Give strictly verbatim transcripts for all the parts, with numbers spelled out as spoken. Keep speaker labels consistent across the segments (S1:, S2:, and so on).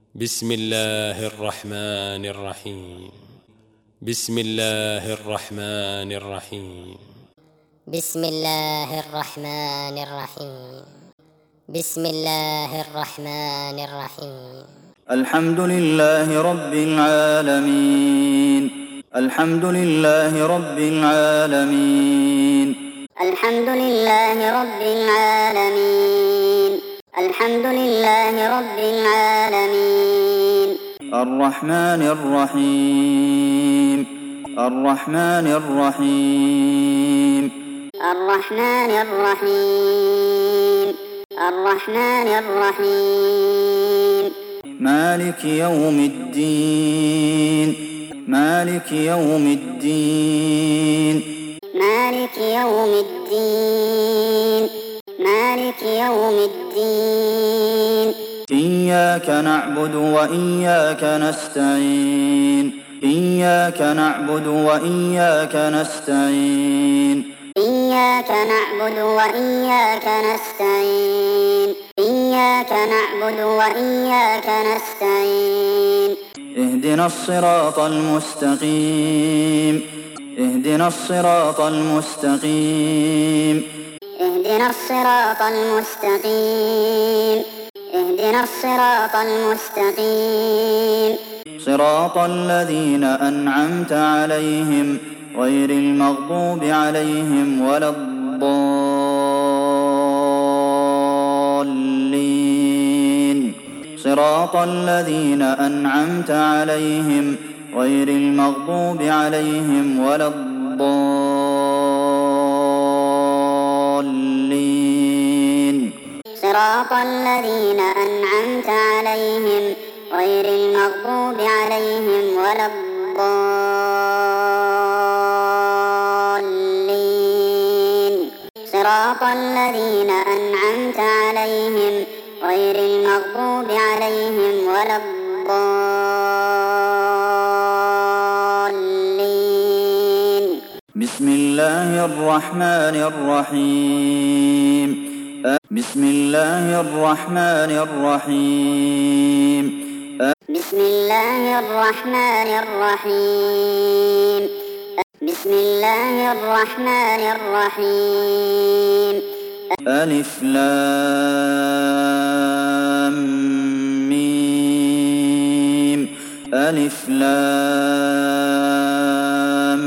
S1: بسم الله الرحمن الرحيم. بسم الله الرحمن الرحيم.
S2: بسم الله الرحمن الرحيم. بسم الله الرحمن الرحيم.
S3: الحمد لله رب العالمين. الحمد لله رب العالمين.
S2: الحمد لله رب العالمين. الحمد لله رب العالمين.
S3: الرحمن الرحيم. الرحمن الرحيم.
S2: الرحمن الرحيم. الرحمن الرحيم.
S3: مالك يوم الدين. مالك يوم الدين.
S2: مالك يوم الدين. مالك يوم الدين.
S3: إياك نعبد وإياك نستعين. إياك نعبد وإياك نستعين.
S2: إياك نعبد وإياك نستعين. إياك نعبد وإياك نستعين.
S3: اهدنا الصراط المستقيم. اهدنا الصراط المستقيم.
S2: اهدنا الصراط المستقيم. اهدنا الصراط المستقيم.
S3: صراط الذين أنعمت عليهم غير المغضوب عليهم ولا الضالين. صراط الذين أنعمت عليهم غير المغضوب عليهم ولا الضالين.
S2: صراط الذين أنعمت عليهم غير المغضوب عليهم ولا الضالين. صراط الذين أنعمت عليهم غير المغضوب عليهم ولا الضالين.
S3: بسم الله الرحمن الرحيم. بسم الله الرحمن الرحيم.
S2: بسم الله الرحمن الرحيم. بسم الله الرحمن الرحيم.
S3: ألف لام ميم. ألف لام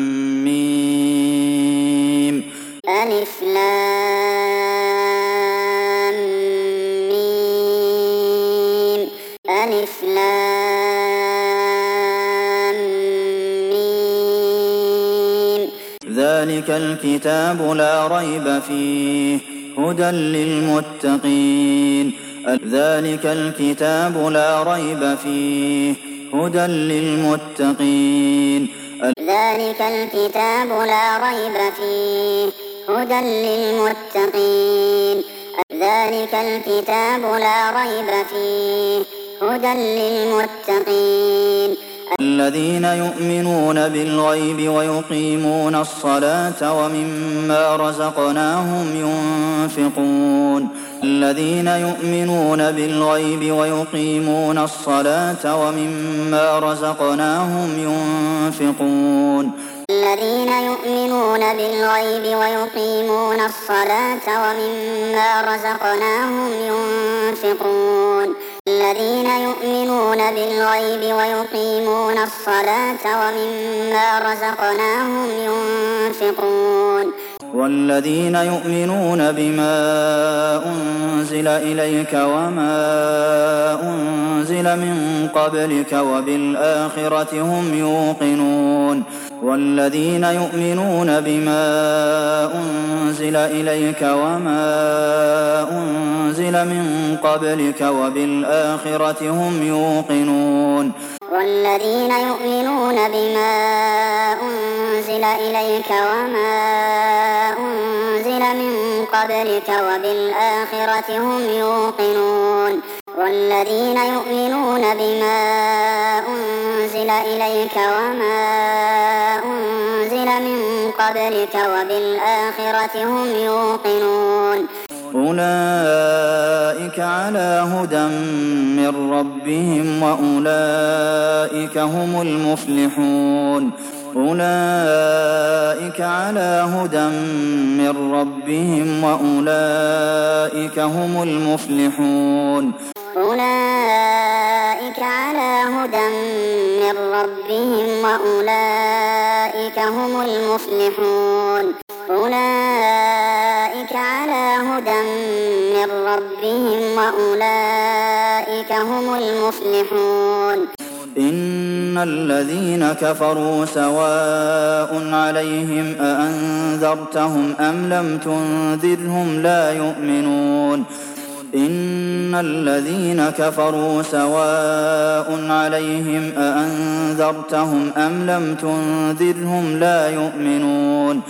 S3: ميم.
S2: ألف لام ميم. ألف لام ميم.
S3: ذلك الكتاب لا ريب فيه هدى للمتقين. ذلك الكتاب لا ريب فيه هدى للمتقين.
S2: ذلك الكتاب لا ريب فيه هدى للمتقين. ذلك الكتاب لا ريب فيه هدى للمتقين.
S3: الذين يؤمنون بالغيب ويقيمون الصلاة ومما رزقناهم ينفقون. الذين يؤمنون بالغيب ويقيمون الصلاة ومما رزقناهم ينفقون.
S2: الذين يؤمنون بالغيب ويقيمون الصلاة ومما رزقناهم ينفقون. الذين يؤمنون بالغيب ويقيمون الصلاة ومما رزقناهم ينفقون.
S3: والذين يؤمنون بما أنزل إليك وما أنزل من قبلك وبالآخرة هم يوقنون. والذين يؤمنون بما أنزل إليك وما أنزل من قبلك وبالآخرة هم يوقنون.
S2: والذين يؤمنون بما أنزل إليك وما أنزل من قبلك وبالآخرة هم يوقنون. والذين يؤمنون بما أنزل إليك وما أنزل من قبلك وبالآخرة هم يوقنون.
S3: أولئك على هدى من ربهم وأولئك هم المفلحون أولئك على هدى من ربهم وأولئك هم المفلحون
S2: أولئك على هدى من ربهم وأولئك هم المفلحون أولئك على هدى من ربهم وأولئك هم المفلحون
S3: إن الذين كفروا سواء عليهم أأنذرتهم أم لم تنذرهم لا يؤمنون إن الذين كفروا سواء عليهم أأنذرتهم أم لم تنذرهم لا يؤمنون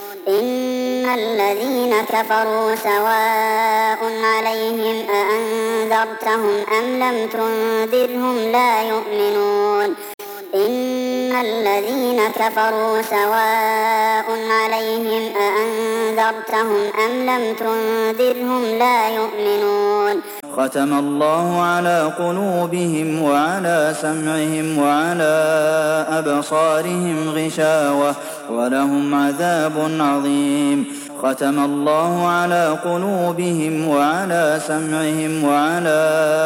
S2: إن الذين كفروا سواء عليهم أأنذرتهم أم لم تنذرهم لا يؤمنون إن الذين كفروا سواء عليهم أأنذرتهم أم لم تنذرهم لا يؤمنون
S3: ختم الله على قلوبهم وعلى سمعهم وعلى أبصارهم غشاوة ولهم عذاب عظيم ختم الله على قلوبهم وعلى سمعهم وعلى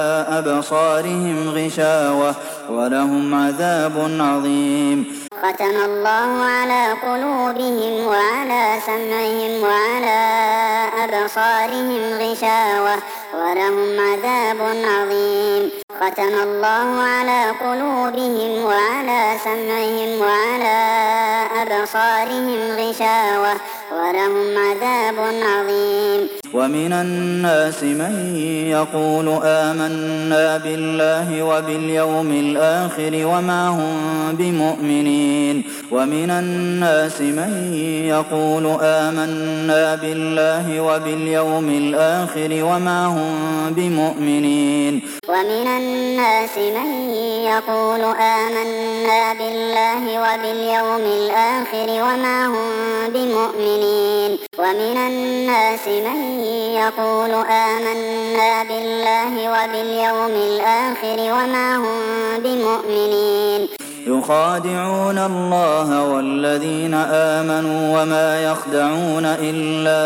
S3: أبصارهم غشاوة ولهم عذاب عظيم
S2: ختم الله على قلوبهم وعلى سمعهم وعلى أبصارهم غشاوة ولهم عذاب عظيم ختم الله على قلوبهم وعلى سمعهم وعلى أبصارهم غشاوة ولهم عذاب عظيم
S3: ومن الناس من يقول آمنا بالله وباليوم الآخر وما هم بمؤمنين ومن الناس من يقول آمنا بالله وباليوم الآخر وما هم بمؤمنين
S2: ومن الناس من يقول آمنا بالله وباليوم الآخر وما هم بمؤمنين ومن الناس من يقول آمنا بالله وباليوم الآخر وما هم بمؤمنين
S3: يخادعون الله والذين آمنوا وما يخدعون إلا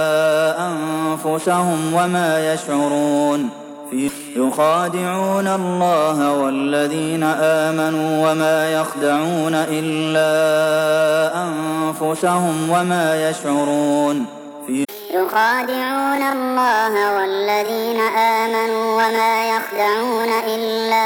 S3: أنفسهم وما يشعرون يخادعون الله والذين آمنوا وما يخدعون إلا أنفسهم وما يشعرون
S2: يخادعون الله والذين آمنوا وما يخدعون إلا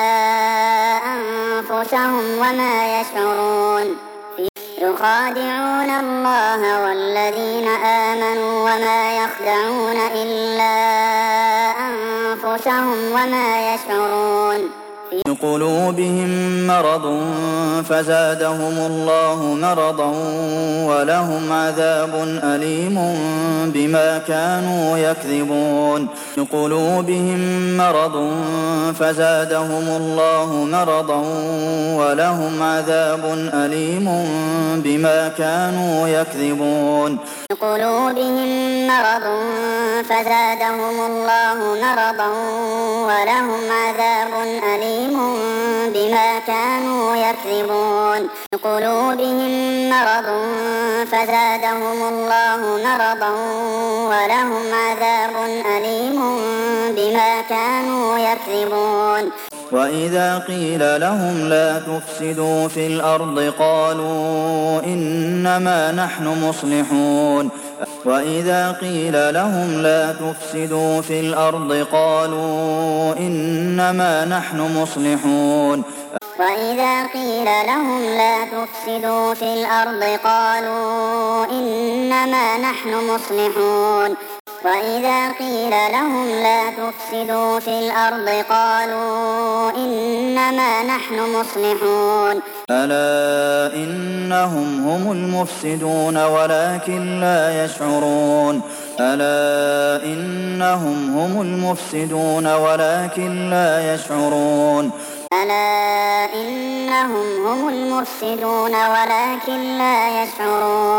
S2: أنفسهم وما يشعرون يخادعون الله والذين آمنوا وما يخدعون إلا أنفسهم وما يشعرون
S3: في قلوبهم مرض فزادهم الله مرضا ولهم عذاب أليم بما كانوا يكذبون في قلوبهم مرض فزادهم الله مرضا ولهم عذاب أليم بما كانوا يكذبون
S2: في قلوبهم مرض فزادهم الله مرضا ولهم عذاب أليم بما كانوا يكذبون في قلوبهم مرض فزادهم الله مرضا ولهم عذاب أليم بما كانوا يكذبون
S3: وإذا قيل لهم لا تفسدوا في الأرض قالوا إنما نحن مصلحون وإذا قيل لهم لا تفسدوا في الأرض قالوا إنما نحن مصلحون
S2: وإذا قيل لهم لا تفسدوا في الأرض قالوا إنما نحن مصلحون وإذا قيل لهم لا تفسدوا في الأرض قالوا إنما نحن مصلحون
S3: ألا إنهم هم المفسدون ولكن لا يشعرون ألا إنهم هم المفسدون ولكن لا يشعرون
S2: ألا إنهم هم المفسدون ولكن لا يشعرون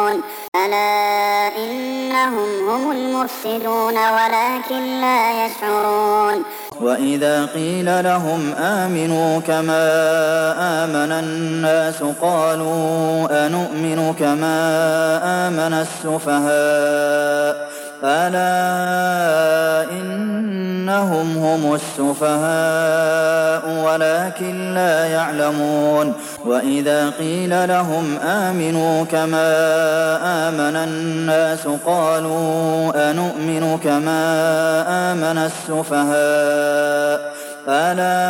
S2: ألا إنهم هم المفسدون ولكن لا يشعرون
S3: وإذا قيل لهم آمنوا كما آمن الناس قالوا أنؤمن كما آمن السفهاء ألا إنهم هم السفهاء ولكن لا يعلمون وإذا قيل لهم آمنوا كما آمن الناس قالوا أنؤمن كما آمن السفهاء ألا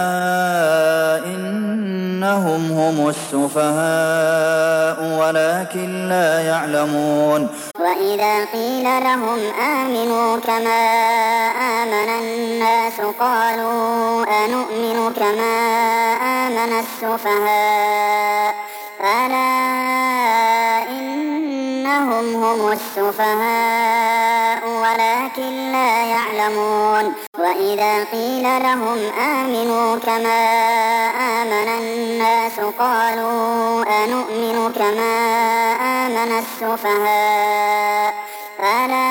S3: إنهم هم السفهاء ولكن لا يعلمون
S2: وإذا قيل لهم آمنوا كما آمن الناس قالوا أنؤمن كما آمن السفهاء ألا إنهم هم السفهاء ولكن لا يعلمون وإذا قيل لهم آمنوا كما آمن الناس قالوا أنؤمن كما آمن السفهاء ألا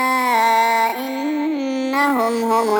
S2: إنهم هم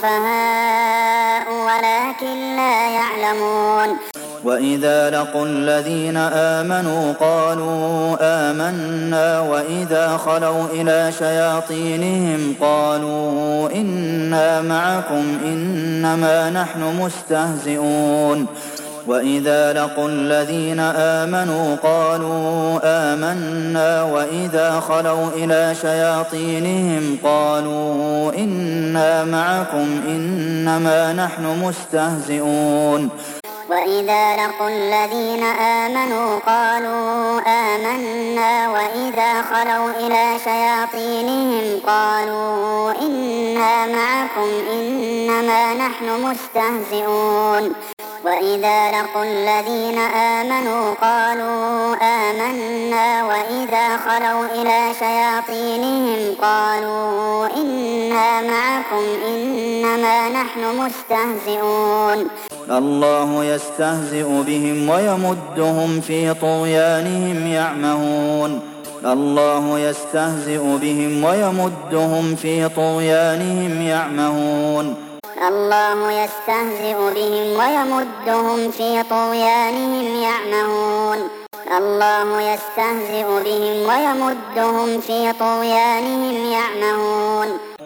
S2: السفهاء ولكن لا يعلمون
S3: وإذا لقوا الذين آمنوا قالوا آمنا وإذا خلوا إلى شياطينهم قالوا إنا معكم إنما نحن مستهزئون وإذا لقوا الذين آمنوا قالوا آمنا وإذا خلوا إلى شياطينهم قالوا إنا معكم إنما نحن مستهزئون
S2: وإذا لقوا الذين آمنوا قالوا آمنا وإذا خلوا إلى شياطينهم قالوا إنا معكم إنما نحن مستهزئون وإذا لقوا الذين آمنوا قالوا آمنا وإذا خلوا إلى شياطينهم قالوا إنا معكم إنما نحن مستهزئون
S3: الله يستهزئ بهم ويمدهم في طغيانهم يعمهون الله يستهزئ بهم ويمدهم في طغيانهم يعمهون
S2: الله يستهزئ بهم ويمدهم في طغيانهم يعمهون الله يستهزئ بهم ويمدهم في طغيانهم يعمهون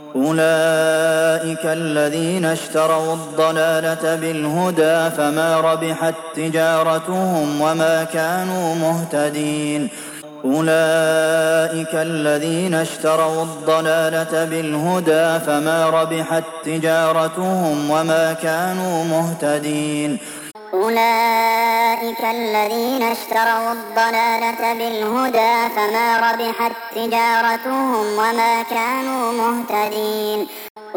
S3: أولئك الذين اشتروا الضلالة بالهدى فما ربحت تجارتهم وما كانوا مهتدين أولئك الذين اشتروا الضلالة بالهدى فما ربحت تجارتهم وما كانوا مهتدين
S2: أولئك الذين اشتروا الضلالة بالهدى فما ربحت تجارتهم وما كانوا مهتدين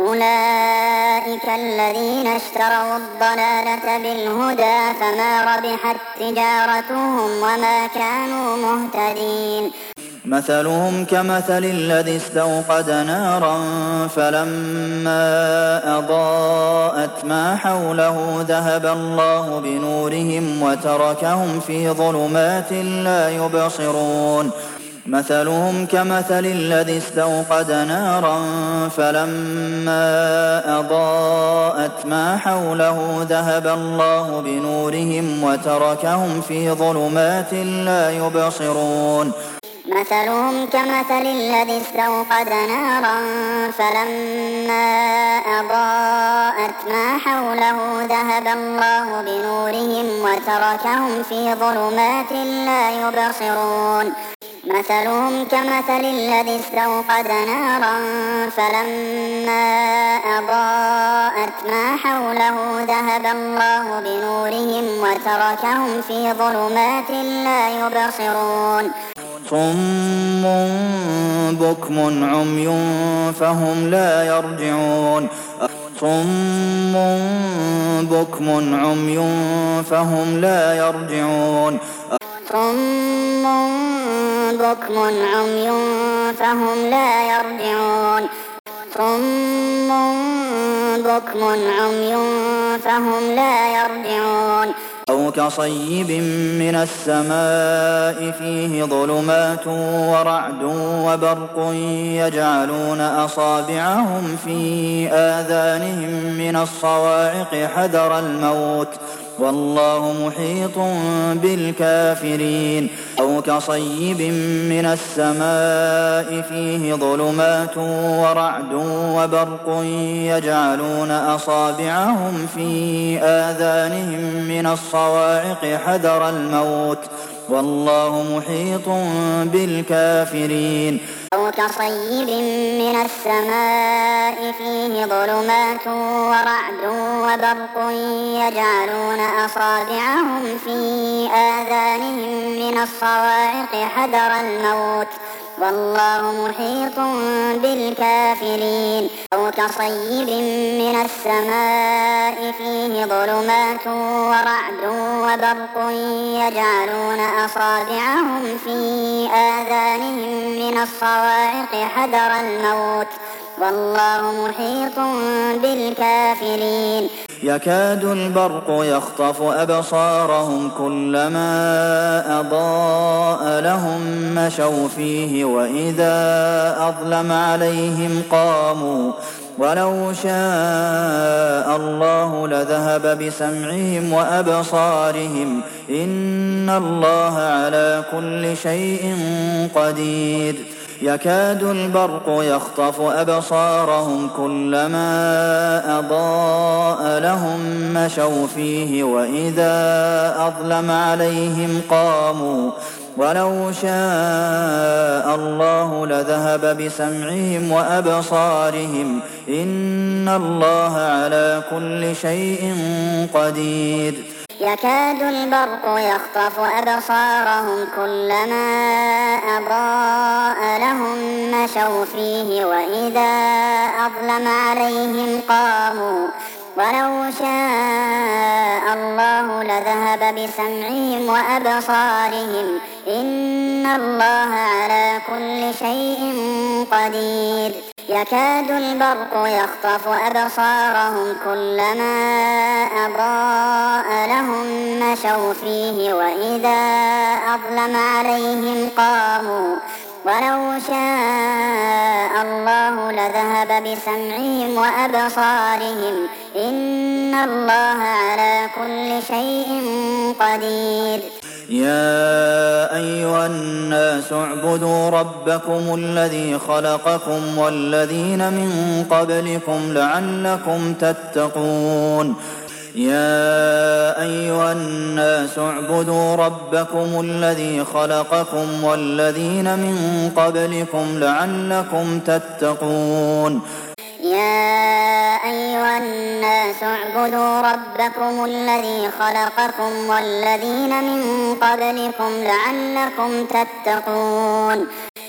S2: أولئك الذين اشتروا الضلالة بالهدى فما ربحت تجارتهم وما كانوا مهتدين
S3: مثلهم كمثل الذي استوقد نارا فلما أضاءت ما حوله ذهب الله بنورهم وتركهم في ظلمات لا يبصرون مثلهم كمثل الذي استوقد نارا فلما أضاءت ما حوله ذهب الله بنورهم وتركهم في ظلمات لا يبصرون
S2: مثلهم كمثل الذي استوقد نارا فلما أضاءت ما حوله ذهب الله بنورهم وتركهم في ظلمات لا يبصرون مثلهم كمثل الذي استوقد نارا فلما أضاءت ما حوله ذهب الله بنورهم وتركهم في ظلمات لا يبصرون
S3: صم بكم عمي فهم لا يرجعون صم بكم عمي فهم لا يرجعون
S2: صم بكم عمي فهم لا يرجعون صم بكم عمي فهم لا يرجعون
S3: أو كصيب من السماء فيه ظلمات ورعد وبرق يجعلون أصابعهم في آذانهم من الصواعق حذر الموت والله محيط بالكافرين أو كصيب من السماء فيه ظلمات ورعد وبرق يجعلون أصابعهم في آذانهم من الصواعق حذر الموت والله محيط بالكافرين
S2: أو كصيب من السماء فيه ظلمات ورعد وبرق يجعلون أصابعهم في آذانهم من الصواعق حذر الموت والله محيط بالكافرين أو كصيب من السماء فيه ظلمات ورعد وبرق يجعلون أصابعهم في آذانهم من الصواعق حذر الموت والله محيط بالكافرين
S3: يكاد البرق يخطف أبصارهم كلما أضاء لهم مشوا فيه وإذا أظلم عليهم قاموا ولو شاء الله لذهب بسمعهم وأبصارهم إن الله على كل شيء قدير يكاد البرق يخطف أبصارهم كلما أضاء لهم مشوا فيه وإذا أظلم عليهم قاموا ولو شاء الله لذهب بسمعهم وأبصارهم إن الله على كل شيء قدير
S2: يكاد البرق يخطف أبصارهم كلما أضاء لهم مشوا فيه وإذا أظلم عليهم قاموا ولو شاء الله لذهب بسمعهم وأبصارهم إن الله على كل شيء قدير يكاد البرق يخطف أبصارهم كلما أضاء لهم مشوا فيه وإذا أظلم عليهم قاموا ولو شاء الله لذهب بسمعهم وأبصارهم إن الله على كل شيء قدير
S3: يا أيها الناس اعبدوا ربكم الذي خلقكم والذين من قبلكم لعلكم تتقون يا أيها الناس اعبدوا ربكم الذي خلقكم والذين من قبلكم لعلكم تتقون
S2: يا أيها الناس اعبدوا ربكم الذي خلقكم والذين من قبلكم لعلكم تتقون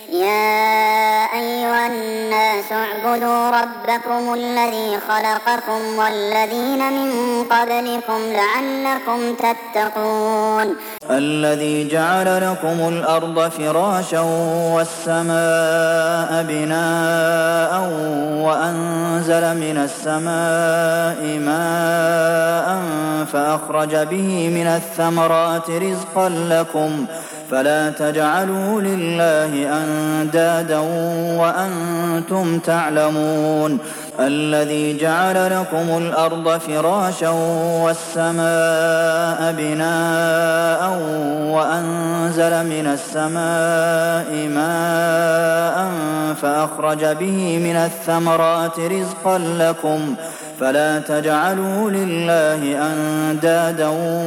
S2: يا أيها الناس اعبدوا ربكم الذي خلقكم والذين من قبلكم لعلكم تتقون
S3: الذي جعل لكم الأرض فراشا والسماء بناء وأنزل من السماء ماء فأخرج به من الثمرات رزقا لكم فلا تجعلوا لله أندادا وأنتم تعلمون الذي جعل لكم الأرض فراشا والسماء بناء وأنزل من السماء ماء فأخرج به من الثمرات رزقا لكم فلا تجعلوا لله أندادا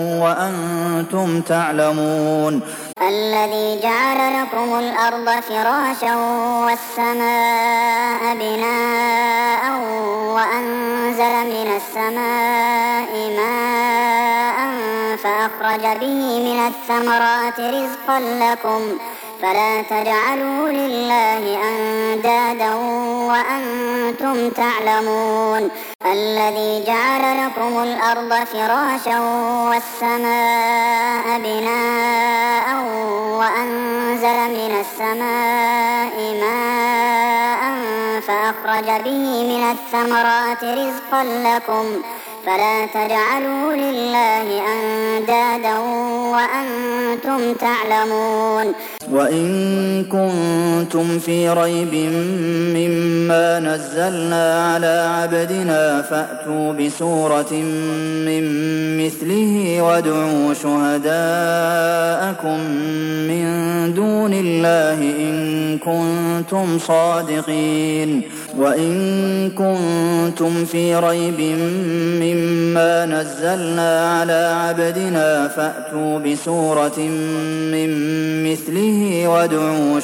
S3: وأنتم تعلمون
S2: الذي جعل لكم الأرض فراشا والسماء بناء وأنزل من السماء ماء فأخرج به من الثمرات رزقا لكم فلا تجعلوا لله أندادا وأنتم تعلمون الذي جعل لكم الأرض فراشا والسماء بناء وأنزل من السماء ماء فأخرج به من الثمرات رزقا لكم فلا تجعلوا لله أندادا وأنتم تعلمون
S3: وإن كنتم في ريب مما نزلنا على عبدنا فأتوا بسورة من مثله وادعوا شهداءكم من دون الله إن كنتم صادقين وإن كنتم في ريب مما نزلنا على عبدنا فأتوا بسورة من مثله وادعوا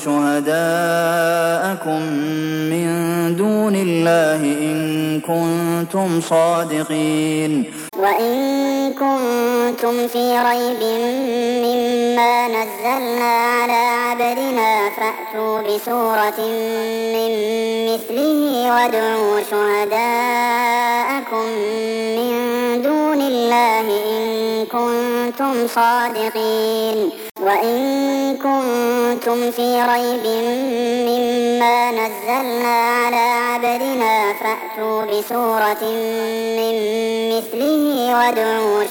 S3: شهداءكم من دون الله إن كنتم صادقين
S2: وإن كنتم في ريب مما نزلنا على عبدنا فأتوا بسورة من مثله وادعوا شهداءكم من دون الله إن كنتم صادقين وإن كنتم في ريب مما نزلنا على عبدنا فأتوا بسورة من مثله وادعوا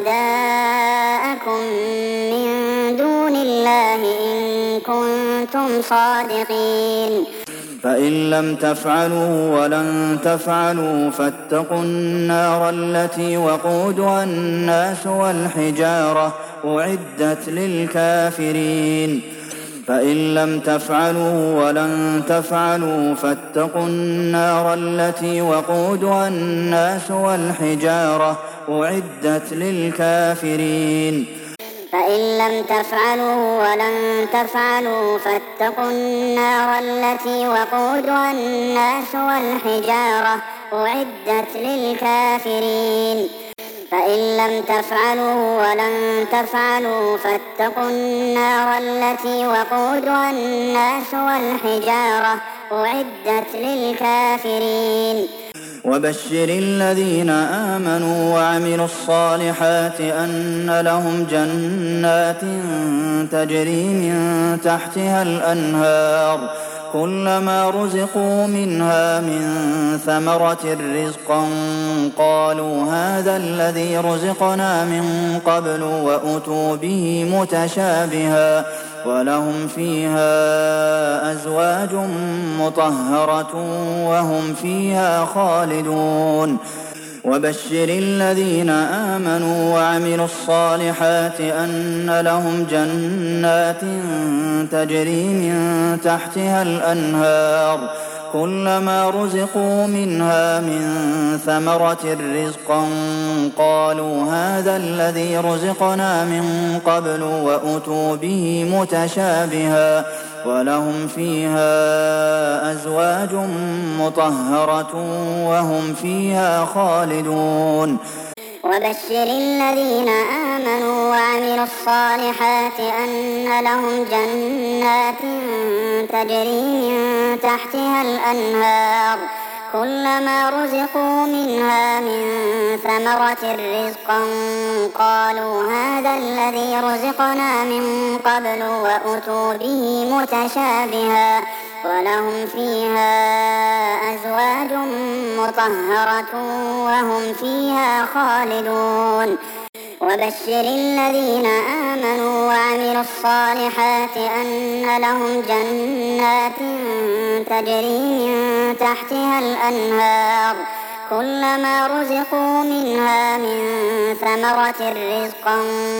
S2: شهداءكم من دون الله إن كنتم صادقين
S3: فإن لم تفعلوا ولن تفعلوا فاتقوا النار التي وقودها الناس والحجارة أعدت للكافرين فإن لم تفعلوا ولن تفعلوا فاتقوا النار التي وقودها الناس والحجارة أعدت للكافرين
S2: فإن لم تفعلوا ولن تفعلوا فاتقوا النار التي وقودها الناس والحجارة أعدت للكافرين فإن لم تفعلوا ولن تفعلوا فاتقوا النار التي وقودها الناس والحجارة أعدت للكافرين
S3: وبشر الذين آمنوا وعملوا الصالحات أن لهم جنات تجري من تحتها الأنهار كلما رزقوا منها من ثمرة رزقا قالوا هذا الذي رزقنا من قبل وأتوا به متشابها ولهم فيها أزواج مطهرة وهم فيها خالدون وبشر الذين آمنوا وعملوا الصالحات أن لهم جنات تجري من تحتها الأنهار كلما رزقوا منها من ثمرة رزقا قالوا هذا الذي رزقنا من قبل وأتوا به متشابها ولهم فيها أزواج مطهرة وهم فيها خالدون
S2: وبشر الذين آمنوا وعملوا الصالحات أن لهم جنات تجري من تحتها الأنهار كلما رزقوا منها من ثمرة رزقا قالوا هذا الذي رزقنا من قبل وأتوا به متشابها ولهم فيها أزواج مطهرة وهم فيها خالدون وبشر الذين آمنوا وعملوا الصالحات أن لهم جنات تجري من تحتها الأنهار كلما رزقوا منها من ثمرة رزقا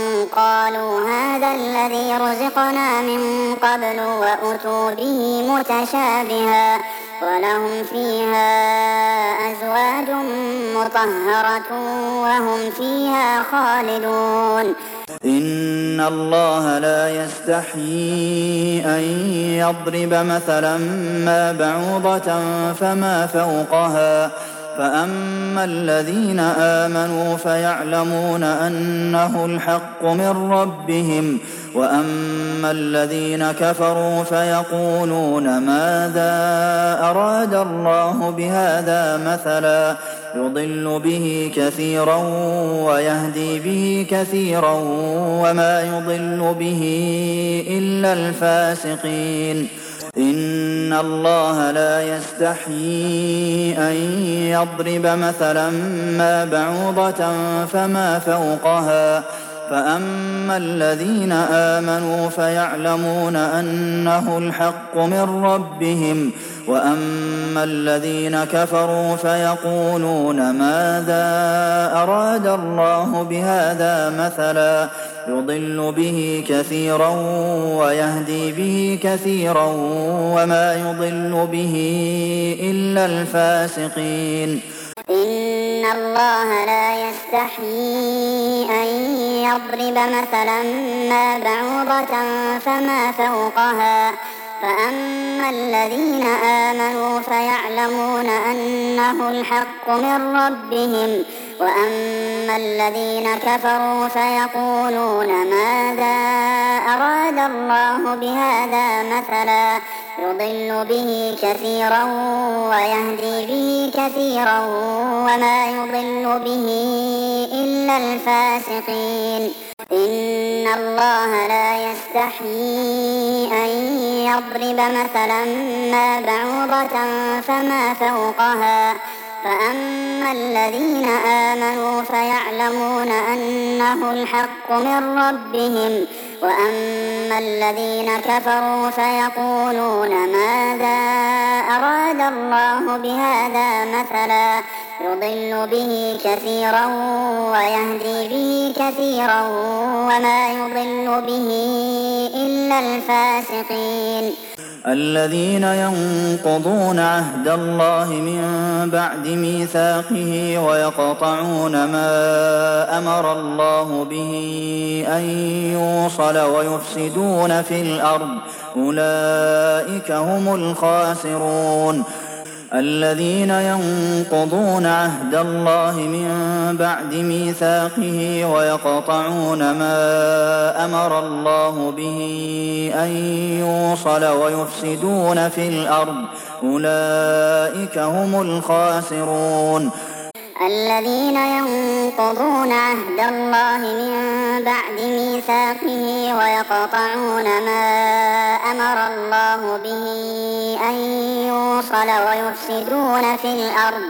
S2: قالوا هذا الذي رزقنا من قبل وأتوا به متشابها ولهم فيها أزواج مطهرة وهم فيها خالدون
S3: إن الله لا يستحيي أن يضرب مثلا ما بعوضة فما فوقها فأما الذين آمنوا فيعلمون أنه الحق من ربهم وأما الذين كفروا فيقولون ماذا أراد الله بهذا مثلا يضل به كثيرا ويهدي به كثيرا وما يضل به إلا الفاسقين إن إن الله لا يستحيي أن يضرب مثلا ما بعوضة فما فوقها فأما الذين آمنوا فيعلمون أنه الحق من ربهم وأما الذين كفروا فيقولون ماذا أراد الله بهذا مثلا يضل به كثيرا ويهدي به كثيرا وما يضل به إلا الفاسقين.
S2: إن الله لا يستحيي أن يضرب مثلا ما بعوضة فما فوقها فأما الذين آمنوا فيعلمون أنه الحق من ربهم وأما الذين كفروا فيقولون ماذا أراد الله بهذا مثلا يضل به كثيرا ويهدي به كثيرا وما يضل به إلا الفاسقين. إن الله لا يستحيي أن يضرب مثلا ما بعوضة فما فوقها فأما الذين آمنوا فيعلمون أنه الحق من ربهم وأما الذين كفروا فيقولون ماذا أراد الله بهذا مثلا يضل به كثيرا ويهدي به كثيرا وما يضل به إلا الفاسقين.
S3: الذين ينقضون عهد الله من بعد ميثاقه ويقطعون ما أمر الله به أن يوصل ويفسدون في الأرض أولئك هم الخاسرون. الذين ينقضون عهد الله من بعد ميثاقه ويقطعون ما أمر الله به أن يوصل ويفسدون في الأرض أولئك هم الخاسرون.
S2: الذين ينقضون عهد الله من بعد ميثاقه ويقطعون ما أمر الله به أن يوصل ويفسدون في الأرض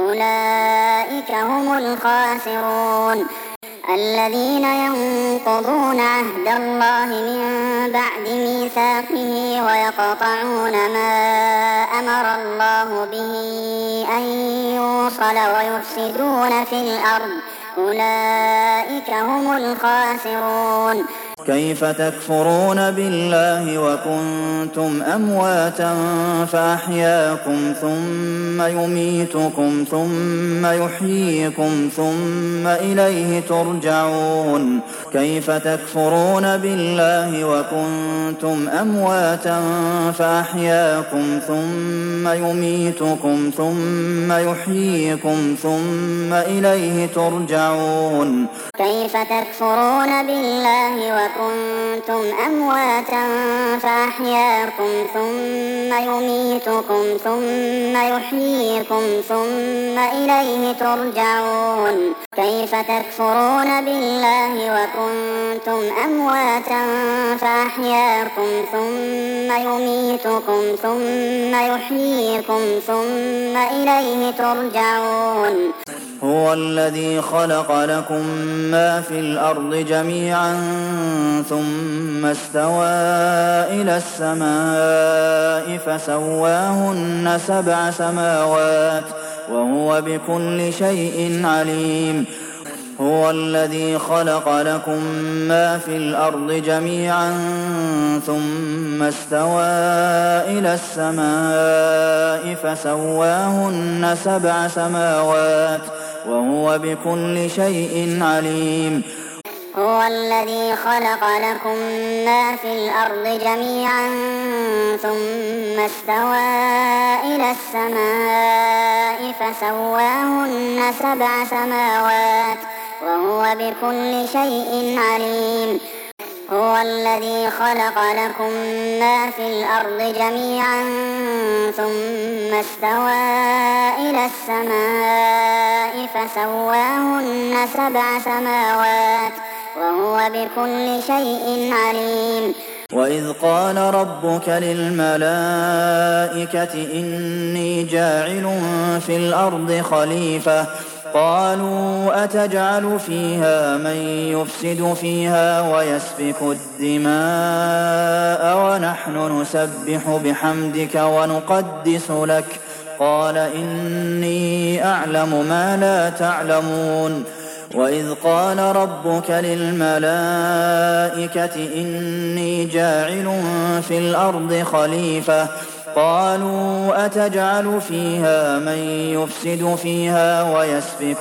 S2: أولئك هم الخاسرون. الذين ينقضون عهد الله من بعد ميثاقه ويقطعون ما أمر الله به أن يوصل ويفسدون في الأرض أولئك هم الخاسرون.
S3: كيف تكفرون بالله وكنتم أمواتا فأحياكم ثم يميتكم ثم يحييكم ثم إليه ترجعون. كيف تكفرون بالله وكنتم أمواتا فأحياكم ثم يميتكم ثم يحييكم ثم إليه ترجعون.
S2: كيف تكفرون بالله وكنتم أمواتا فأحياكم ثم يميتكم ثم يحييكم ثم إليه ترجعون. كيف تكفرون بالله وكنتم أمواتا فأحياكم ثم يميتكم ثم يحييكم ثم إليه ترجعون.
S3: هو الذي خلق لكم ما في الأرض جميعا ثم استوى إلى السماء فسواهن سبع سماوات وهو بكل شيء عليم. هو الذي خلق لكم ما في الأرض جميعا ثم استوى إلى السماء فسواهن سبع سماوات وهو بكل شيء عليم.
S2: هو الذي خلق لكم ما في الأرض جميعا ثم استوى إلى السماء فسواهن سبع سماوات وهو بكل شيء عليم. هو الذي خلق لكم ما في الأرض جميعا ثم استوى إلى السماء فسواهن سبع سماوات وهو بكل شيء عليم.
S3: وإذ قال ربك للملائكة إني جاعل في الأرض خليفة قالوا أتجعل فيها من يفسد فيها ويسفك الدماء ونحن نسبح بحمدك ونقدس لك قال إني أعلم ما لا تعلمون وإذ قال ربك للملائكة إني جاعل في الأرض خليفة قالوا أتجعل فيها من يفسد فيها ويسفك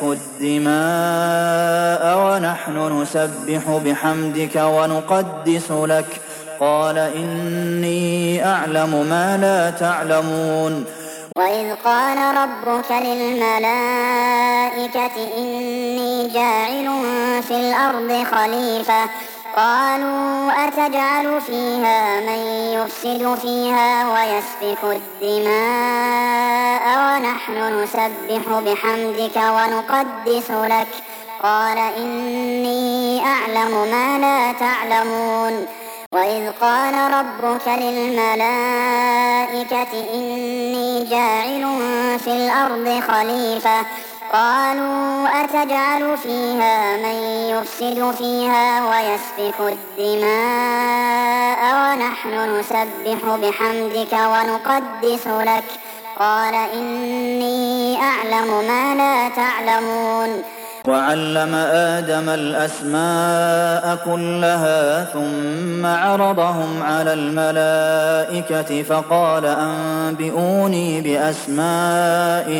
S3: الدماء ونحن نسبح بحمدك ونقدس لك قال إني أعلم ما لا تعلمون
S2: وإذ قال ربك للملائكة إني جاعل في الأرض خليفة قالوا أتجعل فيها من يفسد فيها ويسفك الدماء ونحن نسبح بحمدك ونقدس لك قال إني أعلم ما لا تعلمون وإذ قال ربك للملائكة إني جاعل في الأرض خليفة قالوا أتجعل فيها من يفسد فيها ويسفك الدماء ونحن نسبح بحمدك ونقدس لك قال إني أعلم ما لا تعلمون
S3: وعلم آدم الأسماء كلها ثم عرضهم على الملائكة فقال أنبئوني بأسماء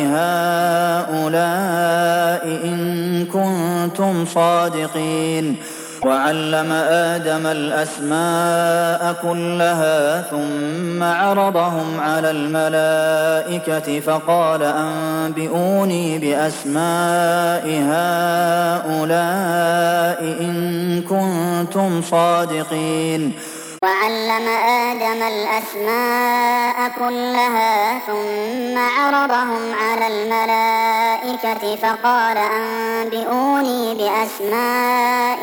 S3: هؤلاء إن كنتم صادقين وعلم آدم الأسماء كلها ثم عرضهم على الملائكة فقال أنبئوني بأسماء هؤلاء إن كنتم صادقين
S2: وعلم آدم الأسماء كلها ثم عرضهم على الملائكة فقال أنبئوني بأسماء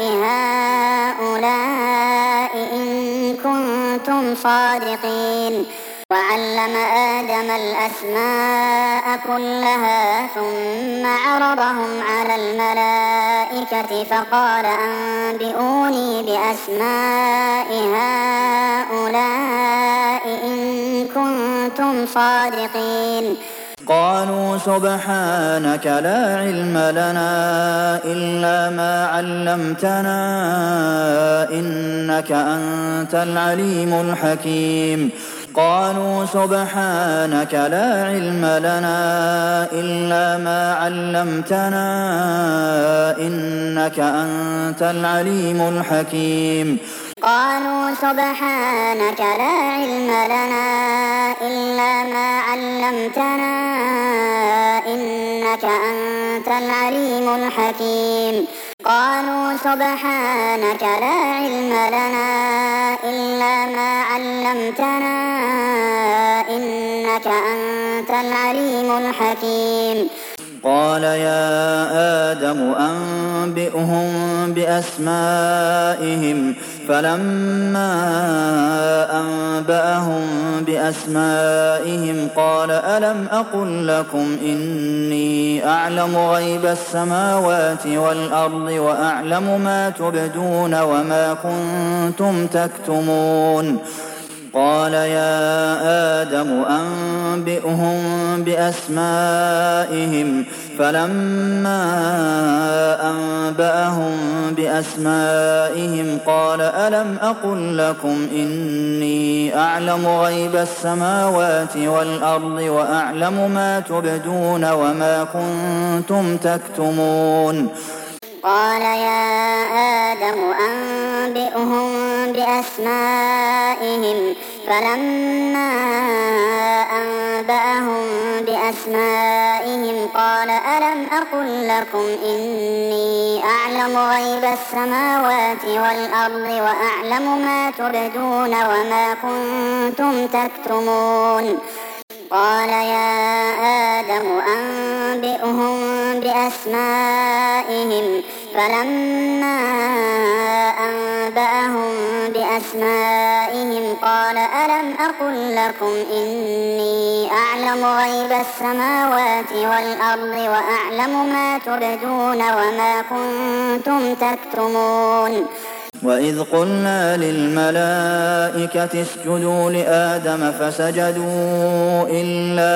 S2: هؤلاء إن كنتم صادقين وعلم آدم الأسماء كلها ثم عرضهم على الملائكة فقال أنبئوني بأسماء هؤلاء إن كنتم صادقين
S3: قالوا سبحانك لا علم لنا إلا ما علمتنا إنك أنت العليم الحكيم قالوا سبحانك لا علم لنا إلا ما علمتنا إنك أنت العليم الحكيم
S2: قالوا سبحانك لا علم لنا إلا ما علمتنا إنك أنت العليم الحكيم قالوا سبحانك لا علم لنا إلا ما علمتنا إنك أنت العليم الحكيم
S3: قال يا آدم أنبئهم بأسمائهم فلما أنبأهم بأسمائهم قال ألم أقل لكم إني أعلم غيب السماوات والأرض وأعلم ما تبدون وما كنتم تكتمون قال يا آدم أنبئهم بأسمائهم فلما أنبأهم بأسمائهم قال ألم أقل لكم إني أعلم غيب السماوات والأرض وأعلم ما تبدون وما كنتم تكتمون
S2: قال يا آدم أنبئهم بأسمائهم فلما أنبأهم بأسمائهم قال ألم أقل لكم إني أعلم غيب السماوات والأرض وأعلم ما تبدون وما كنتم تكتمون قال يا آدم أنبئهم بأسمائهم فلما أنبأهم بأسمائهم أسمائهم قال ألم أقل لكم إني أعلم غيب السماوات والأرض وأعلم ما تبدون وما كنتم تكتمون
S3: وإذ قلنا للملائكة اسجدوا لآدم فسجدوا إلا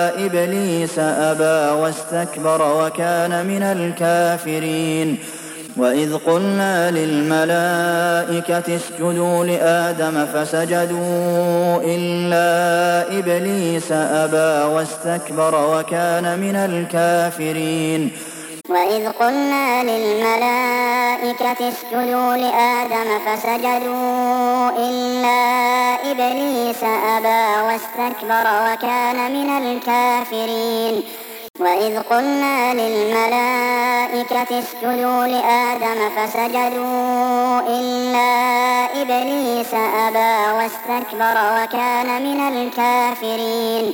S3: إبليس أبى واستكبر وكان من الكافرين وإذ قلنا للملائكة اسجدوا لآدم فسجدوا إلا إبليس أبى واستكبر وكان من الكافرين
S2: وإذ قلنا للملائكة اسجدوا لآدم فسجدوا إلا إبليس أبى واستكبر وكان من الكافرين وإذ قلنا للملائكة اسجدوا لآدم فسجدوا إلا إبليس أبى واستكبر وكان من الكافرين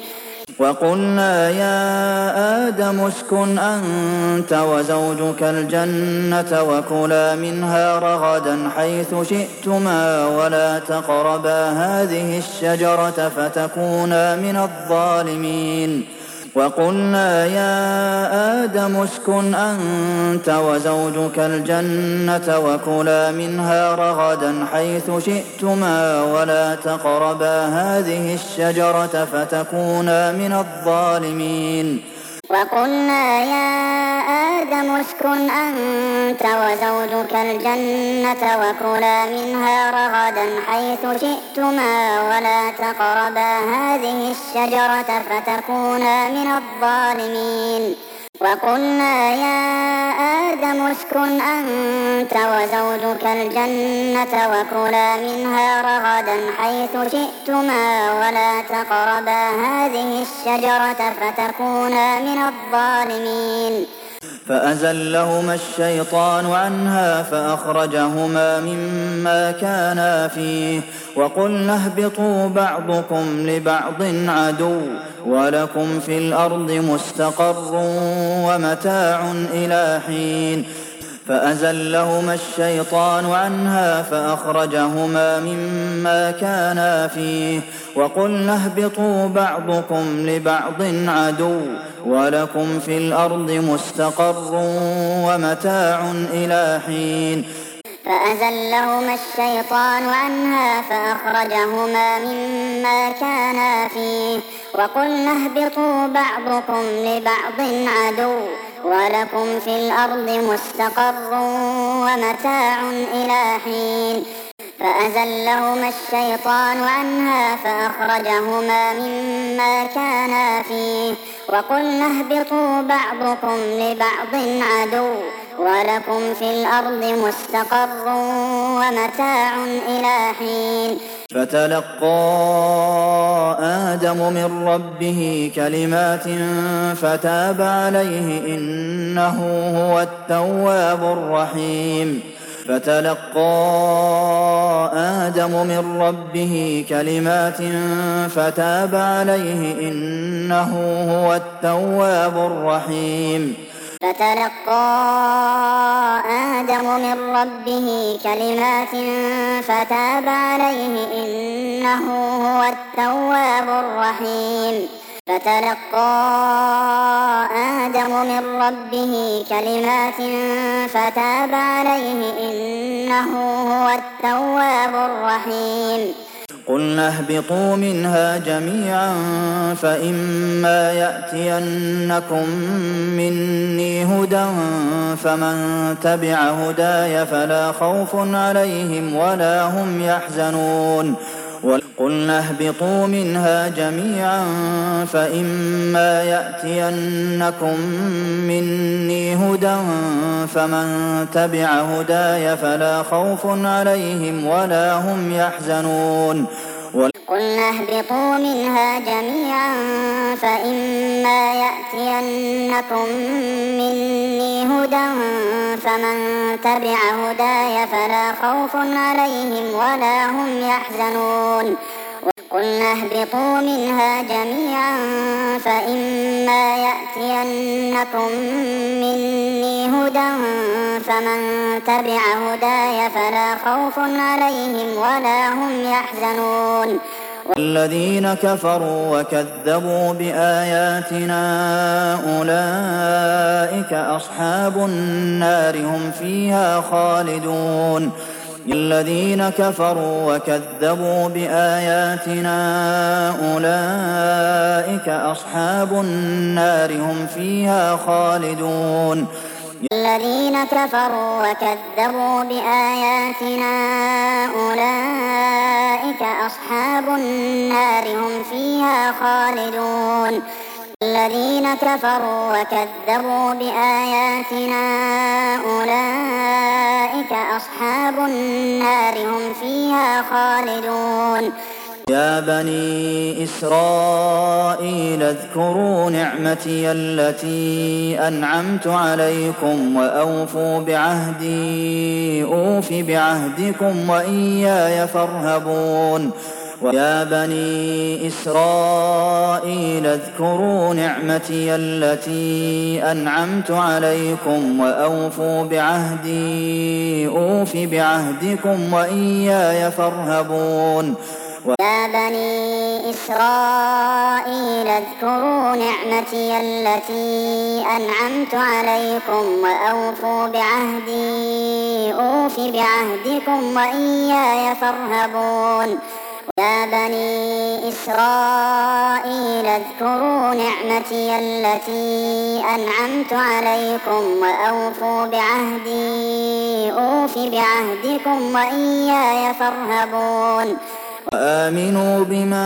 S3: وقلنا يا آدم اسكن أنت وزوجك الجنة وكلا منها رغدا حيث شئتما ولا تقربا هذه الشجرة فتكونا من الظالمين وقلنا يا آدم اسكن أنت وزوجك الجنة وكلا منها رغدا حيث شئتما ولا تقربا هذه الشجرة فتكونا من الظالمين
S2: وقلنا يا آدم اسكن أنت وزوجك الجنة وكلا منها رغدا حيث شئتما ولا تقربا هذه الشجرة فتكونا من الظالمين وقلنا يا آدم اسكن أنت وزوجك الجنة وكلا منها رغدا حيث شئتما ولا تقربا هذه الشجرة فتكونا من الظالمين
S3: فأزلهما الشيطان عنها فأخرجهما مما كانا فيه وقلنا اهبطوا بعضكم لبعض عدو ولكم في الأرض مستقر ومتاع إلى حين فأزلهما الشيطان عنها فأخرجهما مما كانا فيه وقلنا اهبطوا بعضكم لبعض عدو ولكم في الأرض مستقر ومتاع إلى حين
S2: فأزلهما الشيطان عنها فأخرجهما مما كانا فيه وقلنا اهبطوا بعضكم لبعض عدو ولكم في الأرض مستقر ومتاع إلى حين فأزلهما الشيطان عنها فأخرجهما مما كانا فيه وقلنا اهبطوا بعضكم لبعض عدو ولكم في الأرض مستقر ومتاع إلى حين
S3: فتلقى آدم من ربه كلمات فتاب عليه إنه هو التواب الرحيم فتلقى آدم من ربه كلمات فتاب عليه إنه هو التواب الرحيم
S2: فتلقى آدم من ربه كلمات فتاب عليه إنه هو التواب الرحيم فتلقى آدم من ربه كلمات فتاب عليه إنه هو التواب الرحيم
S3: قلنا اهبطوا منها جميعا فإما يأتينكم مني هدى فمن تبع هداي فلا خوف عليهم ولا هم يحزنون قلنا اهبطوا منها جميعا فإما يأتينكم مني هدى فمن تبع هداي فلا خوف عليهم ولا هم يحزنون
S2: قلنا اهبطوا منها جميعا فإما يأتينكم مني هدى فمن تبع هداي فلا خوف عليهم ولا هم يحزنون قلنا اهبطوا منها جميعا فإما يأتينكم مني هدى فمن تبع هداي فلا خوف عليهم ولا هم يحزنون
S3: والذين كفروا وكذبوا بآياتنا أولئك أصحاب النار هم فيها خالدون الذين كفروا وكذبوا بآياتنا أولئك أصحاب النار هم فيها خالدون
S2: الذين كفروا وكذبوا بآياتنا أولئك أصحاب النار هم فيها خالدون الذين كفروا وكذبوا بآياتنا أولئك أصحاب النار هم فيها خالدون
S3: يا بني إسرائيل اذكروا نعمتي التي أنعمت عليكم وأوفوا بعهدي أوف بعهدكم وإياي فارهبون ويا بني إسرائيل اذكروا نعمتي التي أنعمت عليكم وأوفوا بعهدي أوف بعهدكم وإياي فارهبون
S2: يا بني إسرائيل اذكروا نعمتي التي أنعمت عليكم وأوفوا بعهدي أوف بعهدكم وإياي فارهبون يا بني إسرائيل اذكروا نعمتي التي أنعمت عليكم وأوفوا بعهدي أوف بعهدكم وإياي فارهبون
S3: وآمنوا بما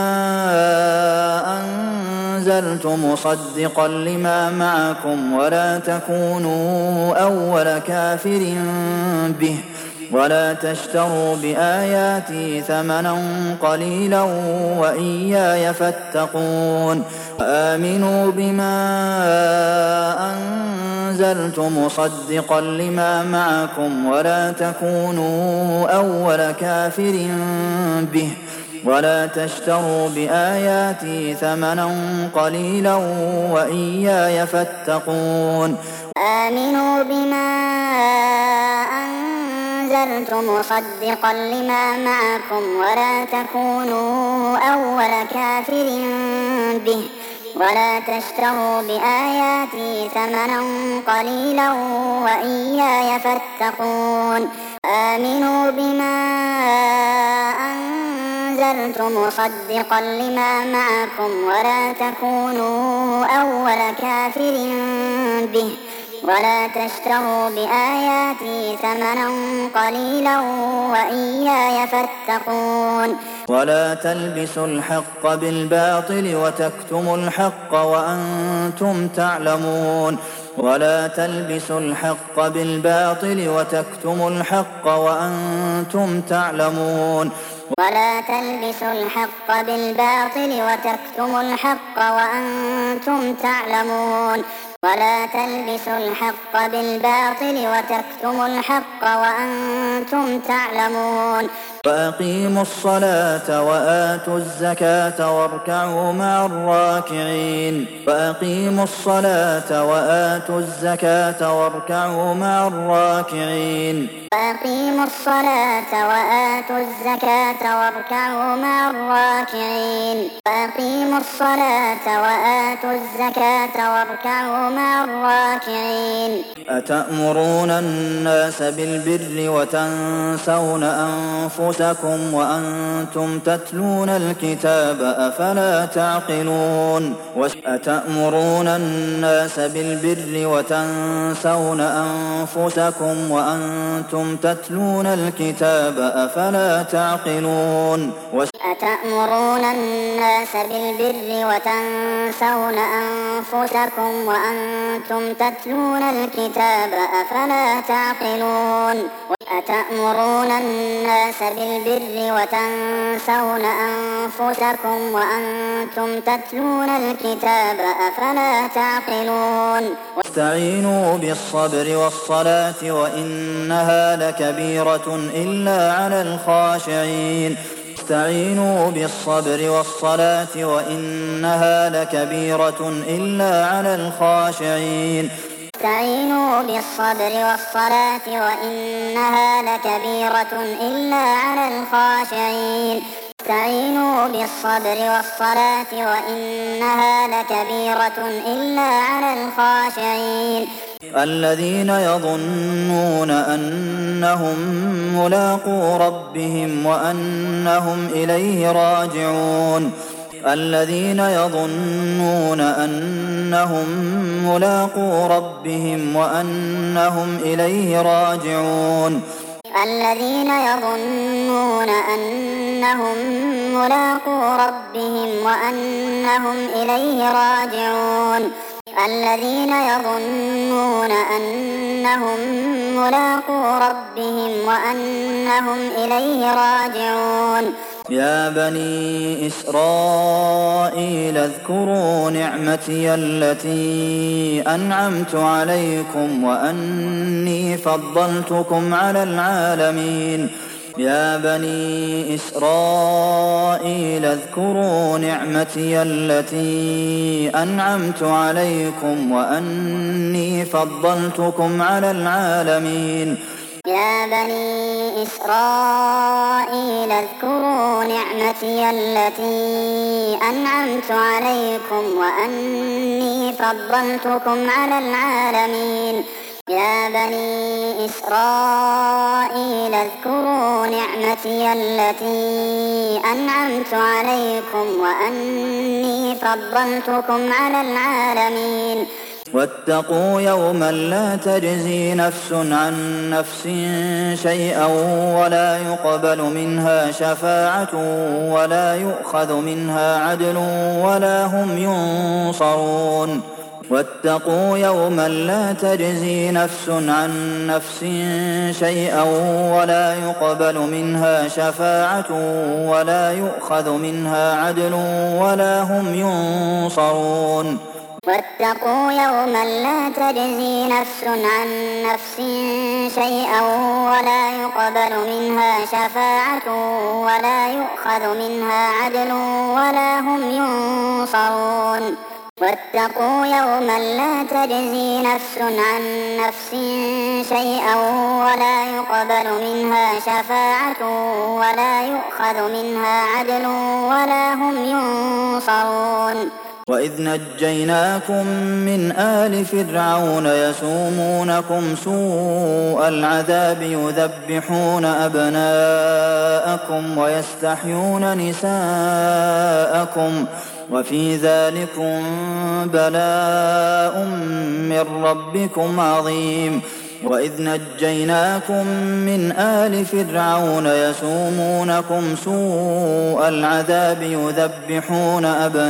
S3: أنزلت مصدقا لما معكم ولا تكونوا أول كافر به ولا تشتروا بآياتي ثمنا قليلا وإياي فاتقون وآمنوا بما أنزلت مصدقا لما معكم ولا تكونوا أول كافر به ولا تشتروا بآياتي ثمنا قليلا وإياي فاتقون
S2: آمنوا بما أنزلت مصدقا لما معكم ولا تكونوا أول كافر به ولا تشتروا بآياتي ثمنا قليلا وإياي فاتقون آمنوا بما أنزلت مصدقا لما معكم ولا تكونوا أول كافر به ولا تشتروا بآياتي ثمنا قليلا وإياي فاتقون
S3: ولا تلبسوا الحق بالباطل وتكتموا الحق وأنتم تعلمون ولا تلبسوا الحق بالباطل وتكتموا الحق وأنتم تعلمون
S2: ولا تلبسوا الحق بالباطل وتكتموا الحق وأنتم تعلمون ولا تلبسوا الحق بالباطل وتكتموا الحق وأنتم تعلمون
S3: وأقيموا الصلاة وآتوا الزكاة واركعوا مع الراكعين وأقيموا الصلاة وآتوا الزكاة واركعوا مع الراكعين
S2: وأقيموا الصلاة وآتوا الزكاة واركعوا مع الراكعين وأقيموا الصلاة وآتوا الزكاة واركعوا مع الراكعين
S3: أتأمرون الناس بالبر وتنسون أنفسكم وأنتم تتلون الكتاب أفلا تعقلون أتأمرون الناس بالبر وتنسون أنفسكم وأنتم تتلون الكتاب أفلا تعقلون
S2: أتأمرون الناس بالبر وتنسون أنفسكم وأنتم تتلون الكتاب أفلا تعقلون أتأمرون الناس بالبر وتنسون أنفسكم وأنتم تتلون الكتاب أفلا تعقلون
S3: استعينوا بالصبر والصلاة وإنها لكبيرة إلا على الخاشعين واستعينوا بالصبر والصلاة وإنها لكبيرة إلا على الخاشعين
S2: استعينوا بالصبر والصلاة وإنها لكبيرة إلا على الخاشعين استعينوا بالصبر والصلاة وإنها لكبيرة إلا على الخاشعين
S3: الذين يظنون أنهم ملاقو ربهم وأنهم إليه راجعون الذين يظنون أنهم ملاقو ربهم وأنهم إليه راجعون
S2: الذين يظنون أنهم ملاقو ربهم وأنهم إليه راجعون الذين يظنون أنهم ملاقو ربهم وأنهم إليه راجعون
S3: يا بني إسرائيل اذكروا نعمتي التي أنعمت عليكم وأني فضلتكم على العالمين يا بني إسرائيل اذكروا نعمتي التي أنعمت عليكم وأني فضلتكم على العالمين
S2: يا بني إسرائيل اذكروا نعمتي التي أنعمت عليكم وأني فضلتكم على العالمين يا بني إسرائيل اذكروا نعمتي التي أنعمت عليكم وأني فضلتكم على العالمين
S3: واتقوا يوما لا تجزي نفس عن نفس شيئا ولا يقبل منها شفاعة ولا يؤخذ منها عدل ولا هم ينصرون واتقوا يوما لا تجزي نفس عن نفس شيئا ولا يقبل منها شفاعة ولا يؤخذ منها عدل ولا هم ينصرون
S2: واتقوا يوما لا تجزي نفس عن نفس شيئا ولا يقبل منها شفاعة ولا يؤخذ منها عدل ولا هم ينصرون واتقوا يوما لا تجزي نفس عن نفس شيئا ولا يقبل منها شفاعة ولا يؤخذ منها عدل ولا هم ينصرون
S3: وإذ نجيناكم من آل فرعون يسومونكم سوء العذاب يذبحون أبناءكم ويستحيون نساءكم وفي ذلكم بلاء من ربكم عظيم وإذ نجيناكم من آل فرعون يسومونكم سوء العذاب يذبحون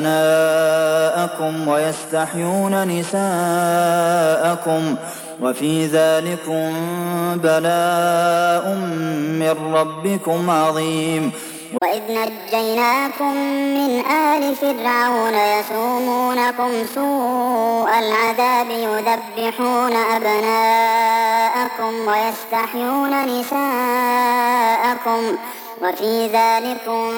S3: أبناءكم ويستحيون نساءكم وفي ذلكم بلاء من ربكم عظيم
S2: وإذ نجيناكم من آل فرعون يسومونكم سوء العذاب يذبحون أبناءكم ويستحيون نساءكم وفي ذلكم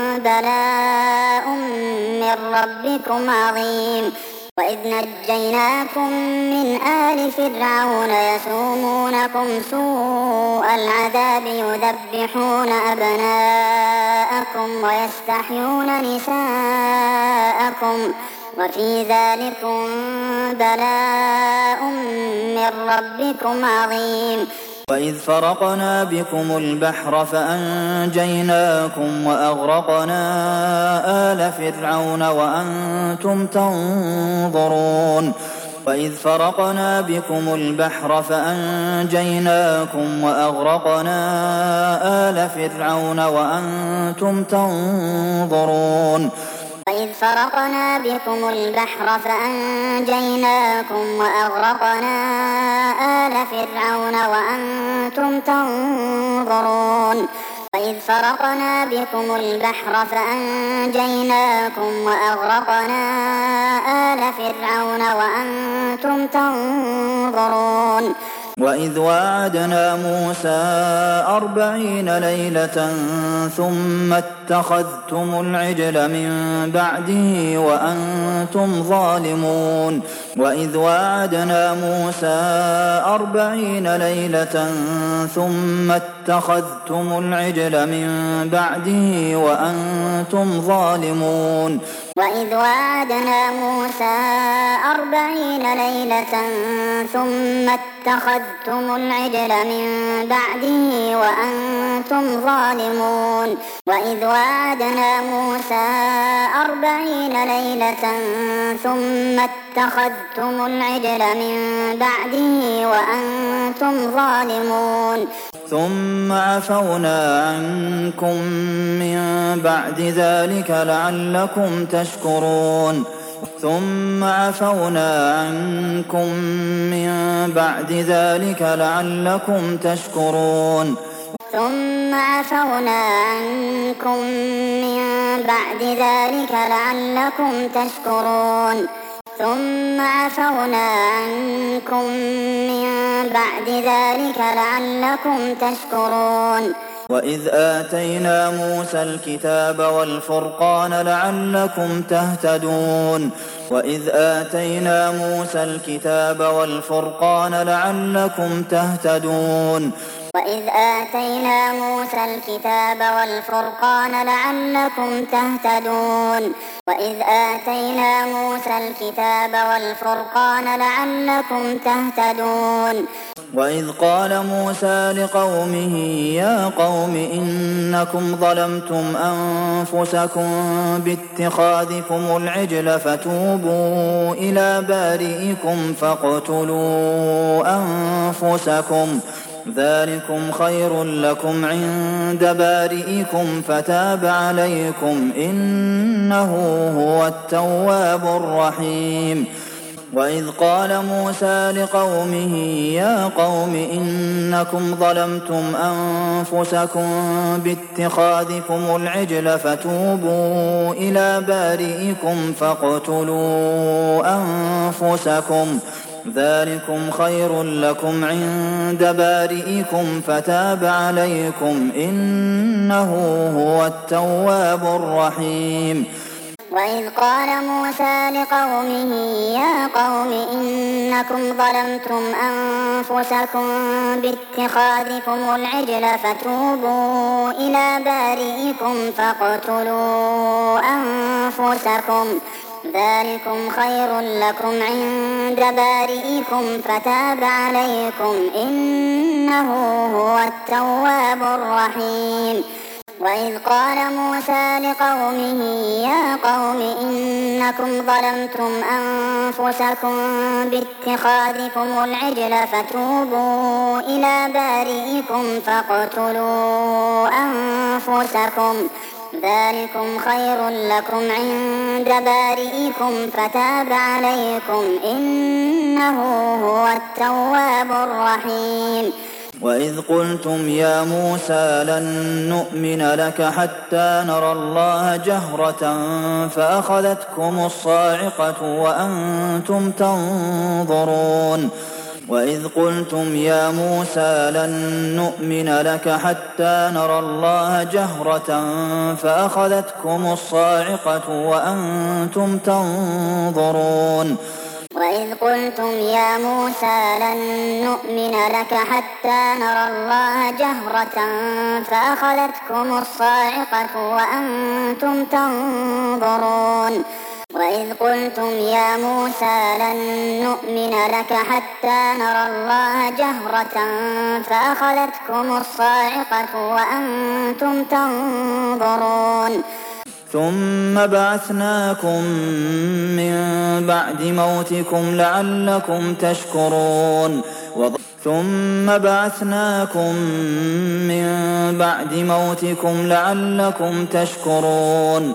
S2: بلاء من ربكم عظيم وإذ نجيناكم من آل فرعون يسومونكم سوء العذاب يذبحون أبناءكم ويستحيون نساءكم وفي ذلكم بلاء من ربكم عظيم
S3: وإذ فرقنا بكم البحر فأنجيناكم وأغرقنا آل فرعون وأنتم تنظرون وإذ فرقنا بكم البحر فأنجيناكم وأغرقنا آل فرعون وأنتم تنظرون
S2: وإذ فرقنا بكم البحر فأنجيناكم وأغرقنا آل فرعون وأنتم تنظرون وإذ فرقنا بكم البحر فأنجيناكم وأغرقنا آل فرعون وأنتم تنظرون
S3: وإذ واعدنا موسى أربعين ليلة ثم اتخذتم العجل من بعده وأنتم ظالمون وإذ واعدنا موسى أربعين ليلة ثم اتخذتم العجل من بعده وأنتم ظالمون
S2: وإذ وعدنا موسى أربعين ليلة ثم اتخذتم العجل من بعده وأنتم ظالمون وإذ وعدنا موسى أربعين ليلة ثم اتخذتم العجل من بعده وأنتم ظالمون
S3: ثم عفونا عنكم من بعد ذلك لعلكم تشكرون ثم عفونا عنكم من بعد ذلك لعلكم تشكرون
S2: ثم عفونا عنكم من بعد ذلك لعلكم تشكرون ثم عفونا عنكم من بعد ذلك لعلكم تشكرون
S3: وإذ آتينا موسى الكتاب والفرقان لعلكم تهتدون وإذ آتينا موسى الكتاب والفرقان لعلكم تهتدون
S2: وإذ آتينا موسى الكتاب والفرقان لعلكم تهتدون وإذ آتينا موسى الكتاب والفرقان لعلكم تهتدون
S3: وإذ قال موسى لقومه يا قوم إنكم ظلمتم أنفسكم باتخاذكم العجل فتوبوا إلى بارئكم فاقتلوا أنفسكم ذلكم خير لكم عند بارئكم فتاب عليكم إنه هو التواب الرحيم وإذ قال موسى لقومه يا قوم إنكم ظلمتم أنفسكم باتخاذكم العجل فتوبوا إلى بارئكم فاقتلوا أنفسكم ذلكم خير لكم عند بارئكم فتاب عليكم إنه هو التواب الرحيم
S2: وإذ قال موسى لقومه يا قوم إنكم ظلمتم أنفسكم باتخاذكم العجل فتوبوا إلى بارئكم فاقتلوا أنفسكم ذلكم خير لكم عند بارئكم فتاب عليكم إنه هو التواب الرحيم وإذ قال موسى لقومه يا قوم إنكم ظلمتم أنفسكم باتخاذكم العجل فتوبوا إلى بارئكم فاقتلوا أنفسكم ذلكم خير لكم عند بارئكم فتاب عليكم إنه هو التواب الرحيم
S3: وإذ قلتم يا موسى لن نؤمن لك حتى نرى الله جهرة فأخذتكم الصاعقة وأنتم تنظرون وإذ قلتم يا موسى لن نؤمن لك حتى نرى الله جهرة فأخذتكم الصاعقة وأنتم تنظرون
S2: وإذ قلتم يا موسى لن نؤمن لك حتى نرى الله جهرة فأخذتكم الصاعقة وأنتم تنظرون وإذ قلتم يا موسى لن نؤمن لك حتى نرى الله جهرة فأخذتكم الصاعقة وأنتم تنظرون
S3: ثم بعثناكم من بعد موتكم لعلكم تشكرون ثم بعثناكم من بعد موتكم لعلكم تشكرون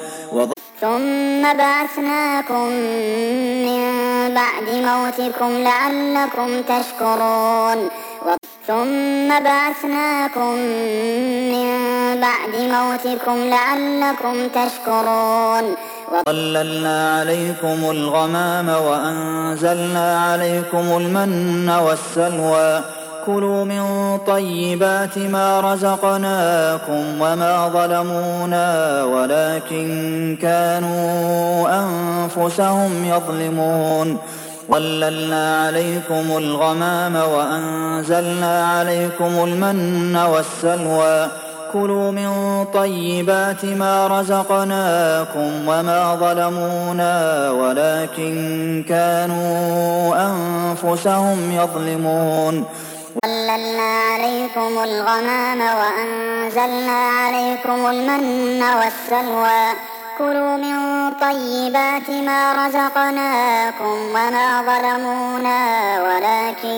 S2: ثم بعثناكم من بعد موتكم لعلكم تشكرون ثم بعثناكم من بعد موتكم لعلكم تشكرون
S3: وظللنا عليكم الغمام وأنزلنا عليكم المن والسلوى كلوا من طيبات ما رزقناكم وما ظلمونا ولكن كانوا أنفسهم يظلمون وَظَلَّلْنَا عَلَيْكُمُ الْغَمَامَ وَأَنزَلْنَا عَلَيْكُمُ الْمَنَّ وَالسَّلْوَىٰ كُلُوا مِن طَيِّبَاتِ مَا رَزَقْنَاكُمْ وَمَا ظَلَمُونَا وَلَٰكِن كَانُوا أَنفُسَهُمْ يَظْلِمُونَ
S2: وَظَلَّلْنَا عَلَيْكُمُ الْغَمَامَ وَأَنزَلْنَا عَلَيْكُمُ الْمَنَّ وَالسَّلْوَىٰ كُلُوا مِن طَيِّبَاتِ مَا رَزَقْنَاكُمْ وَمَا ظَلَمُونَا وَلَٰكِن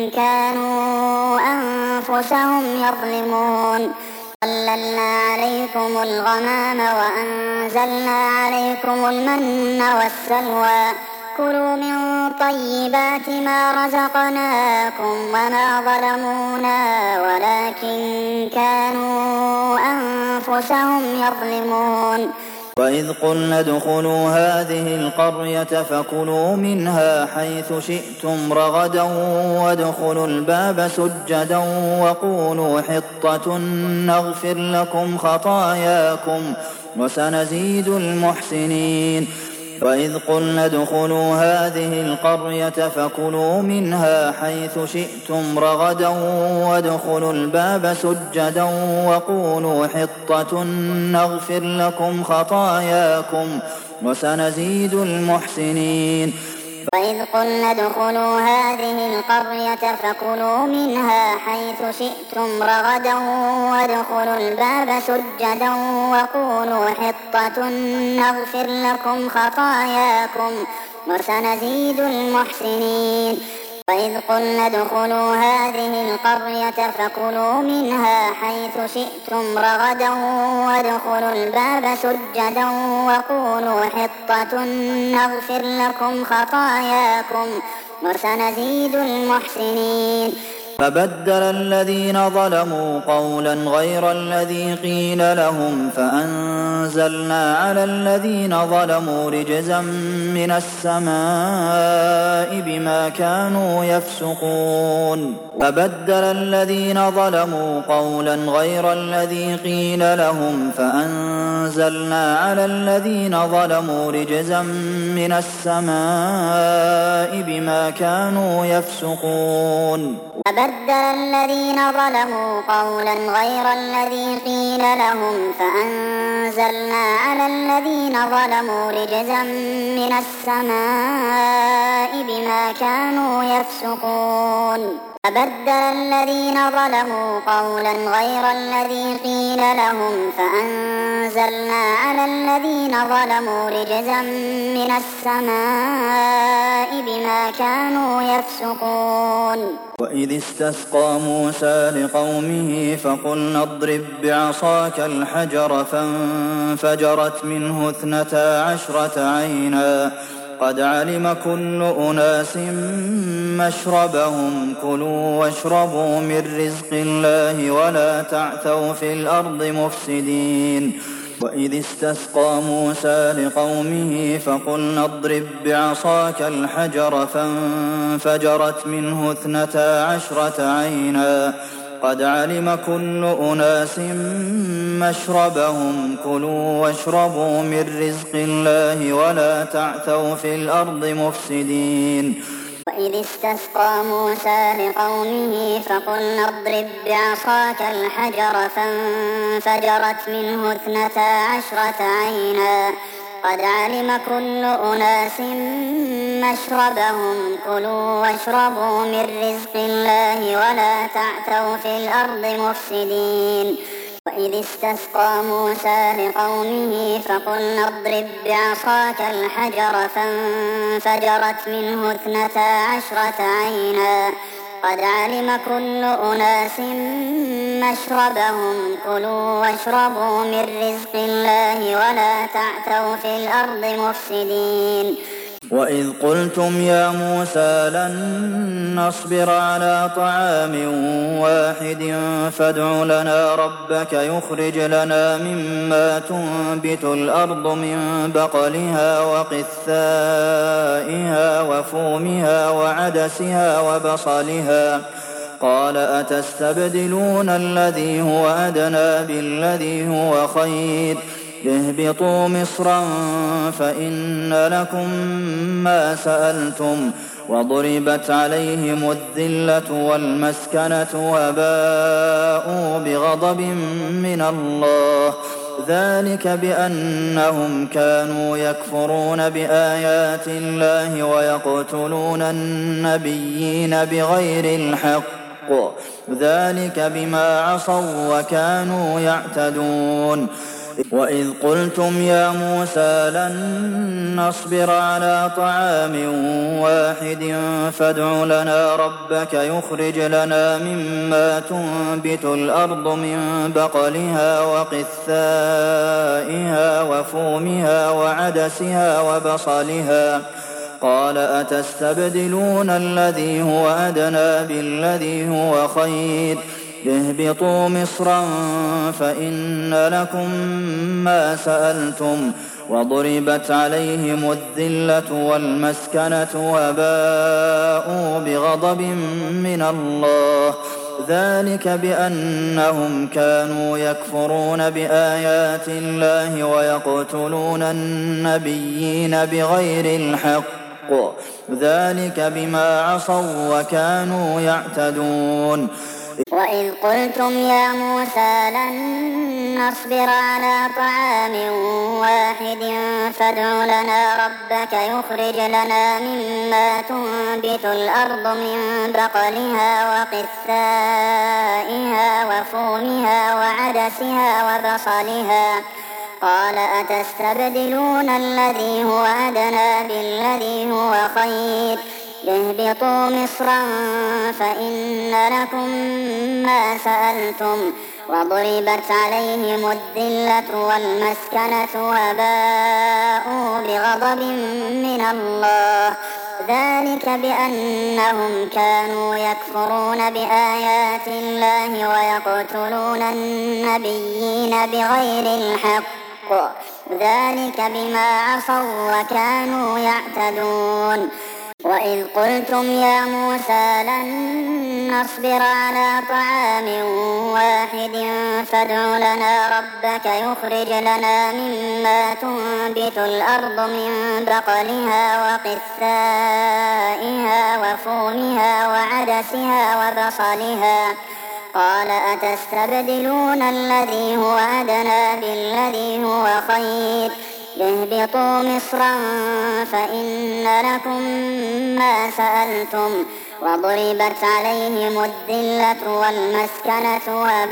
S2: كَانُوا أَنفُسَهُمْ يَظْلِمُونَ وَظَلَّلْنَا عَلَيْكُمُ الْغَمَامَ وَأَنزَلْنَا عَلَيْكُمُ الْمَنَّ وَالسَّلْوَىٰ كُلُوا مِن طَيِّبَاتِ مَا رَزَقْنَاكُمْ وَمَا ظَلَمُونَا وَلَٰكِن كَانُوا أَنفُسَهُمْ يَظْلِمُونَ
S3: وَإِذْ قُلْنَا ادْخُلُوا هَٰذِهِ الْقَرْيَةَ فَكُلُوا مِنْهَا حَيْثُ شِئْتُمْ رَغَدًا وَادْخُلُوا الْبَابَ سُجَّدًا وَقُولُوا حِطَّةٌ نَّغْفِرْ لَكُمْ خَطَايَاكُمْ وَسَنَزِيدُ الْمُحْسِنِينَ وَإِذْ قُلْنَا ادْخُلُوا هَٰذِهِ الْقَرْيَةَ فَكُلُوا مِنْهَا حَيْثُ شِئْتُمْ رَغَدًا وَادْخُلُوا الْبَابَ سُجَّدًا وَقُولُوا حِطَّةٌ نَّغْفِرْ لَكُمْ خَطَايَاكُمْ وَسَنَزِيدُ الْمُحْسِنِينَ
S2: وَإِذْ قُلْنَا ادْخُلُوا هَٰذِهِ الْقَرْيَةَ فَكُلُوا مِنْهَا حَيْثُ شِئْتُمْ رَغَدًا وَادْخُلُوا الْبَابَ سُجَّدًا وَقُولُوا حِطَّةٌ نَّغْفِرْ لَكُمْ خَطَايَاكُمْ وَسَنَزِيدُ الْمُحْسِنِينَ وَإِذْ قُلْنَا ادْخُلُوا هَٰذِهِ الْقَرْيَةَ فَكُلُوا مِنْهَا حَيْثُ شِئْتُمْ رَغَدًا وَادْخُلُوا الْبَابَ سُجَّدًا وَقُولُوا حِطَّةٌ نَّغْفِرْ لَكُمْ خَطَايَاكُمْ وَسَنَزِيدُ الْمُحْسِنِينَ
S3: فَبَدَّلَ الَّذِينَ ظَلَمُوا قَوْلًا غَيْرَ الَّذِي قِيلَ لَهُمْ فَأَنزَلْنَا عَلَى الَّذِينَ ظَلَمُوا رِجْزًا مِّنَ السَّمَاءِ بِمَا كَانُوا يَفْسُقُونَ فَبَدَّلَ الَّذِينَ ظَلَمُوا قَوْلًا غَيْرَ الَّذِي قِيلَ لَهُمْ فَأَنزَلْنَا عَلَى الَّذِينَ ظَلَمُوا رِجْزًا مِّنَ السَّمَاءِ بِمَا كَانُوا يَفْسُقُونَ
S2: فَبَدَّلَ الَّذِينَ ظَلَمُوا قَوْلًا غَيْرَ الَّذِي قِيلَ لَهُمْ فَأَنزَلْنَا عَلَى الَّذِينَ ظَلَمُوا رِجْزًا مِّنَ السَّمَاءِ بِمَا كَانُوا يَفْسُقُونَ فَبَدَّلَ الَّذِينَ ظَلَمُوا قَوْلًا غَيْرَ الَّذِي قِيلَ لَهُمْ فَأَنزَلْنَا عَلَى الَّذِينَ ظَلَمُوا رِجْزًا مِّنَ السَّمَاءِ بِمَا كَانُوا يَفْسُقُونَ
S3: وَإِذِ اسْتَسْقَىٰ مُوسَىٰ لِقَوْمِهِ فَقُلْنَا اضْرِب بِّعَصَاكَ الْحَجَرَ فَانفَجَرَتْ مِنْهُ اثْنَتَا عَشْرَةَ عَيْنًا قَدْ عَلِمَ كُلُّ أُنَاسٍ مَّشْرَبَهُمْ كُلُوا وَاشْرَبُوا مِن رِّزْقِ اللَّهِ وَلَا تَعْثَوْا فِي الْأَرْضِ مُفْسِدِينَ وَإِذِ اسْتَسْقَىٰ مُوسَىٰ لِقَوْمِهِ فَقُلْنَا اضْرِب بِّعَصَاكَ الْحَجَرَ فَانفَجَرَتْ مِنْهُ اثْنَتَا عَشْرَةَ عَيْنًا قَدْ عَلِمَ كُلُّ أُنَاسٍ مَّشْرَبَهُمْ كُلُوا وَاشْرَبُوا مِن رِّزْقِ اللَّهِ وَلَا تَعْثَوْا فِي الْأَرْضِ مُفْسِدِينَ
S2: وَإِذِ اسْتَسْقَىٰ مُوسَىٰ لِقَوْمِهِ فَقُلْنَا اضْرِب بِّعَصَاكَ الْحَجَرَ فَانفَجَرَتْ مِنْهُ اثْنَتَا عَشْرَةَ عَيْنًا قَدْ عَلِمَ كُلُّ أُنَاسٍ مَّشْرَبَهُمْ كُلُوا وَاشْرَبُوا مِن رِّزْقِ اللَّهِ وَلَا تَعْثَوْا فِي الْأَرْضِ مُفْسِدِينَ وَإِذِ اسْتَسْقَىٰ مُوسَىٰ لِقَوْمِهِ فَقُلْنَا اضْرِب بِّعَصَاكَ الْحَجَرَ فَانفَجَرَتْ مِنْهُ اثْنَتَا عَشْرَةَ عَيْنًا قَدْ عَلِمَ كُلُّ أُنَاسٍ مَّشْرَبَهُمْ كُلُوا وَاشْرَبُوا مِن رِّزْقِ اللَّهِ وَلَا تَعْثَوْا فِي الْأَرْضِ مُفْسِدِينَ
S3: وَإِذْ قُلْتُمْ يَا مُوسَىٰ لَن نَّصْبِرَ عَلَىٰ طَعَامٍ وَاحِدٍ فَادْعُ لَنَا رَبَّكَ يُخْرِجْ لَنَا مِمَّا تُنبِتُ الْأَرْضُ مِن بَقْلِهَا وَقِثَّائِهَا وَفُومِهَا وَعَدَسِهَا وَبَصَلِهَا قال أتستبدلون الذي هو أدنى بالذي هو خير اهبطوا مصرا فإن لكم ما سألتم وضربت عليهم الذلة والمسكنة وباءوا بغضب من الله ذلك بأنهم كانوا يكفرون بآيات الله ويقتلون النبيين بغير الحق ذلك بما عصوا وكانوا يعتدون وإذ قلتم يا موسى لن نصبر على طعام واحد فادع لنا ربك يخرج لنا مما تنبت الأرض من بقلها وقثائها وفومها وعدسها وبصلها قال أتستبدلون الذي هو أدنى بالذي هو خير اهبطوا مصرا فإن لكم ما سألتم وضربت عليهم الذلة والمسكنة وباءوا بغضب من الله ذلك بأنهم كانوا يكفرون بآيات الله ويقتلون النبيين بغير الحق ذلك بما عصوا وكانوا يعتدون
S2: وإذ قلتم يا موسى لن نصبر على طعام واحد فادع لنا ربك يخرج لنا مما تنبت الأرض من بقلها وقثائها وفومها وعدسها وبصلها قال أتستبدلون الذي هو أدنى بالذي هو خير اهبطوا مصرا فإن لكم ما سألتم وضربت عليهم الذلة والمسكنة وباءوا بغضب من الله ذلك بأنهم كانوا يكفرون بآيات الله ويقتلون النبيين بغير الحق ذلك بما عصوا وكانوا يعتدون وإذ قلتم يا موسى لن نصبر على طعام واحد فادع لنا ربك يخرج لنا مما تنبت الأرض من بقلها وقثائها وفومها وعدسها وبصلها قال أتستبدلون الذي هو أدنى بالذي هو خير اهبطوا مصرا فإن لكم ما سألتم وضربت عليهم الذلة والمسكنة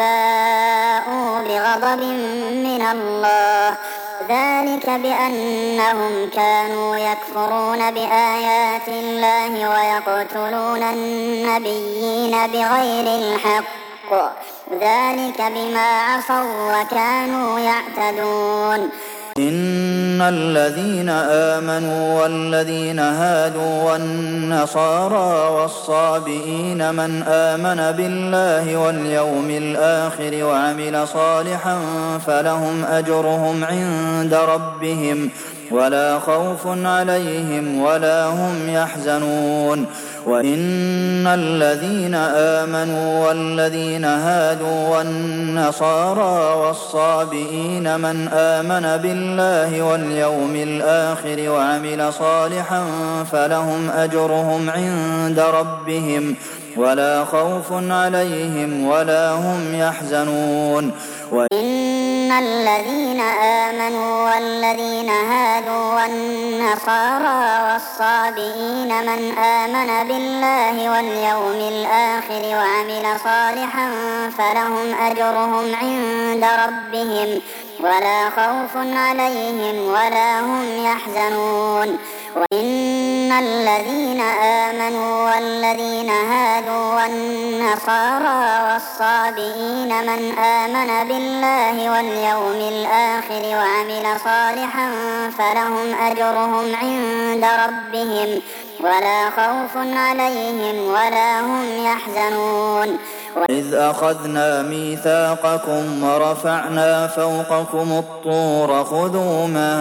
S2: وباءوا بغضب من الله ذلك بأنهم كانوا يكفرون بآيات الله ويقتلون النبيين بغير الحق ذلك بما عصوا وكانوا يعتدون
S3: إن الذين آمنوا والذين هادوا والنصارى والصابئين من آمن بالله واليوم الآخر وعمل صالحا فلهم أجرهم عند ربهم ولا خوف عليهم ولا هم يحزنون وإن الذين آمنوا والذين هادوا والنصارى والصابئين من آمن بالله واليوم الآخر وعمل صالحا فلهم أجرهم عند ربهم ولا خوف عليهم ولا هم يحزنون
S2: وإن الذين آمنوا والذين هادوا والنصارى والصابئين من آمن بالله واليوم الآخر وعمل صالحا فلهم أجرهم عند ربهم ولا خوف عليهم ولا هم يحزنون وإن الذين آمنوا والذين هادوا والنصارى والصابئين من آمن بالله واليوم الآخر وعمل صالحا فلهم أجرهم عند ربهم ولا خوف عليهم ولا هم يحزنون
S3: إذ أخذنا ميثاقكم ورفعنا فوقكم الطور خذوا ما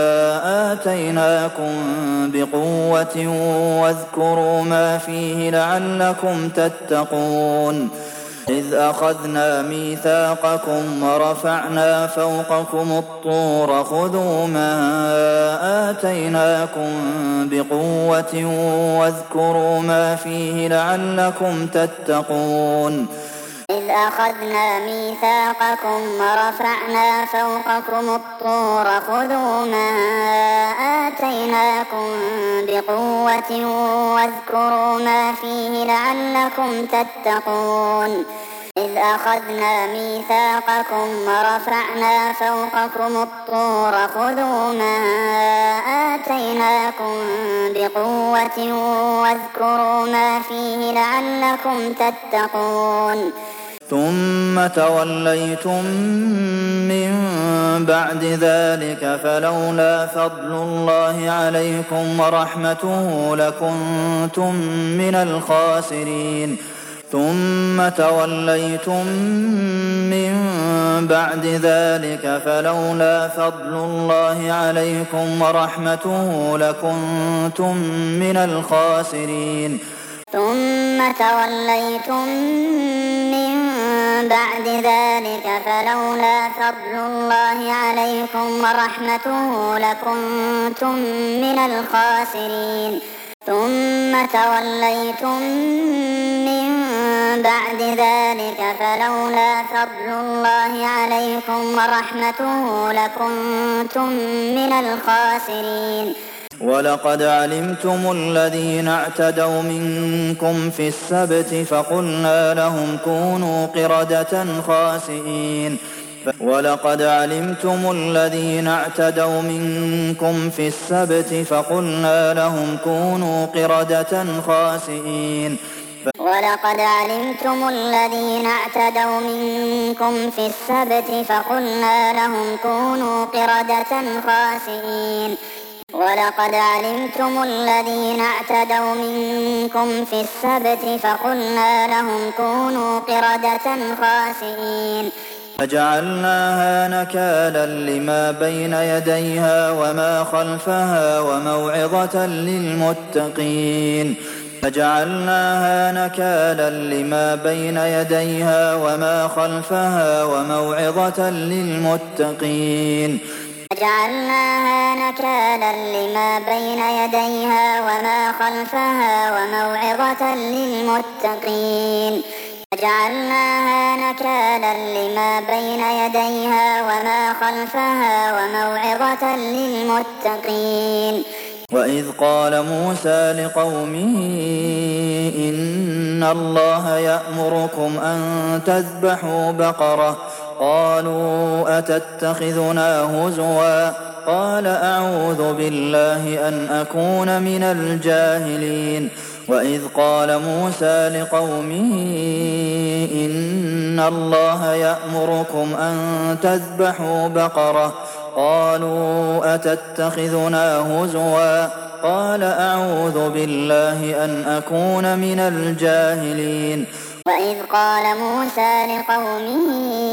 S3: آتيناكم بقوة واذكروا ما فيه لعلكم تتقون إذ أخذنا ميثاقكم ورفعنا فوقكم الطور خذوا ما آتيناكم بقوة واذكروا ما فيه لعلكم تتقون
S2: إذ أخذنا ميثاقكم ورفعنا فوقكم الطور خذوا ما آتيناكم بقوة واذكروا ما فيه لعلكم تتقون إذ أخذنا ميثاقكم ورفعنا فوقكم الطور خذوا ما آتيناكم بقوة واذكروا ما فيه لعلكم تتقون
S3: ثم توليتم من بعد ذلك فلولا فضل الله عليكم ورحمته لكنتم من الخاسرين ثم توليتم من بعد ذلك فلولا فضل الله عليكم ورحمته لكنتم من الخاسرين
S2: ثم توليتم من بعد ذلك فلولا فضل الله عليكم ورحمته لكنتم من الخاسرين ثم توليتم من بعد ذلك فلولا فضل الله عليكم ورحمته لكنتم من الخاسرين
S3: ولقد علمتم الذين اعتدوا منكم في السبت فقلنا لهم كونوا قردة خاسئين ولقد علمتم الذين اعتدوا منكم في السبت فقلنا لهم كونوا قردة خاسئين
S2: ولقد علمتم الذين اعتدوا منكم في السبت فقلنا لهم كونوا قردة خاسئين ولقد علمتم الذين اعتدوا منكم في السبت فقلنا لهم كونوا قردة خاسئين
S3: فجعلناها نكالا لما بين يديها وما خلفها وموعظة للمتقين فجعلناها نكالا لما بين يديها وما خلفها وموعظة للمتقين
S2: فجعلناها نكالا لما بين يديها وما خلفها وموعظة للمتقين فجعلناها نكالا لما بين يديها وما خلفها وموعظة للمتقين
S3: وإذ قال موسى لقومه إن الله يأمركم أن تذبحوا بقرة قالوا أتتخذنا هزوا قال أعوذ بالله أن أكون من الجاهلين وإذ قال موسى لقومه إن الله يأمركم أن تذبحوا بقرة قالوا أتتخذنا هزوا قال أعوذ بالله أن أكون من الجاهلين
S2: وإذ قال موسى لقومه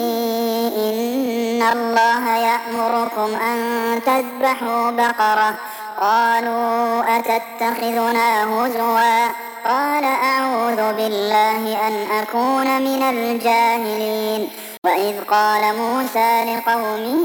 S2: إن الله يأمركم أن تذبحوا بقرة قالوا أتتخذنا هزوا قال أعوذ بالله أن أكون من الجاهلين وإذ قال موسى لقومه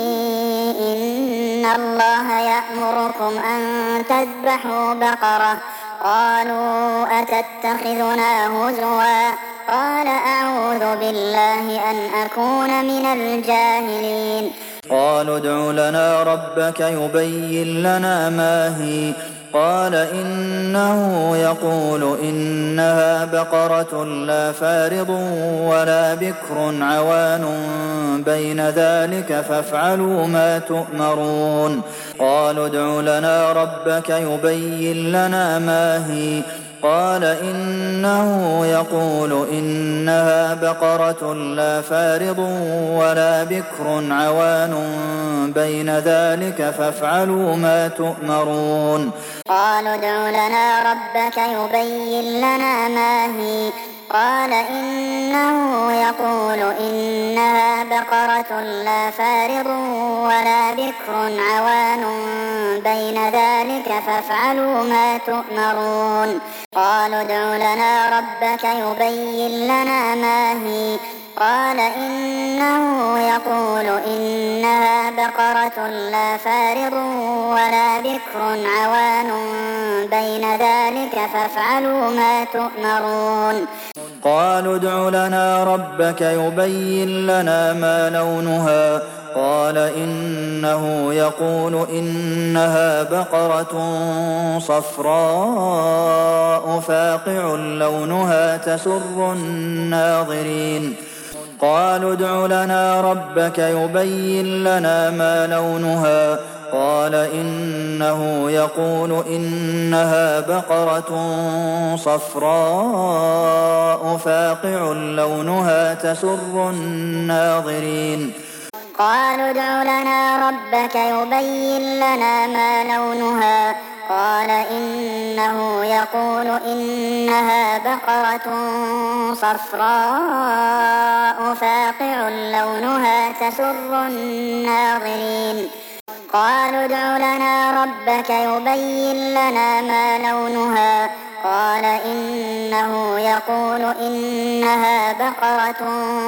S2: إن الله يأمركم أن تذبحوا بقرة قالوا أتتخذنا هزوا قال أعوذ بالله أن أكون من الجاهلين
S3: قالوا ادع لنا ربك يبين لنا ما هي قال إنه يقول إنها بقرة لا فارض ولا بكر عوان بين ذلك فافعلوا ما تؤمرون قالوا ادع لنا ربك يبين لنا ما هي قال إنه يقول إنها بقرة لا فارض ولا بكر عوان بين ذلك فافعلوا ما تؤمرون
S2: قالوا ادع لنا ربك يبين لنا ما هي قال إنه يقول إنها بقرة لا فارض ولا بكر عوان بين ذلك فافعلوا ما تؤمرون قالوا ادع لنا ربك يبين لنا ما هي قال إنه يقول إنها بقرة لا فارض ولا بكر عوان بين ذلك فافعلوا ما تؤمرون
S3: قالوا ادع لنا ربك يبين لنا ما لونها قال إنه يقول إنها بقرة صفراء فاقع لونها تسر الناظرين قالوا ادع لنا ربك يبين لنا ما لونها قال إنه يقول إنها بقرة صفراء فاقع لونها تسر الناظرين
S2: قالوا ادع لنا ربك يبين لنا ما لونها قال إنه يقول إنها بقرة صفراء فاقع لونها تسر الناظرين قالوا ادع لنا ربك يبين لنا ما لونها قال إنه يقول إنها بقرة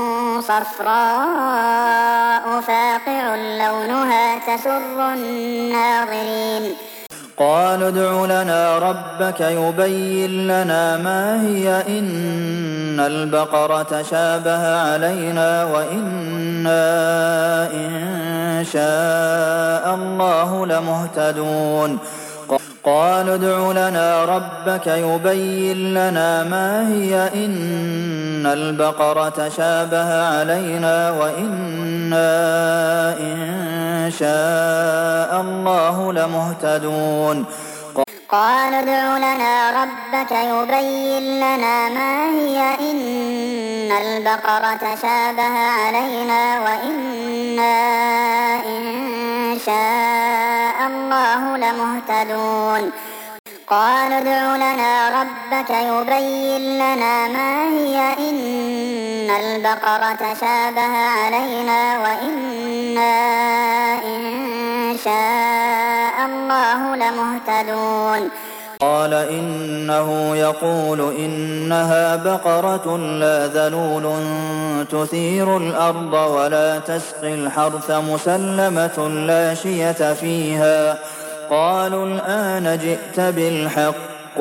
S2: صفراء فاقع لونها تسر الناظرين
S3: قالوا ادع لنا ربك يبين لنا ما هي إن البقرة شابه علينا وإنا إن شاء الله لمهتدون قالوا ادع لنا ربك يبين لنا ما هي إن البقرة شابه علينا وإنا إن شاء الله لمهتدون
S2: قالوا ادع لنا ربك يبين لنا ما هي إن البقرة شابه علينا وإنا إن شاء الله لمهتدون قالوا ادع لنا ربك يبين لنا ما هي إن البقرة شابه علينا وإنا إن شاء الله لمهتدون
S3: قال إنه يقول إنها بقرة لا ذلول تثير الأرض ولا تسقي الحرث مسلمة لا شية فيها قالوا الآن جئت بالحق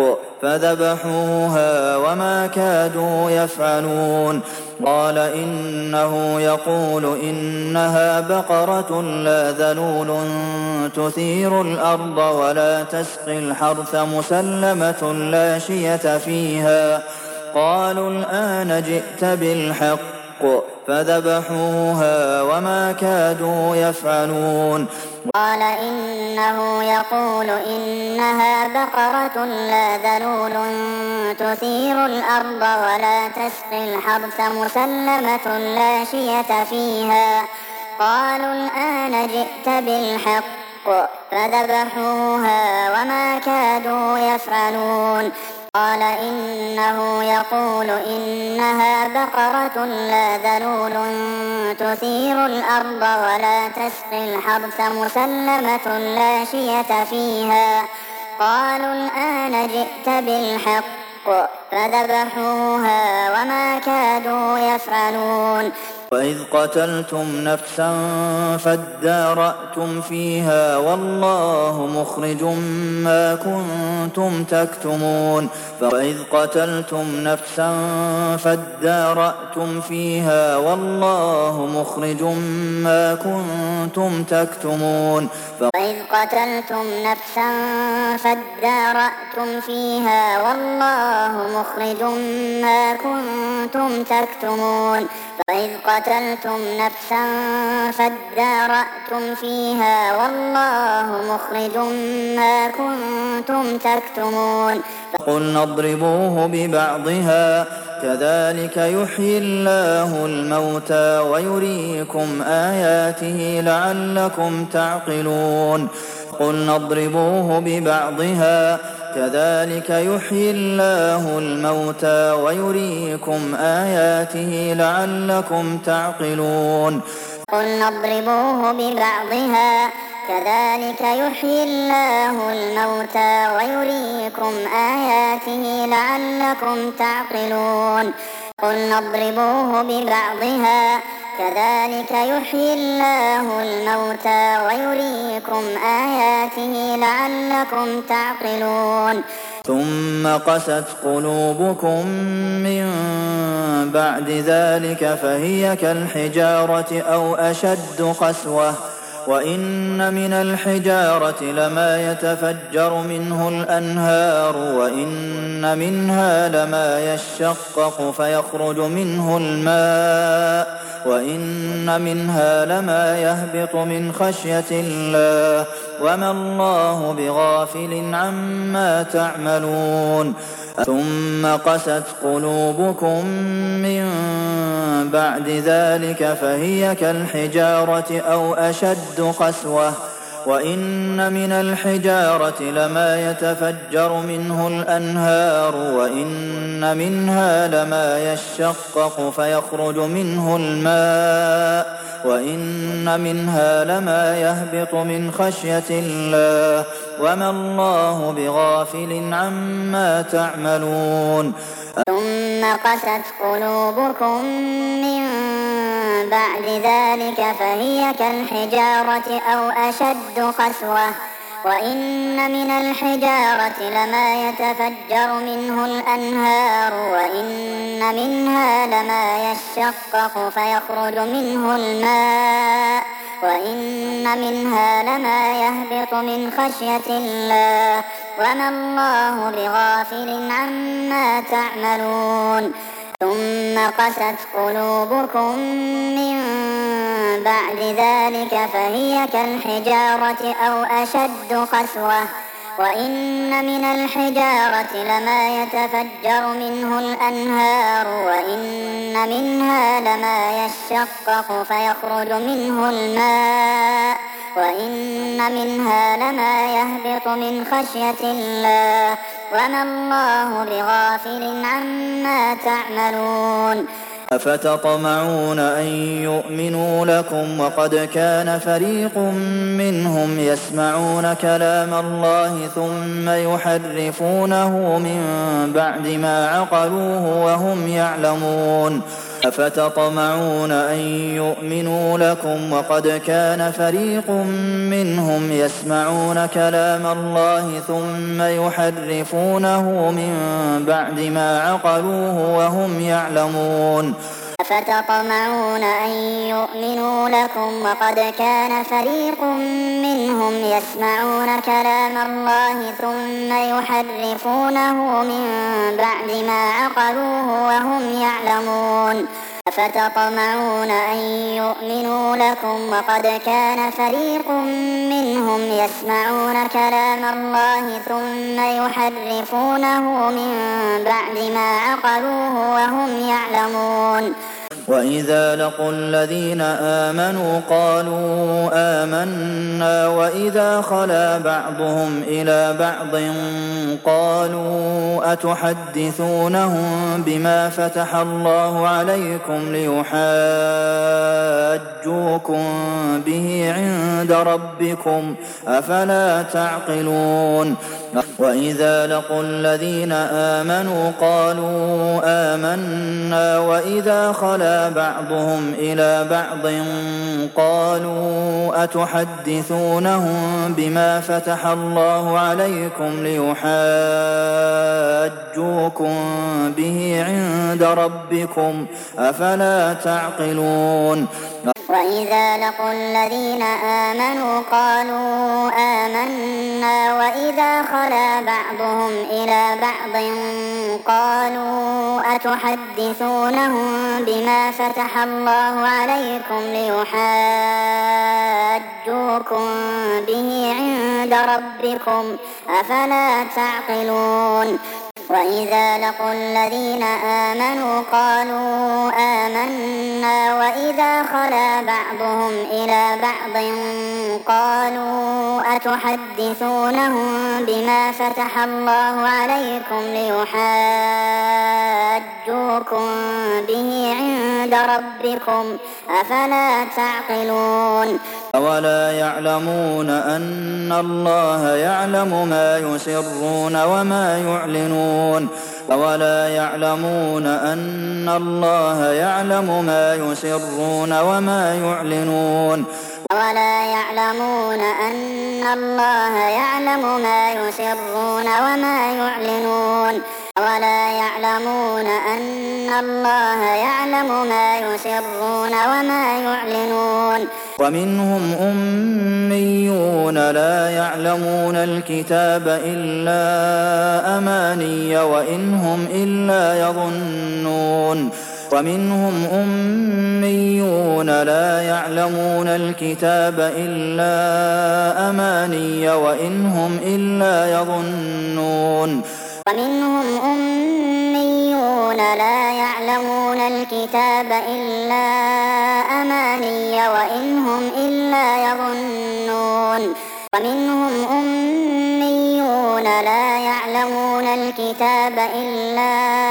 S3: فذبحوها وما كادوا يفعلون قال إنه يقول إنها بقرة لا ذلول تثير الأرض ولا تسقي الحرث مسلمة لا شية فيها قالوا الآن جئت بالحق فذبحوها وما كادوا يفعلون
S2: قال إنه يقول إنها بقرة لا ذلول تثير الأرض ولا تسقي الحرث مسلمة لا شية فيها قالوا الآن جئت بالحق فذبحوها وما كادوا يفعلون قال إنه يقول إنها بقرة لا ذلول تثير الأرض ولا تسقي الحرث مسلمة لا شية فيها قالوا الآن جئت بالحق فذبحوها وما كادوا يفعلون
S3: وإذ قتلتم نفسا فادارأتم فيها والله مخرج ما كنتم تكتمون وإذ قتلتم نفسا فادارأتم فيها والله مخرج ما كنتم تكتمون
S2: وإذ قتلتم نفسا فادارأتم فيها والله مخرج ما كنتم تكتمون وإذ قتلتم نفسا فادارأتم فيها والله مخرج ما كنتم تكتمون
S3: قلنا اضربوه ببعضها كذلك يحيي الله الموتى ويريكم آياته لعلكم تعقلون قلنا اضربوه ببعضها كذلك يحيي الله الموتى ويريكم آياته لعلكم تعقلون
S2: قلنا اضربوه ببعضها كذلك يحيي الله الموتى ويريكم آياته لعلكم تعقلون قلنا اضربوه ببعضها كذلك يحيي الله الموتى ويريكم آياته لعلكم تعقلون
S3: ثم قست قلوبكم من بعد ذلك فهي كالحجارة أو أشد قسوة وإن من الحجارة لما يتفجر منه الأنهار وإن منها لما يشقق فيخرج منه الماء وإن منها لما يهبط من خشية الله وما الله بغافل عما تعملون ثم قست قلوبكم من بعد ذلك فهي كالحجارة أو أشد قسوة وإن من الحجارة لما يتفجر منه الأنهار وإن منها لما يشقق فيخرج منه الماء وإن منها لما يهبط من خشية الله وما الله بغافل عما تعملون
S2: ثم قست قلوبكم من بعد ذلك فهي كالحجارة أو أشد قسوة وإن من الحجارة لما يتفجر منه الأنهار وإن منها لما يشقق فيخرج منه الماء وإن منها لما يهبط من خشية الله وما الله بغافل عما تعملون ثم قست قلوبكم من بعد ذلك فهي كالحجارة أو أشد قسوة وإن من الحجارة لما يتفجر منه الأنهار وإن منها لما يشقق فيخرج منه الماء وإن منها لما يهبط من خشية الله وما الله بغافل عما تعملون
S3: أفتطمعون أن يؤمنوا لكم وقد كان فريق منهم يسمعون كلام الله ثم يحرفونه من بعد ما عقلوه وهم يعلمون أفتطمعون أن يؤمنوا لكم وقد كان فريق منهم يسمعون كلام الله ثم يحرفونه من بعد ما عقلوه وهم يعلمون
S2: أفتطمعون أن يؤمنوا لكم وقد كان فريق منهم يسمعون كلام الله ثم يحرفونه من بعد ما عقلوه وهم يعلمون أفتطمعون أن يؤمنوا لكم وقد كان فريق منهم يسمعون كلام الله ثم يحرفونه من بعد ما عقلوه وهم يعلمون
S3: وإذا لقوا الذين آمنوا قالوا آمنا وإذا خلا بعضهم إلى بعض قالوا أتحدثونهم بما فتح الله عليكم ليحاجوكم به عند ربكم أفلا تعقلون وإذا لقوا الذين آمنوا قالوا آمنا وإذا خلا بعضهم إلى بعض قالوا أتحدثونهم بما فتح الله عليكم ليحاجوكم به عند ربكم أفلا تعقلون
S2: وإذا لقوا الذين آمنوا قالوا آمنا وإذا خلا بعضهم إلى بعض قالوا أتحدثونهم بما فتح الله عليكم ليحاجوكم به عند ربكم أفلا تعقلون وإذا لقوا الذين آمنوا قالوا آمنا وإذا خلا بعضهم إلى بعض قالوا أتحدثونهم بما فتح الله عليكم ليحاجوكم به عند ربكم أفلا تعقلون
S3: أولا يعلمون أن الله يعلم ما يسرون وما يعلنون أولا يعلمون أن الله يعلم ما يسرون وما يعلنون
S2: أولا يعلمون أن الله يعلم ما يسرون وما يعلنون أولا يعلمون أن الله يعلم ما يسرون وما يعلنون
S3: ومنهم أميون لا يعلمون الكتاب إلا أماني وإن هم إلا يظنون ومنهم أميون لا يعلمون الكتاب إلا أماني وإن هم إلا يظنون
S2: ومنهم أميون لا يعلمون الكتاب إلا أماني وإن هم إلا يظنون ومنهم أميون لا يعلمون الكتاب إلا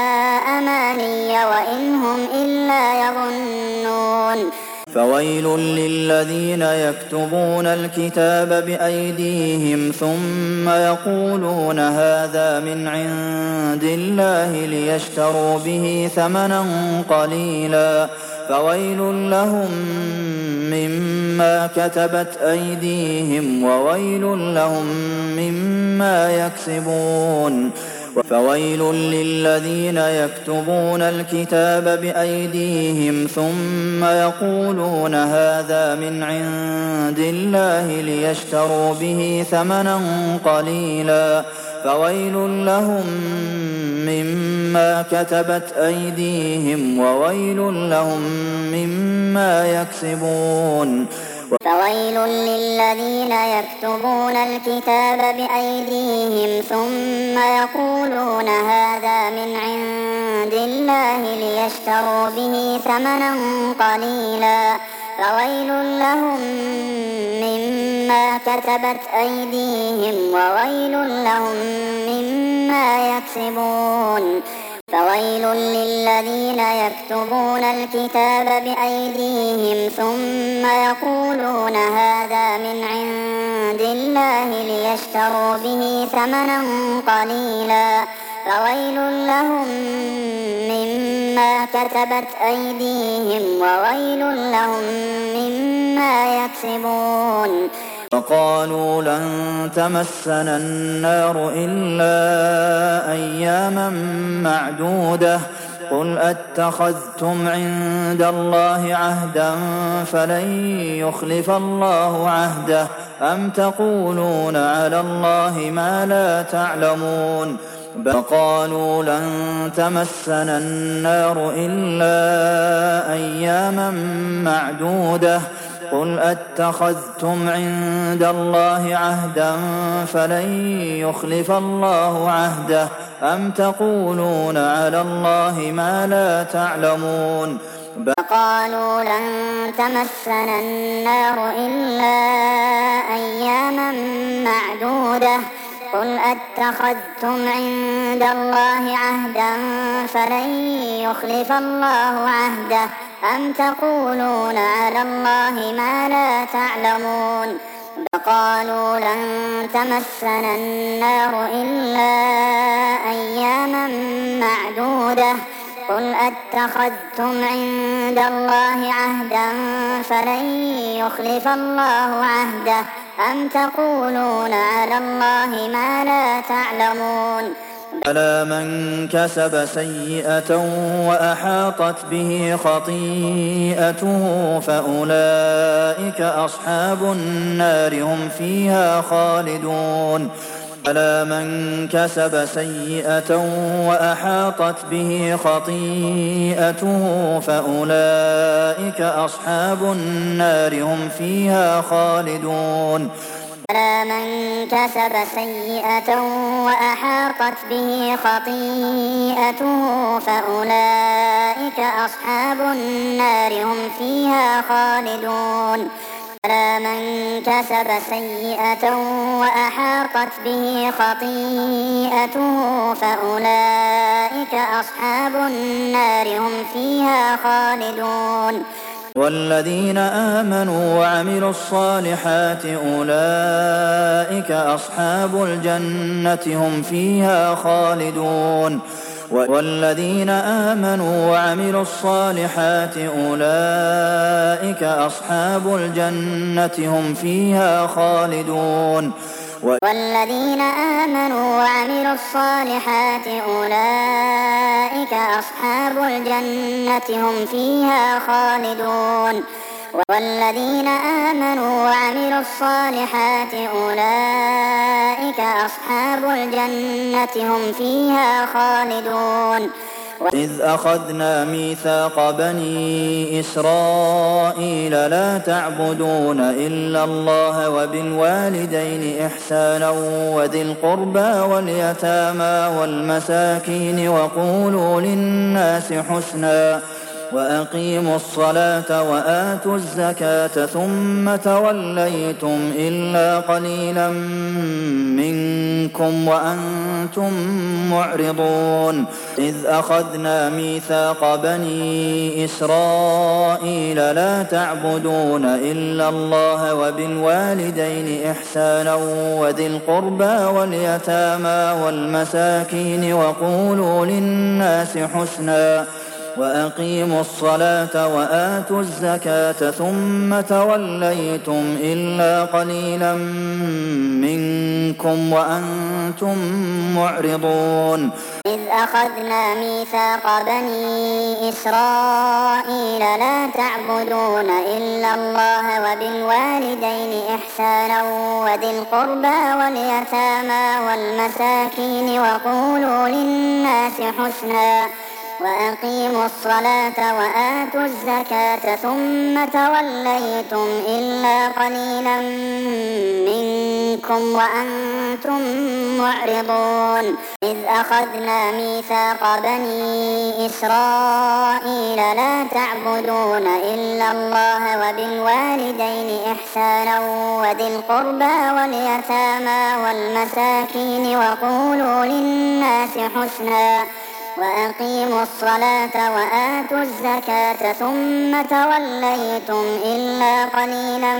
S2: أماني وإن هم إلا يظنون
S3: فويل للذين يكتبون الكتاب بأيديهم ثم يقولون هذا من عند الله ليشتروا به ثمنا قليلا فويل لهم مما كتبت أيديهم وويل لهم مما يكسبون فويل للذين يكتبون الكتاب بأيديهم ثم يقولون هذا من عند الله ليشتروا به ثمنا قليلا فويل لهم مما كتبت أيديهم وويل لهم مما يكسبون
S2: فويل للذين يكتبون الكتاب بأيديهم ثم يقولون هذا من عند الله ليشتروا به ثمنا قليلا فويل لهم مما كتبت أيديهم وويل لهم مما يكسبون فويل للذين يكتبون الكتاب بأيديهم ثم يقولون هذا من عند الله ليشتروا به ثمنا قليلا فويل لهم مما كتبت أيديهم وويل لهم مما يكسبون
S3: وقالوا لن تمسنا النار إلا أياما معدودة قل أتخذتم عند الله عهدا فلن يخلف الله عهده أم تقولون على الله ما لا تعلمون بل قالوا لن تمسنا النار إلا أياما معدودة قل أتخذتم عند الله عهدا فلن يخلف الله عهده أم تقولون على الله ما لا تعلمون
S2: قالوا لن تمسنا النار إلا أياما معدودة قل أتخذتم عند الله عهدا فلن يخلف الله عهده أم تقولون على الله ما لا تعلمون قالوا لن تمسنا النار إلا أياما معدودة قل أتخذتم عند الله عهدا فلن يخلف الله عهده أم تقولون على الله ما لا تعلمون
S3: ألا من كسب سيئة وأحاطت به خطيئته فأولئك أصحاب النار هم فيها خالدون ألا من كسب سيئة وأحاطت به خطيئته فأولئك أصحاب النار هم فيها خالدون
S2: بلى من كسب سيئة وأحاطت به خطيئته فأولئك أصحاب النار هم فيها خالدون بلى من كسب سيئة وأحاطت به خطيئته فأولئك أصحاب النار هم فيها خالدون
S3: والذين آمنوا وعملوا الصالحات أولئك أصحاب الجنة هم فيها خالدون والذين آمنوا وعملوا الصالحات أولئك أصحاب الجنة هم فيها خالدون
S2: والذين آمنوا وعملوا الصالحات أولئك أصحاب الجنة هم فيها خالدون والذين آمنوا وعملوا الصالحات أولئك أصحاب الجنة هم فيها خالدون
S3: إذ أخذنا ميثاق بني إسرائيل لا تعبدون إلا الله وبالوالدين إحسانا وذي القربى واليتامى والمساكين وقولوا للناس حسنا وأقيموا الصلاة وآتوا الزكاة ثم توليتم إلا قليلا منكم وأنتم معرضون إذ أخذنا ميثاق بني إسرائيل لا تعبدون إلا الله وبالوالدين إحسانا وذي القربى واليتامى والمساكين وقولوا للناس حسنا وأقيموا الصلاة وآتوا الزكاة ثم توليتم إلا قليلا منكم وأنتم معرضون
S2: إذ أخذنا ميثاق بني إسرائيل لا تعبدون إلا الله وبالوالدين إحسانا وذي القربى واليتامى والمساكين وقولوا للناس حسنا وأقيموا الصلاة وآتوا الزكاة ثم توليتم إلا قليلا منكم وأنتم معرضون إذ أخذنا ميثاق بني إسرائيل لا تعبدون إلا الله وبالوالدين إحسانا وذي القربى واليتامى والمساكين وقولوا للناس حسنا وأقيموا الصلاة وآتوا الزكاة ثم توليتم إلا قليلا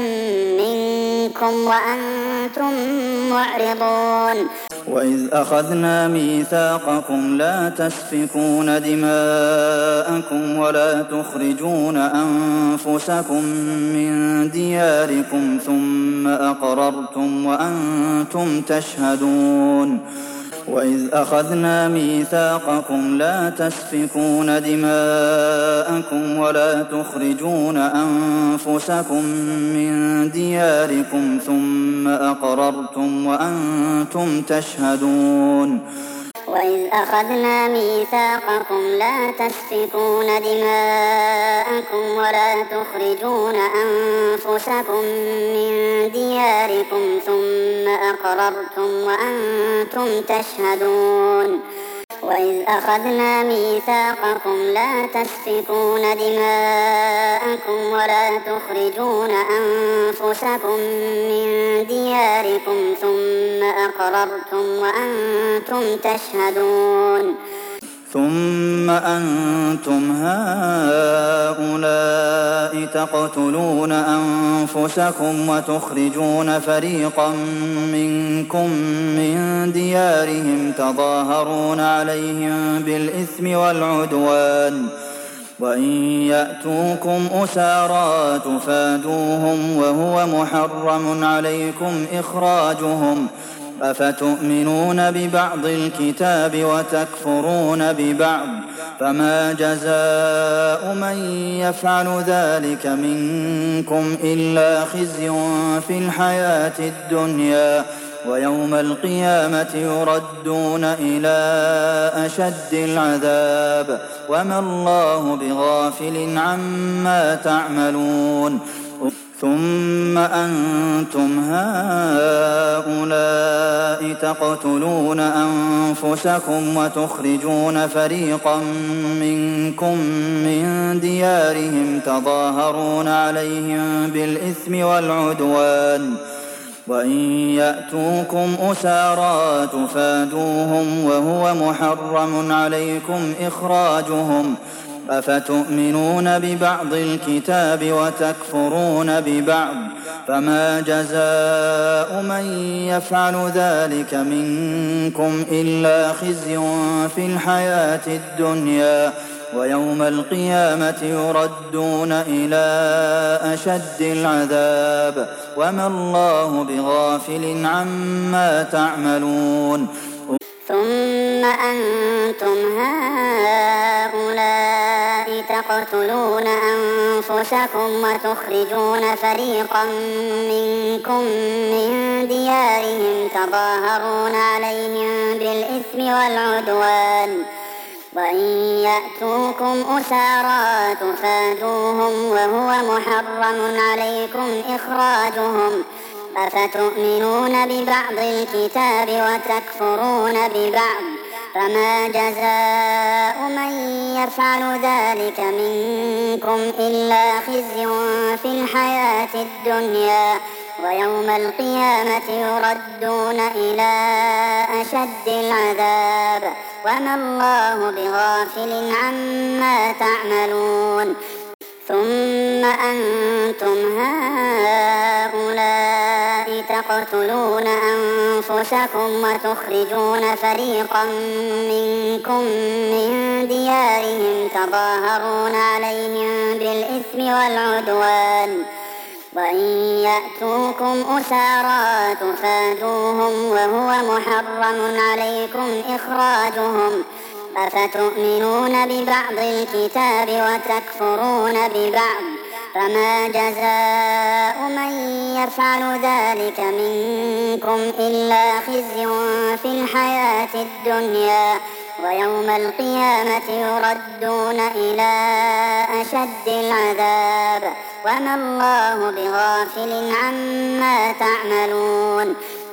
S2: منكم وأنتم معرضون
S3: وإذ أخذنا ميثاقكم لا تسفكون دماءكم ولا تخرجون أنفسكم من دياركم ثم أقررتم وأنتم تشهدون وإذ أخذنا ميثاقكم لا تسفكون دماءكم ولا تخرجون أنفسكم من دياركم ثم أقررتم وأنتم تشهدون
S2: وإذ أخذنا ميثاقكم لا تسفكون دماءكم ولا تخرجون أنفسكم من دياركم ثم أقررتم وأنتم تشهدون وإذ أخذنا ميثاقكم لا تسفكون دماءكم ولا تخرجون أنفسكم من دياركم ثم أقررتم وأنتم تشهدون
S3: ثم أنتم هؤلاء تقتلون أنفسكم وتخرجون فريقا منكم من ديارهم تظاهرون عليهم بالإثم والعدوان وإن يأتوكم أسارى تفادوهم وهو محرم عليكم إخراجهم أفتؤمنون ببعض الكتاب وتكفرون ببعض فما جزاء من يفعل ذلك منكم إلا خزي في الحياة الدنيا ويوم القيامة يردون إلى أشد العذاب وما الله بغافل عما تعملون ثم أنتم هؤلاء تقتلون أنفسكم وتخرجون فريقا منكم من ديارهم تظاهرون عليهم بالإثم والعدوان وإن يأتوكم أسارى تفادوهم وهو محرم عليكم إخراجهم أفتؤمنون ببعض الكتاب وتكفرون ببعض فما جزاء من يفعل ذلك منكم إلا خزي في الحياة الدنيا ويوم القيامة يردون إلى أشد العذاب وما الله بغافل عما تعملون
S2: ثم أنتم هؤلاء تقتلون أنفسكم وتخرجون فريقا منكم من ديارهم تظاهرون عليهم بالإثم والعدوان وإن يأتوكم أسارى تفادوهم وهو محرم عليكم إخراجهم أفتؤمنون ببعض الكتاب وتكفرون ببعض فما جزاء من يفعل ذلك منكم إلا خزي في الحياة الدنيا ويوم القيامة يردون إلى أشد العذاب وما الله بغافل عما تعملون ثم أنتم هؤلاء تقتلون أنفسكم وتخرجون فريقا منكم من ديارهم تظاهرون عليهم بالإثم والعدوان وإن يأتوكم أسارى تفادوهم وهو محرم عليكم إخراجهم أفتؤمنون ببعض الكتاب وتكفرون ببعض فما جزاء من يفعل ذلك منكم إلا خزي في الحياة الدنيا ويوم القيامة يردون إلى أشد العذاب وما الله بغافل عما تعملون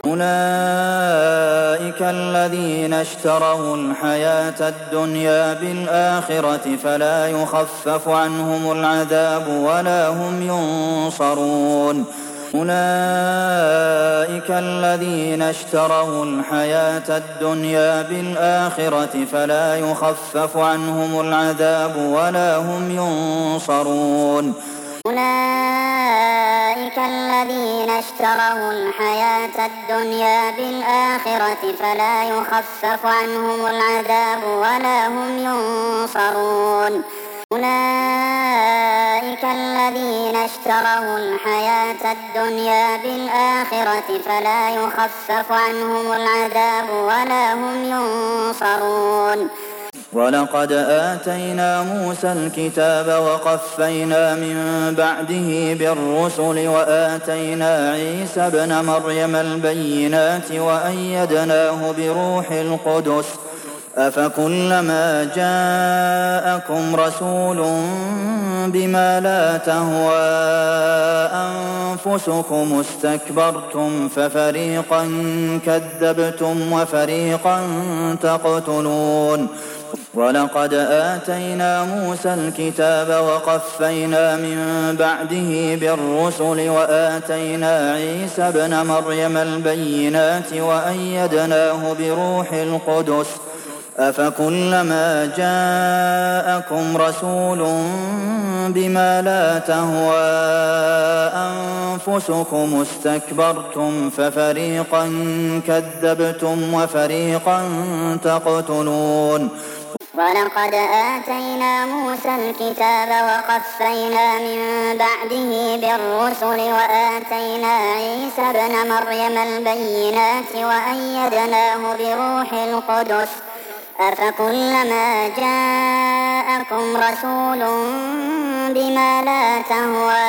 S3: أولئك الذين اشتروا الحياة الدنيا بالآخرة فلا يخفف عنهم العذاب ولا هم ينصرون أولئك الذين اشتروا الحياة الدنيا بالآخرة فلا يخفف عنهم العذاب ولا هم ينصرون
S2: أولئك الذين اشتروا الحياة الدنيا بالآخرة فلا يخفف عنهم العذاب ولا هم ينصرون أولئك الذين اشتروا الحياة الدنيا بالآخرة فلا يخفف عنهم العذاب ولا هم ينصرون
S3: ولقد آتينا موسى الكتاب وقفينا من بعده بالرسل وآتينا عيسى ابن مريم البينات وأيدناه بروح القدس أفكلما جاءكم رسول بما لا تهوى أنفسكم استكبرتم ففريقا كذبتم وفريقا تقتلون ولقد آتينا موسى الكتاب وقفينا من بعده بالرسل وآتينا عيسى ابن مريم البينات وأيدناه بروح القدس أفكلما جاءكم رسول بما لا تهوى أنفسكم استكبرتم ففريقا كذبتم وفريقا تقتلون
S2: ولقد آتينا موسى الكتاب وقفينا من بعده بالرسل وآتينا عيسى ابن مريم البينات وأيدناه بروح القدس أفكلما جاءكم رسول بما لا تهوى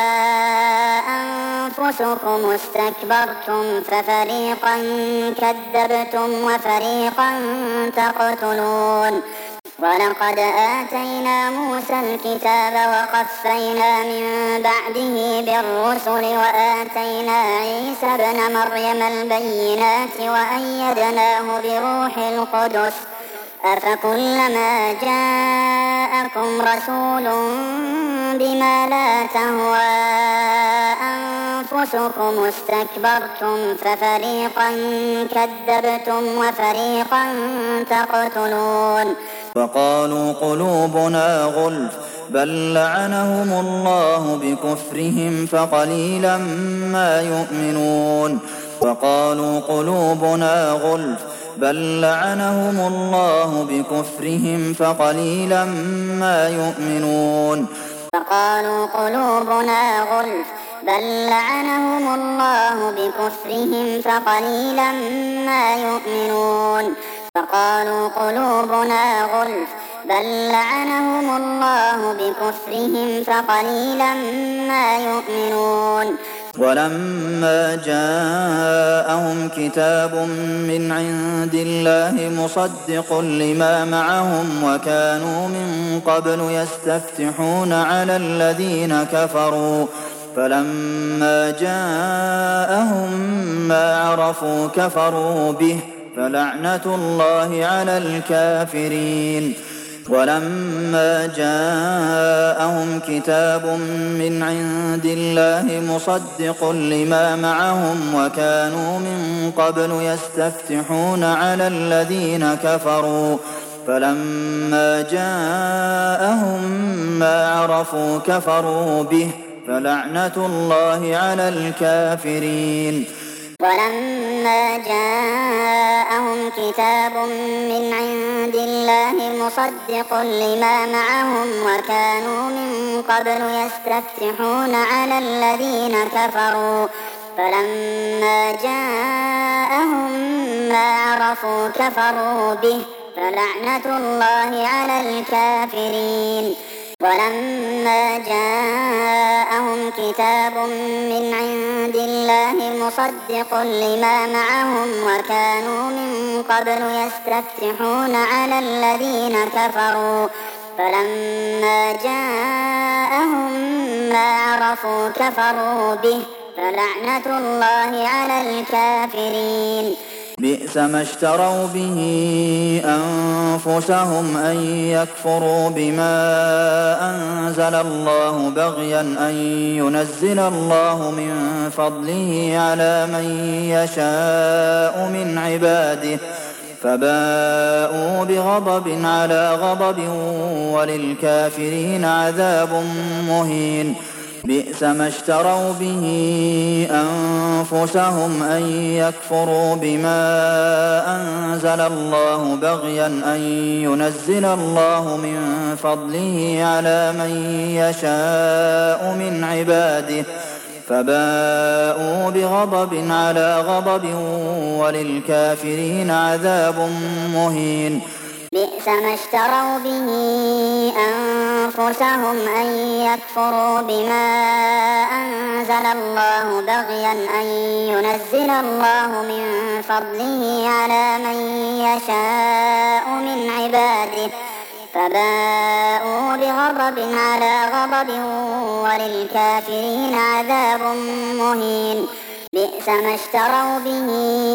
S2: أنفسكم استكبرتم ففريقا كذبتم وفريقا تقتلون ولقد آتينا موسى الكتاب وقفينا من بعده بالرسل وآتينا عيسى ابن مريم البينات وأيدناه بروح القدس أفكلما جاءكم رسول بما لا تهوى أنفسكم استكبرتم ففريقا كذبتم وفريقا تقتلون
S3: فقالوا قلوبنا غلف بل لعنهم الله بكفرهم فقليلا ما يؤمنون وقالوا قلوبنا غلف بل لعنهم الله بكفرهم فقليلا ما يؤمنون
S2: فقالوا قلوبنا غلف بل لعنهم الله بكفرهم فقليلا ما يؤمنون فقالوا قلوبنا غلف بل لعنهم الله بكفرهم فقليلا ما يؤمنون
S3: ولما جاءهم كتاب من عند الله مصدق لما معهم وكانوا من قبل يستفتحون على الذين كفروا فلما جاءهم ما عرفوا كفروا به فلعنة الله على الكافرين ولما جاءهم كتاب من عند الله مصدق لما معهم وكانوا من قبل يستفتحون على الذين كفروا فلما جاءهم ما عرفوا كفروا به فلعنة الله على الكافرين
S2: ولما جاءهم كتاب من عند الله مصدق لما معهم وكانوا من قبل يستفتحون على الذين كفروا فلما جاءهم ما عرفوا كفروا به فلعنة الله على الكافرين ولما جاءهم كتاب من عند الله مصدق لما معهم وكانوا من قبل يستفتحون على الذين كفروا فلما جاءهم ما عرفوا كفروا به فلعنة الله على الكافرين
S3: بئس ما اشتروا به أنفسهم أن يكفروا بما أنزل الله بغيا أن ينزل الله من فضله على من يشاء من عباده فباءوا بغضب على غضب وللكافرين عذاب مهين بئس ما اشتروا به أنفسهم أن يكفروا بما أنزل الله بغيا أن ينزل الله من فضله على من يشاء من عباده فباءوا بغضب على غضب وللكافرين عذاب مهين
S2: بئس ما اشتروا به أنفسهم أن يكفروا بما أنزل الله بغيا أن ينزل الله من فضله على من يشاء من عباده فباءوا بغضب على غضب وللكافرين عذاب مهين بئس ما اشتروا به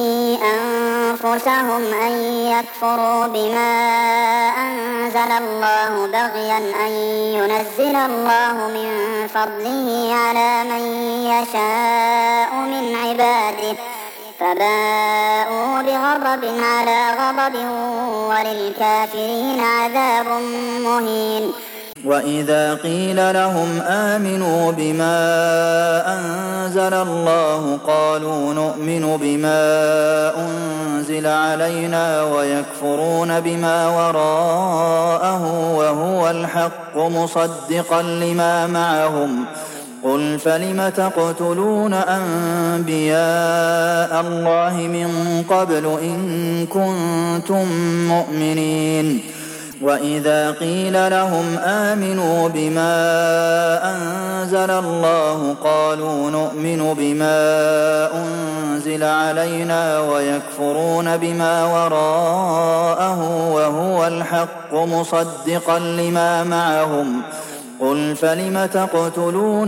S2: أنفسهم أن يكفروا بما أنزل الله بغيا أن ينزل الله من فضله على من يشاء من عباده فباءوا بغضب على غضب وللكافرين عذاب مهين
S3: وإذا قيل لهم آمنوا بما أنزل الله قالوا نؤمن بما أنزل علينا ويكفرون بما وراءه وهو الحق مصدقا لما معهم قل فلم تقتلون أنبياء الله من قبل إن كنتم مؤمنين وإذا قيل لهم آمنوا بما أنزل الله قالوا نؤمن بما أنزل علينا ويكفرون بما وراءه وهو الحق مصدقا لما معهم قل فلم تقتلون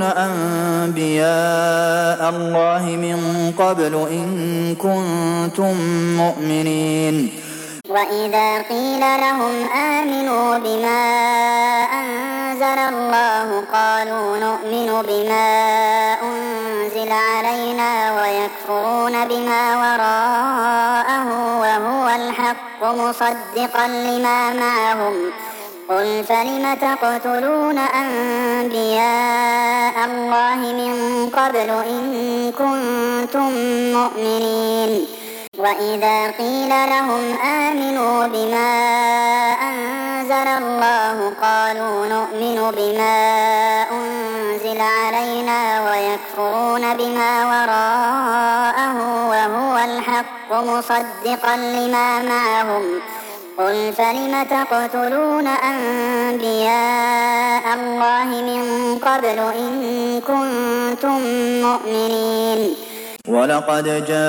S3: أنبياء الله من قبل إن كنتم مؤمنين
S2: وإذا قيل لهم آمنوا بما أنزل الله قالوا نؤمن بما أنزل علينا ويكفرون بما وراءه وهو الحق مصدقا لما معهم قل فلم تقتلون أنبياء الله من قبل إن كنتم مؤمنين وإذا قيل لهم آمنوا بما أنزل الله قالوا نؤمن بما أنزل علينا ويكفرون بما وراءه وهو الحق مصدقا لما معهم قل فلم تقتلون أنبياء الله من قبل إن كنتم مؤمنين
S3: ولقد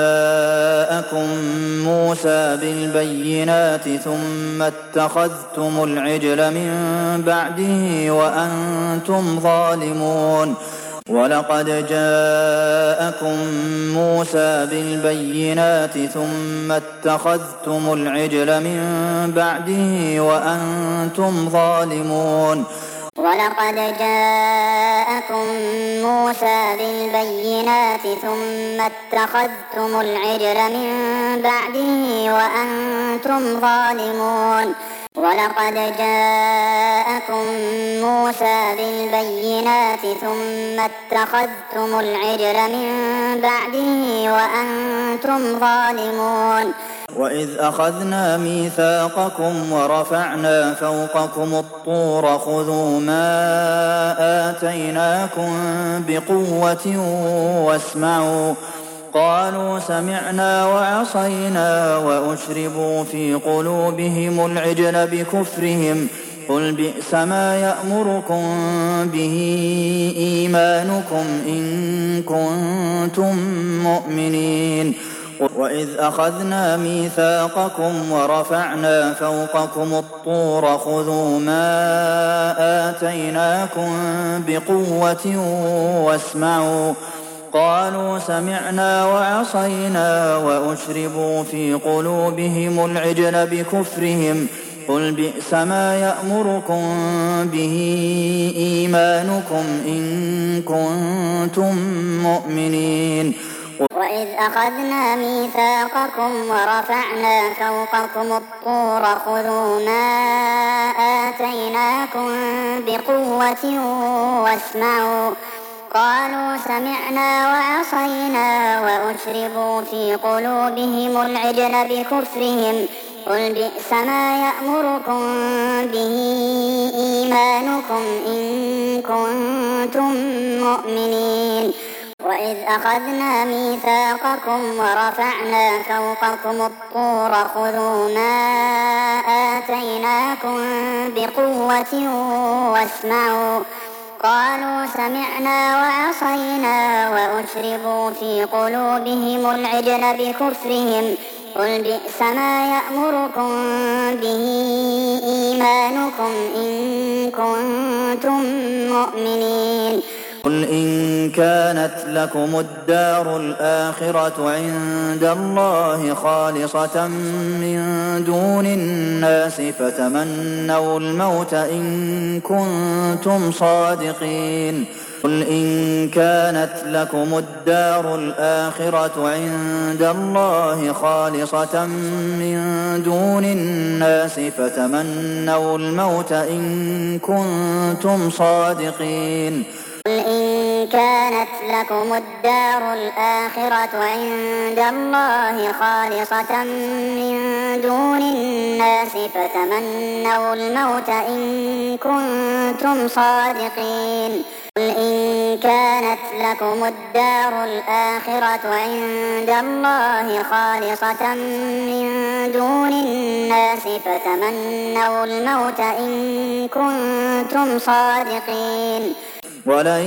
S3: جاءكم موسى بالبينات ثم اتخذتم العجل من بعده وأنتم ظالمون ولقد جاءكم موسى بالبينات ثم اتخذتم العجل من بعده وأنتم ظالمون
S2: ولقد جاءكم موسى بالبينات ثم اتخذتم العجل من بعده وأنتم ظالمون ولقد جاءكم موسى بالبينات ثم اتخذتم العجل من بعده وأنتم ظالمون
S3: وإذ أخذنا ميثاقكم ورفعنا فوقكم الطور خذوا ما آتيناكم بقوة واسمعوا قالوا سمعنا وعصينا وأشربوا في قلوبهم العجل بكفرهم قل بئس ما يأمركم به إيمانكم إن كنتم مؤمنين وإذ أخذنا ميثاقكم ورفعنا فوقكم الطور خذوا ما آتيناكم بقوة واسمعوا قالوا سمعنا وعصينا وأشربوا في قلوبهم العجل بكفرهم قل بئس ما يأمركم به إيمانكم إن كنتم مؤمنين
S2: وإذ أخذنا ميثاقكم ورفعنا فوقكم الطور خذوا ما آتيناكم بقوة واسمعوا قالوا سمعنا وعصينا وأشربوا في قلوبهم العجل بكفرهم قل بئس ما يأمركم به إيمانكم إن كنتم مؤمنين وإذ أخذنا ميثاقكم ورفعنا فوقكم الطور خذوا ما آتيناكم بقوة واسمعوا قالوا سمعنا وعصينا وأشربوا في قلوبهم العجل بكفرهم قل بئس ما يأمركم به إيمانكم إن كنتم مؤمنين
S3: قل إن كانت لكم الدار الآخرة عند الله خالصة من دون الناس فتمنوا الموت إن كنتم صادقين قل إن كانت لكم الدار الآخرة عند الله خالصة من دون الناس فتمنوا الموت إن كنتم صادقين
S2: قل إن كانت لكم الدار الآخرة عند الله خالصة من دون الناس فتمنوا الموت إن كنتم صادقين قل إن كانت لكم الدار الآخرة عند الله خالصة من دون الناس فتمنوا الموت إن كنتم صادقين
S3: ولن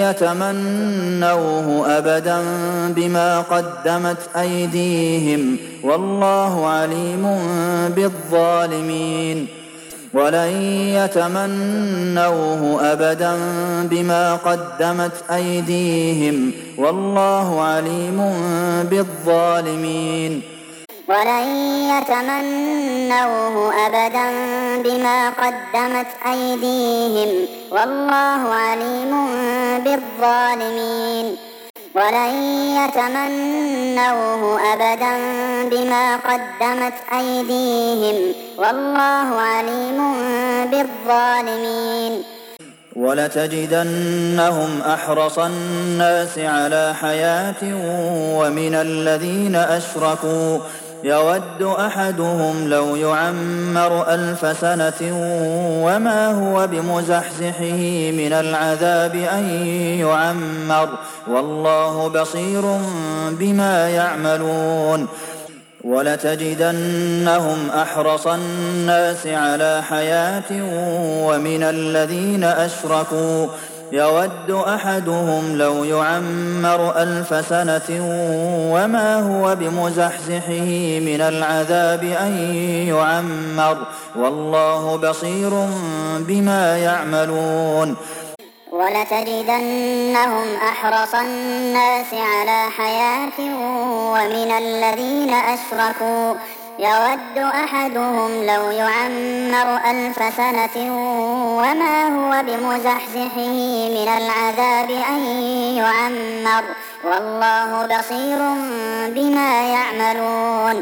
S3: يتمنوه أبدا بما قدمت أيديهم والله عليم بالظالمين ولن يتمنوه أبدا بما قدمت أيديهم والله عليم بالظالمين
S2: ولن يتمنوه أبدا بما قدمت أيديهم والله عليم بالظالمين ولن يتمنوه أبدا بما قدمت أيديهم والله عليم بالظالمين
S3: ولتجدنهم أحرص الناس على حياة ومن الذين أشركوا يود أحدهم لو يعمر ألف سنة وما هو بمزحزحه من العذاب أن يعمر والله بصير بما يعملون ولتجدنهم أحرص الناس على حياة ومن الذين أشركوا يود أحدهم لو يعمر ألف سنة وما هو بمزحزحه من العذاب أن يعمر والله بصير بما يعملون
S2: ولتجدنهم أحرص الناس على حياة ومن الذين أشركوا يود أحدهم لو يعمر ألف سنة وما هو بمزحزحه من العذاب أن يعمر والله بصير بما يعملون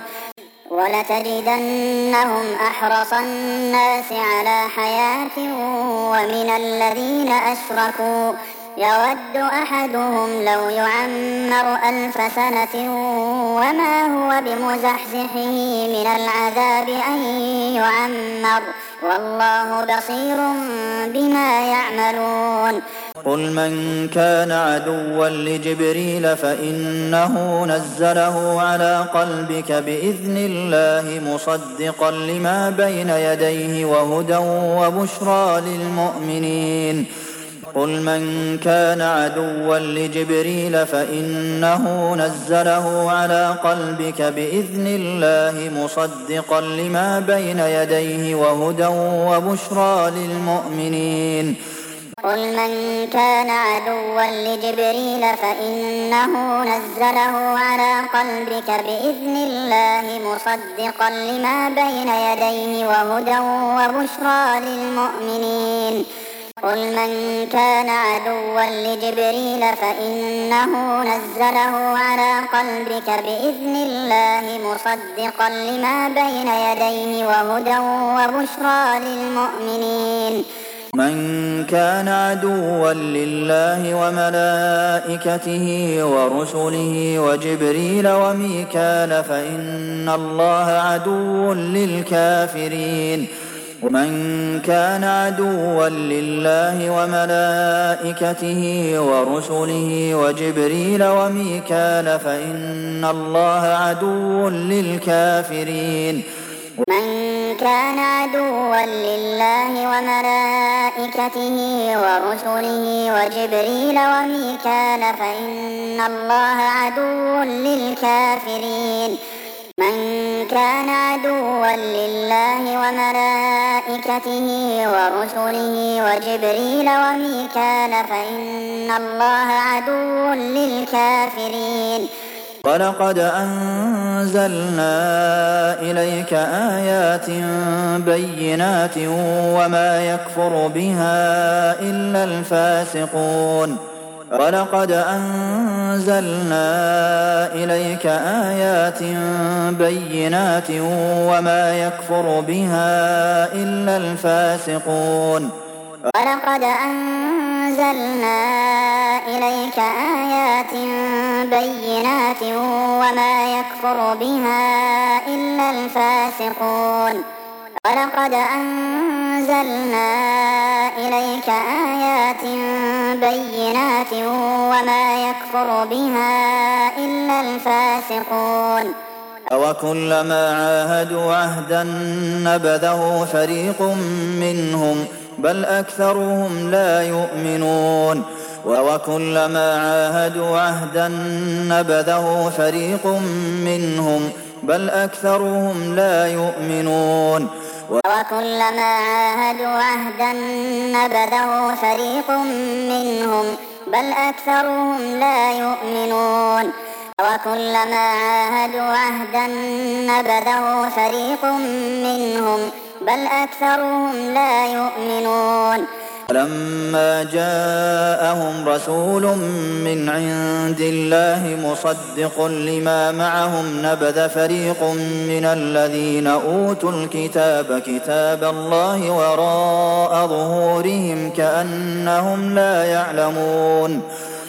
S2: ولتجدنهم أحرص الناس على حياة ومن الذين أشركوا يود أحدهم لو يعمر ألف سنة وما هو بمزحزحه من العذاب أن يعمر والله بصير بما يعملون
S3: قل من كان عدوا لجبريل فإنه نزله على قلبك بإذن الله مصدقا لما بين يديه وهدى وبشرى للمؤمنين قل من كان عدوا لجبريل فإنه نزله على قلبك بإذن الله مصدقا لما بين يديه وهدى وبشرى للمؤمنين
S2: قل من كان عدوا لجبريل فإنه نزله على قلبك بإذن الله مصدقا لما بين يديه وهدى وبشرى للمؤمنين قل من كان عدوا لجبريل فإنه نزله على قلبك بإذن الله مصدقا لما بين يديه وهدى وبشرى للمؤمنين
S3: من كان عدوا لله وملائكته ورسله وجبريل وميكال فإن الله عدو للكافرين ومن كان عدوا لله وملائكته ورسله وجبريل وميكال فإن الله عدو للكافرين
S2: من كان عدوا لله وملائكته ورسله وجبريل وميكال فإن الله عدو للكافرين من كان عدوا لله وملائكته ورسله وجبريل وميكال فإن الله عدو للكافرين
S3: ولقد أنزلنا إليك آيات بينات وما يكفر بها إلا الفاسقون ولقد أنزلنا إليك آيات بينات وما يكفر بها إلا الفاسقون
S2: ولقد أنزلنا إليك آيات بينات وما يكفر بها إلا الفاسقون ولقد أنزلنا إليك آيات بينات وما يكفر بها إلا الفاسقون
S3: أوكلما عاهدوا عهدا نبذه فريق منهم بل أكثرهم لا يؤمنون وكلما عاهدوا عهدا نبذه فريق منهم بل أكثرهم لا يؤمنون
S2: وكلما عاهدوا عهدا نبذه فريق منهم بل أكثرهم لا يؤمنون وكلما عاهدوا عهدا نبذه فريق منهم بل أكثرهم لا يؤمنون
S3: فلما جاءهم رسول من عند الله مصدق لما معهم نبذ فريق من الذين أوتوا الكتاب كتاب الله وراء ظهورهم كأنهم لا يعلمون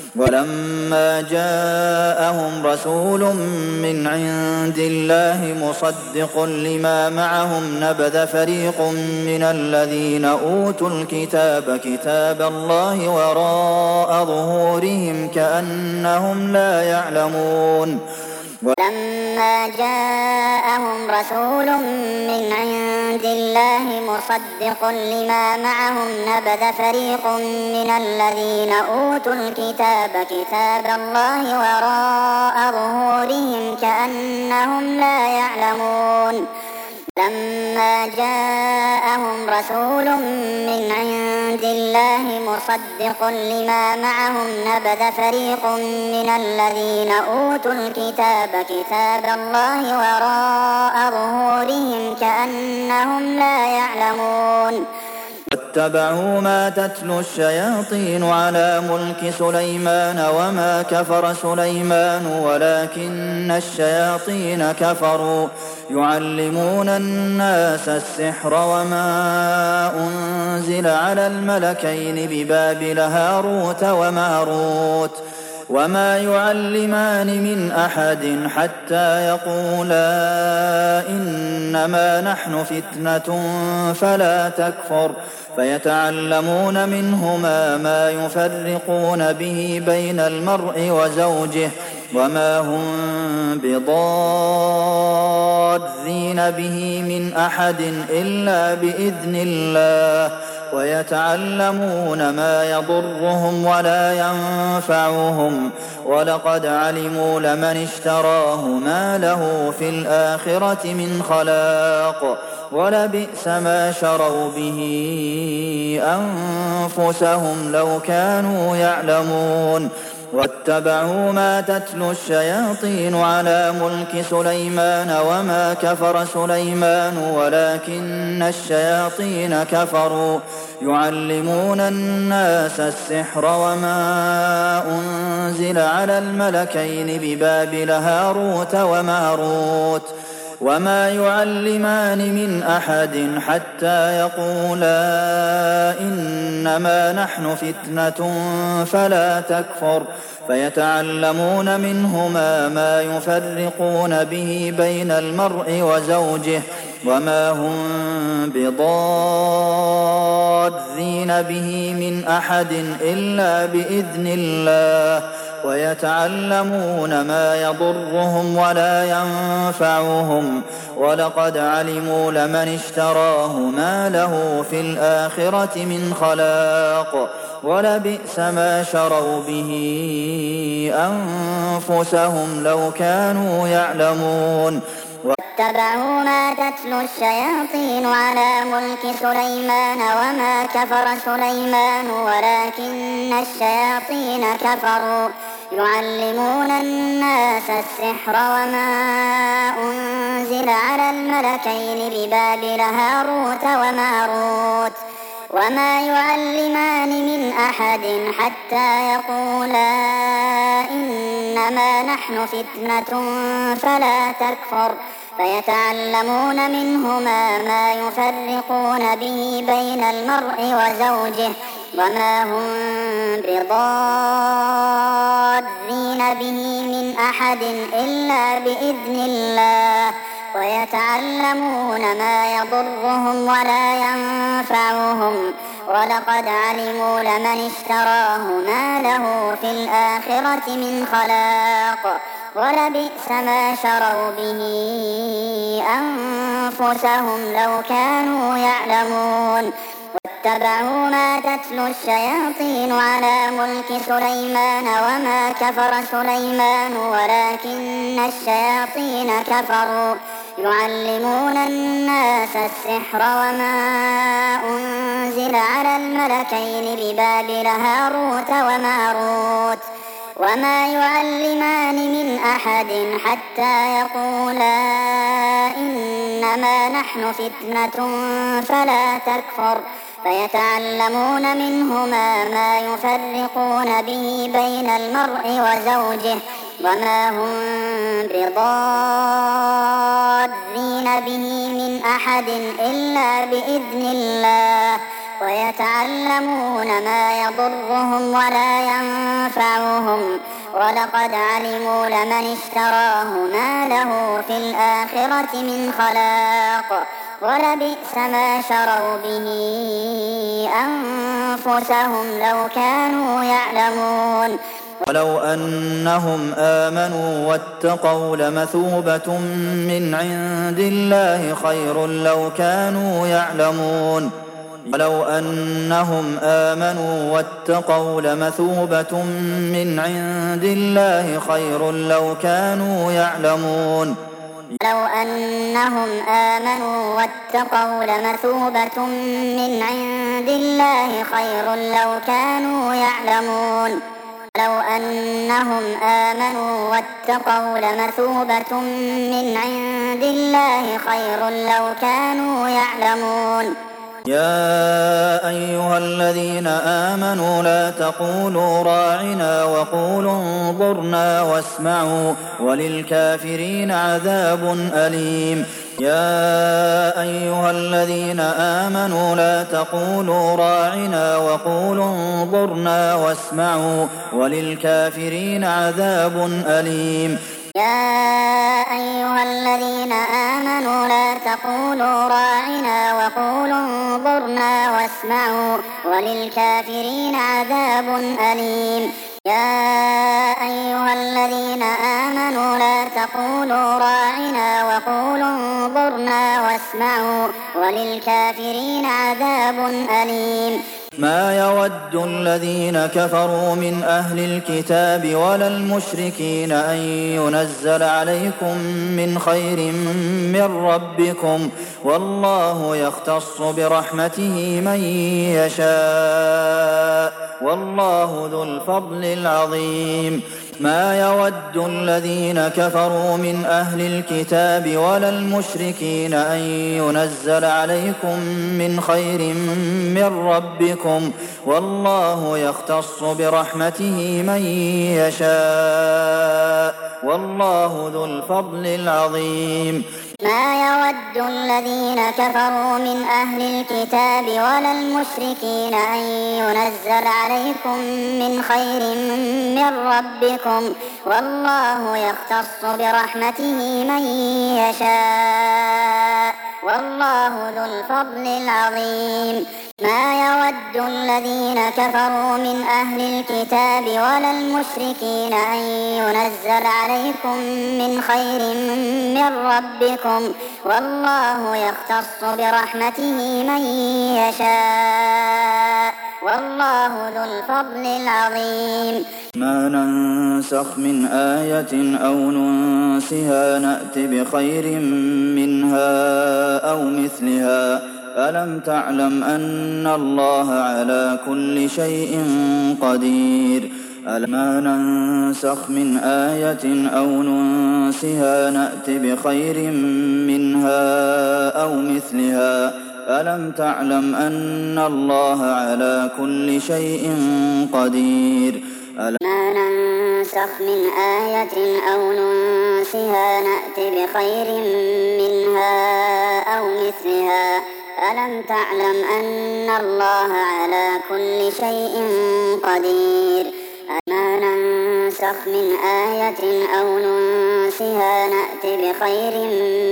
S3: ولما جاءهم رسول من عند الله مصدق لما معهم نبذ فريق من الذين أوتوا الكتاب كتاب الله وراء ظهورهم كأنهم لا يعلمون
S2: ولما جاءهم رسول من عند الله مصدق لما معهم نبذ فريق من الذين أوتوا الكتاب كتاب الله وراء ظهورهم كأنهم لا يعلمون لما جاءهم رسول من عند الله مصدق لما معهم نبذ فريق من الذين أوتوا الكتاب كتاب الله وراء ظهورهم كأنهم لا يعلمون
S3: واتبعوا ما تتلو الشياطين على ملك سليمان وما كفر سليمان ولكن الشياطين كفروا يعلمون الناس السحر وما أنزل على الملكين ببابل هاروت وماروت وما يعلمان من أحد حتى يقولا إنما نحن فتنة فلا تكفر فيتعلمون منهما ما يفرقون به بين المرء وزوجه وما هم بضارين به من أحد إلا بإذن الله ويتعلمون ما يضرهم ولا ينفعهم ولقد علموا لمن اشتراه ما له في الآخرة من خلاق ولبئس ما شروا به أنفسهم لو كانوا يعلمون واتبعوا ما تتلو الشياطين على ملك سليمان وما كفر سليمان ولكن الشياطين كفروا يعلمون الناس السحر وما أنزل على الملكين ببابل هاروت وماروت وما يعلمان من أحد حتى يقولا إنما نحن فتنة فلا تكفر فيتعلمون منهما ما يفرقون به بين المرء وزوجه وما هم بضارين به من أحد إلا بإذن الله ويتعلمون ما يضرهم ولا ينفعهم ولقد علموا لمن اشتراه ما له في الآخرة من خلاق ولبئس ما شروا به أنفسهم لو كانوا يعلمون
S2: واتبعوا ما تتلو الشياطين على ملك سليمان وما كفر سليمان ولكن الشياطين كفروا يعلمون الناس السحر وما أنزل على الملكين ببابل هاروت وماروت وما يعلمان من أحد حتى يقولا إنما نحن فتنة فلا تكفر فيتعلمون منهما ما يفرقون به بين المرء وزوجه وما هم بضارين به من أحد إلا بإذن الله ويتعلمون ما يضرهم ولا ينفعهم ولقد علموا لمن اشتراه ما له في الآخرة من خلاق ولبئس ما شروا به أنفسهم لو كانوا يعلمون واتبعوا ما تتلو الشياطين على ملك سليمان وما كفر سليمان ولكن الشياطين كفروا يعلمون الناس السحر وما أنزل على الملكين ببابل هاروت وماروت وما يعلمان من أحد حتى يقولا إنما نحن فتنة فلا تكفر فيتعلمون منهما ما يفرقون به بين المرء وزوجه وما هم بضارين به من أحد إلا بإذن الله ويتعلمون ما يضرهم ولا ينفعهم ولقد علموا لمن اشتراه ما له في الآخرة من خلاق ولبئس ما شروا به أنفسهم لو كانوا يعلمون
S3: ولو أنهم آمنوا واتقوا لمثوبة من عند الله خير لو كانوا يعلمون ولو أنهم آمنوا واتقوا لمثوبة من عند الله خير لو كانوا يعلمون
S2: لو أنهم آمنوا واتقوا لمثوبة من عند الله خير لو كانوا يعلمون لو أنهم آمنوا واتقوا لمثوبة من عند الله خير لو كانوا يعلمون
S3: يا أيها الذين آمنوا لا تقولوا راعنا وقولوا انظرنا واسمعوا وللكافرين عذاب أليم يا أيها الذين آمنوا لا تقولوا راعنا وقولوا انظرنا واسمعوا وللكافرين عذاب أليم
S2: يا أيها الذين آمنوا لا تقولوا راعنا وقولوا انظرنا واسمعوا وللكافرين عذاب أليم يا أيها الذين آمنوا لا تقولوا راعنا وقولوا انظرنا واسمعوا وللكافرين عذاب أليم
S3: ما يود الذين كفروا من أهل الكتاب ولا المشركين أن ينزل عليكم من خير من ربكم والله يختص برحمته من يشاء والله ذو الفضل العظيم ما يود الذين كفروا من أهل الكتاب ولا المشركين أن ينزل عليكم من خير من ربكم والله يختص برحمته من يشاء والله ذو الفضل العظيم
S2: ما يود الذين كفروا من أهل الكتاب ولا المشركين أن ينزل عليكم من خير من ربكم والله يختص برحمته من يشاء والله ذو الفضل العظيم ما يود الذين كفروا من أهل الكتاب ولا المشركين أن ينزل عليكم من خير من ربكم والله يختص برحمته من يشاء والله ذو الفضل العظيم
S3: ما ننسخ من آية أو ننسها نأت بخير منها أو مثلها ألم تعلم أن الله على كل شيء قدير ما ننسخ من آية أو ننسها نأت بخير منها أو مثلها ألم تعلم أن الله على كل شيء قدير
S2: ما ننسخ من آية أو ننسها نأت بخير منها أو مثلها ألم تعلم أن الله على كل شيء قدير ما ننسخ من آية أو ننسها نأت بخير منها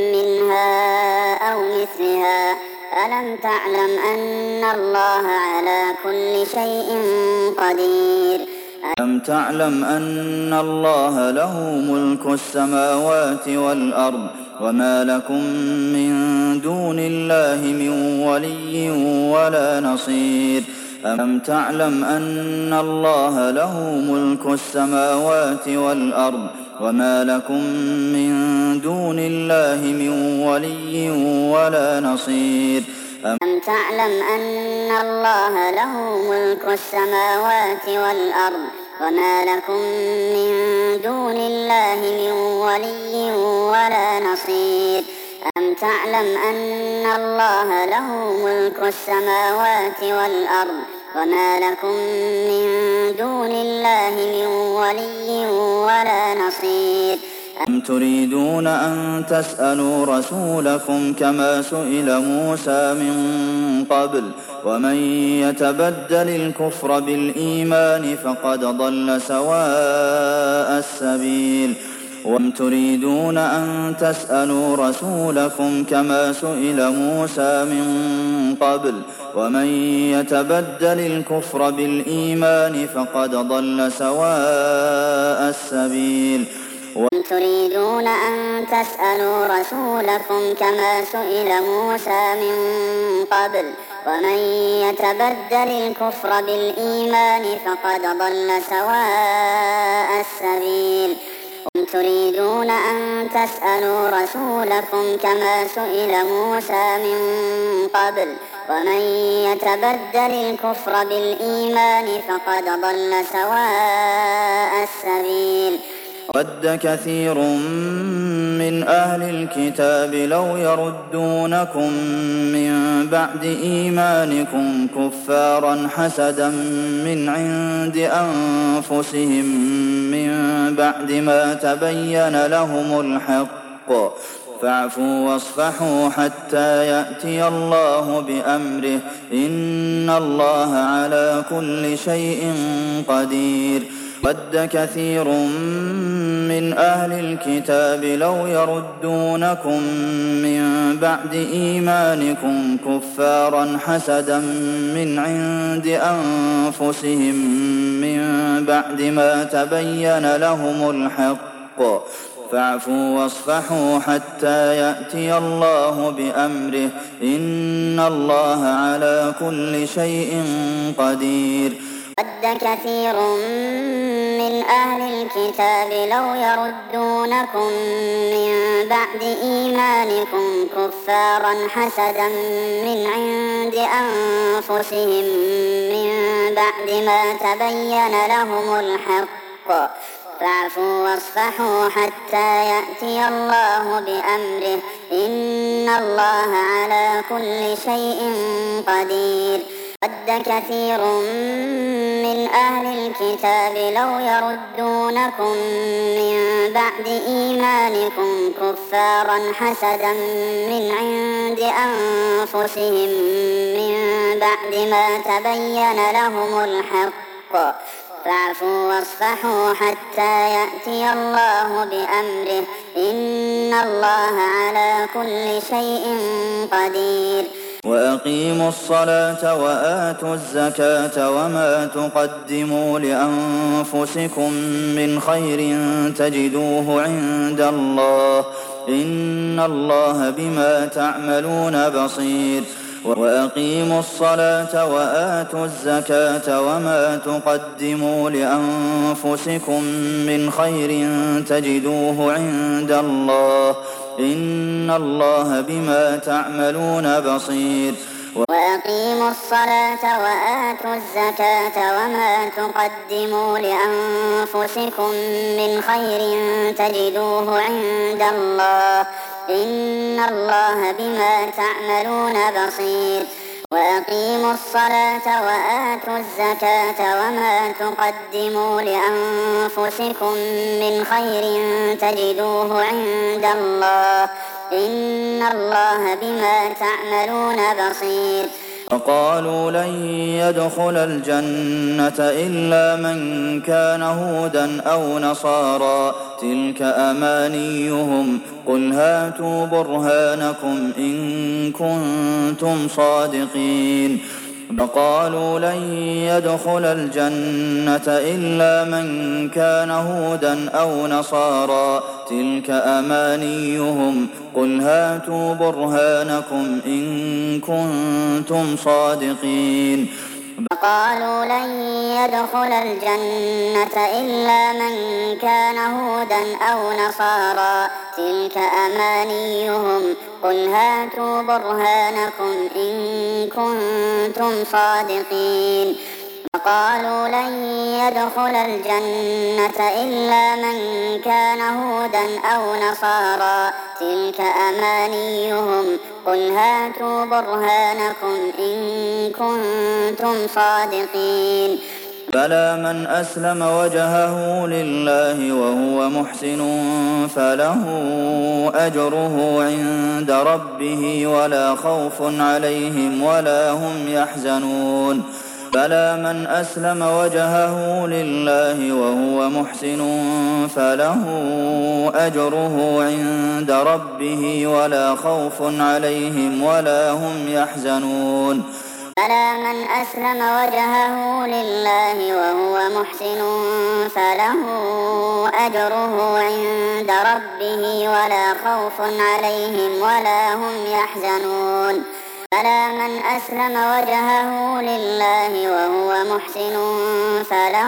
S2: منها أو مثلها ألم تعلم أن الله على كل شيء قدير
S3: ألم تعلم أن الله له ملك السماوات والأرض وما لكم من دون الله من ولي ولا نصير ألم تعلم أن الله له ملك السماوات والأرض وما لكم من دون الله من ولي ولا نصير
S2: ألم تعلم أن الله له ملك السماوات والأرض وما لكم من دون الله من ولي ولا نصير ألم تعلم أن الله له ملك السماوات والأرض وما لكم من دون الله من ولي ولا نصير
S3: أم تريدون أن تسألوا رسولكم كما سئل موسى من قبل ومن يتبدل الكفر بالإيمان فقد ضل سواء السبيل وأم تريدون أن تسألوا رسولكم كما سئل موسى من قبل ومن يتبدل الكفر بالإيمان فقد ضل سواء السبيل
S2: أم تريدون أن تسألوا رسولكم كما سئل موسى من قبل ومن يتبدل الكفر بالإيمان فقد ضل سواء السبيل أم تريدون أن تسألوا رسولكم كما سئل موسى من قبل ومن يتبدل الكفر بالإيمان فقد ضل سواء السبيل
S3: ود كثير من أهل الكتاب لو يردونكم من بعد إيمانكم كفارا حسدا من عند أنفسهم من بعد ما تبين لهم الحق فاعفوا واصفحوا حتى يأتي الله بأمره إن الله على كل شيء قدير ود كثير من أهل الكتاب لو يردونكم من بعد إيمانكم كفارا حسدا من عند أنفسهم من بعد ما تبين لهم الحق فاعفوا واصفحوا حتى يأتي الله بأمره إن الله على كل شيء قدير
S2: ود كثير من أهل الكتاب لو يردونكم من بعد إيمانكم كفارا حسدا من عند أنفسهم من بعد ما تبين لهم الحق فاعفوا واصفحوا حتى يأتي الله بأمره إن الله على كل شيء قدير ود كثير من أهل الكتاب لو يردونكم من بعد إيمانكم كفارا حسدا من عند أنفسهم من بعد ما تبين لهم الحق فاعفوا واصفحوا حتى يأتي الله بأمره إن الله على كل شيء قدير
S3: وأقيموا الصلاة وآتوا الزكاة وما تقدموا لأنفسكم من خير تجدوه عند الله إن الله بما تعملون بصير وأقيموا الصلاة وآتوا الزكاة وما تقدموا لأنفسكم من خير تجدوه عند الله إن الله بما تعملون بصير
S2: وأقيموا الصلاة وآتوا الزكاة وما تقدموا لأنفسكم من خير تجدوه عند الله إن الله بما تعملون بصير وأقيموا الصلاة وآتوا الزكاة وما تقدموا لأنفسكم من خير تجدوه عند الله إن الله بما تعملون بصير
S3: وقالوا لن يدخل الجنة إلا من كان هودا أو نصارى تلك أمانيهم قل هاتوا برهانكم إن كنتم صادقين وقالوا لن يدخل الجنة إلا من كان هودا أو نصارى تلك أمانيهم قل هاتوا برهانكم إن كنتم صادقين
S2: وقالوا لن يدخل الجنة إلا من كان هودا أو نصارى تلك أمانيهم قل هاتوا برهانكم إن كنتم صادقين وقالوا لن يدخل الجنة إلا من كان هودا أو نصارى تلك أمانيهم قل هاتوا برهانكم إن كنتم صادقين
S3: بلى من أسلم وجهه لله وهو محسن فله أجره عند ربه ولا خوف عليهم ولا هم يحزنون بلى من أسلم وجهه لله وهو محسن فله أجره عند ربه ولا خوف عليهم ولا هم يحزنون
S2: بلى من أسلم وجهه لله وهو محسن فله أجره عند ربه ولا خوف عليهم ولا هم يحزنون بلى من أسلم وجهه لله وهو محسن فله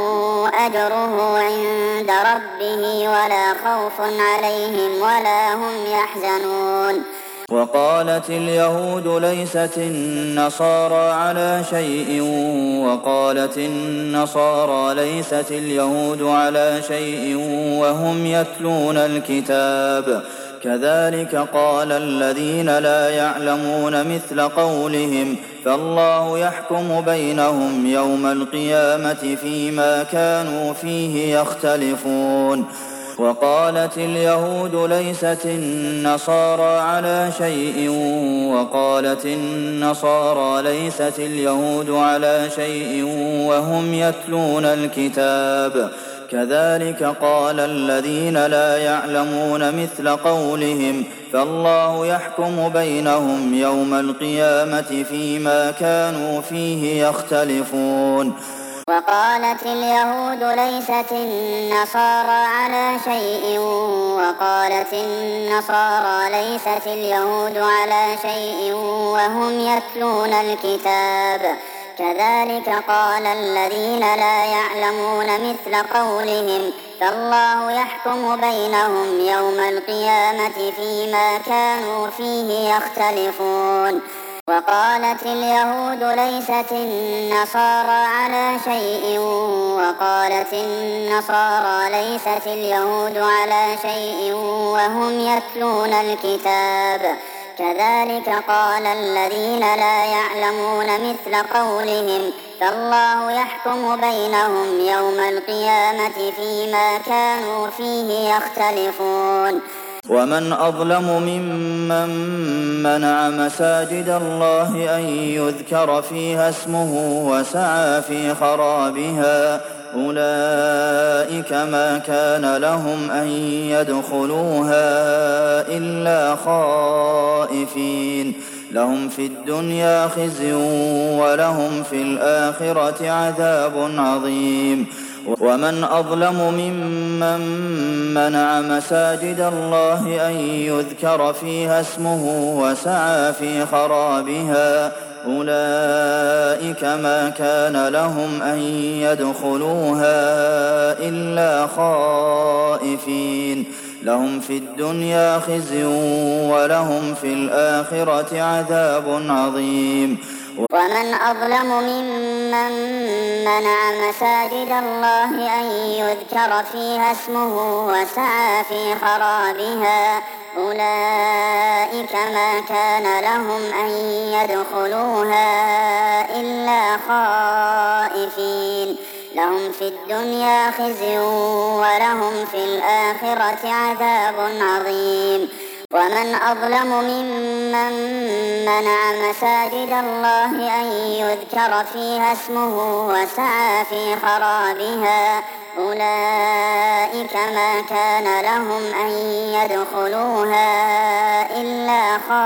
S2: أجره عند ربه ولا خوف عليهم ولا هم يحزنون
S3: وقالت اليهود ليست النصارى على شيء وقالت النصارى ليست اليهود على شيء وهم يتلون الكتاب كذلك قال الذين لا يعلمون مثل قولهم فالله يحكم بينهم يوم القيامة فيما كانوا فيه يختلفون وقالت اليهود ليست النصارى على شيء وقالت النصارى ليست اليهود على شيء وهم يتلون الكتاب كذلك قال الذين لا يعلمون مثل قولهم فالله يحكم بينهم يوم القيامة فيما كانوا فيه يختلفون
S2: وقالت اليهود ليست النصارى على شيء وقالت النصارى ليست اليهود على شيء وهم يتلون الكتاب كذلك قال الذين لا يعلمون مثل قولهم فالله يحكم بينهم يوم القيامة فيما كانوا فيه يختلفون وقالت اليهود ليست النصارى على شيء وقالت النصارى ليست اليهود على شيء وهم يتلون الكتاب كذلك قال الذين لا يعلمون مثل قولهم فالله يحكم بينهم يوم القيامة فيما كانوا فيه يختلفون
S3: ومن أظلم ممن منع مساجد الله أن يذكر فيها اسمه وسعى في خرابها أولئك ما كان لهم أن يدخلوها إلا خائفين لهم في الدنيا خزي ولهم في الآخرة عذاب عظيم ومن أظلم ممن منع مساجد الله أن يذكر فيها اسمه وسعى في خرابها أولئك ما كان لهم أن يدخلوها إلا خائفين لهم في الدنيا خزي ولهم في الآخرة عذاب عظيم
S2: ومن أظلم ممن منع مساجد الله أن يذكر فيها اسمه وسعى في خرابها أولئك ما كان لهم أن يدخلوها إلا خائفين لهم في الدنيا خزي ولهم في الآخرة عذاب عظيم ومن أظلم ممن منع مساجد الله أن يذكر فيها اسمه وسعى في خرابها أولئك ما كان لهم أن يدخلوها إلا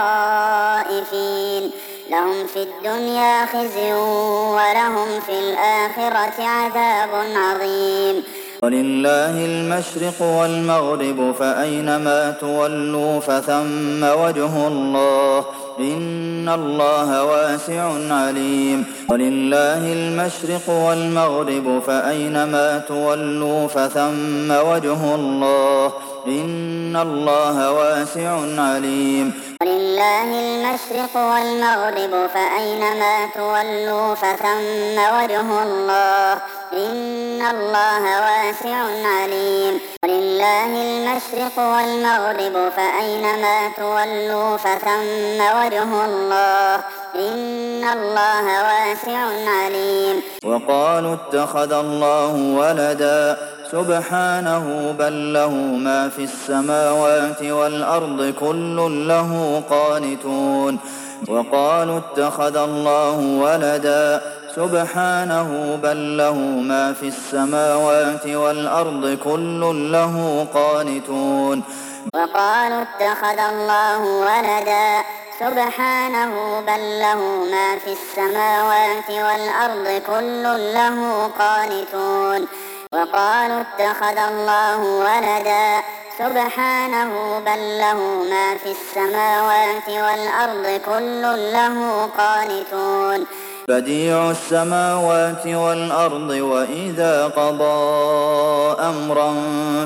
S2: خائفين لهم في الدنيا خزي ولهم في الآخرة عذاب عظيم.
S3: ولله المشرق والمغرب فأينما تولوا فثم وجه الله إن الله واسع عليم. ولله المشرق والمغرب فأينما تولوا فثم وجه الله إن الله واسع عليم.
S2: ولله المشرق والمغرب فأينما تولوا فثم وجه الله إن الله واسع عليم. ولله المشرق والمغرب فأينما تولوا فثم وجه الله إن الله واسع عليم.
S3: وقالوا اتخذ الله ولدا سبحانه بل له ما في السماوات والأرض كل له قانتون. وقالوا اتخذ الله ولدا سبحانه بل له ما في السماوات والأرض كل له قانتون.
S2: وقالوا اتخذ الله ولدا سبحانه بل له ما في السماوات والأرض كل له قانتون. وقالوا اتخذ الله ولدا سبحانه بل له ما في السماوات والأرض كل له قانتون.
S3: بديع السماوات والأرض وإذا قضى أمرا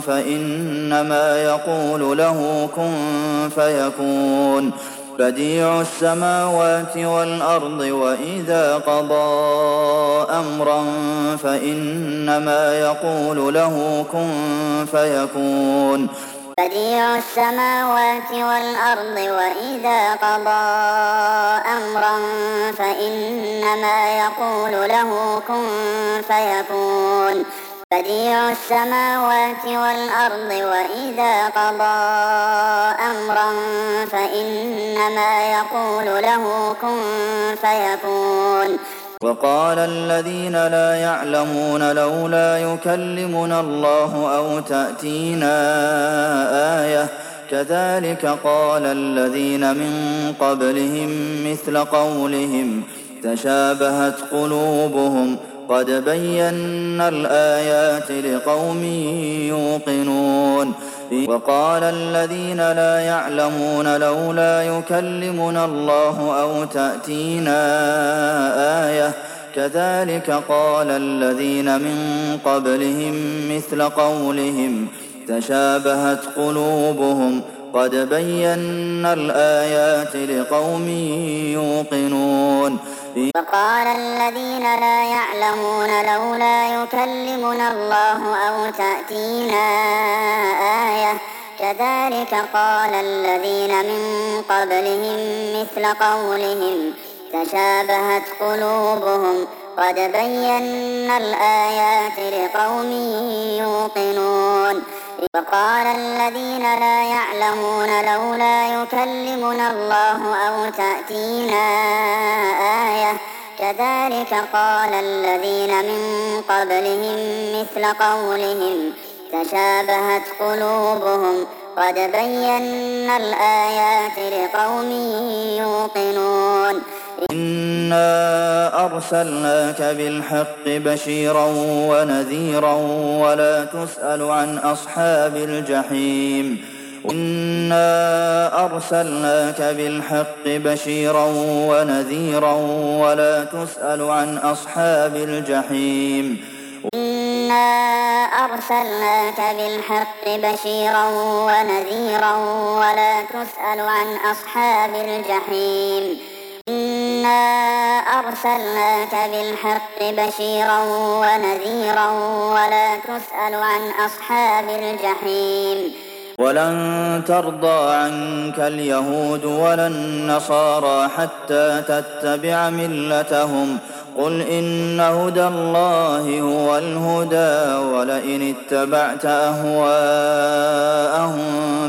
S3: فإنما يقول له كن فيكون. بديع السماوات والأرض وإذا قضى أمرا فإنما يقول له كن فيكون.
S2: بديع السماوات والأرض وإذا قضى أمرا فإنما يقول له كن فيكون. بديع السماوات والأرض وإذا قضى أمرا فإنما يقول له كن فيكون.
S3: وقال الذين لا يعلمون لولا يكلمنا الله أو تأتينا آية كذلك قال الذين من قبلهم مثل قولهم تشابهت قلوبهم قد بينا الآيات لقوم يوقنون. وقال الذين لا يعلمون لولا يكلمنا الله أو تأتينا آية كذلك قال الذين من قبلهم مثل قولهم تشابهت قلوبهم قد بينا الآيات لقوم يوقنون.
S2: وقال الذين لا يعلمون لولا يكلمنا الله أو تأتينا آية كذلك قال الذين من قبلهم مثل قولهم تشابهت قلوبهم قد بينا الآيات لقوم يوقنون. وقال الذين لا يعلمون لولا يكلمنا الله أو تأتينا آية كذلك قال الذين من قبلهم مثل قولهم تشابهت قلوبهم قد بينا الآيات لقوم يوقنون.
S3: إنا أرسلناك بالحق بشيرا ونذيرا ولا تسأل عن أصحاب الجحيم. إنا أرسلناك بالحق بشيرا ونذيرا ولا تسأل عن أصحاب الجحيم.
S2: إنا أرسلناك بالحق بشيرا ونذيرا ولا تسأل عن أصحاب الجحيم. إنا أرسلناك بالحق بشيرا ونذيرا ولا تسأل عن أصحاب الجحيم.
S3: ولن ترضى عنك اليهود ولا النصارى حتى تتبع ملتهم قل إن هدى الله هو الهدى ولئن اتبعت أهواءهم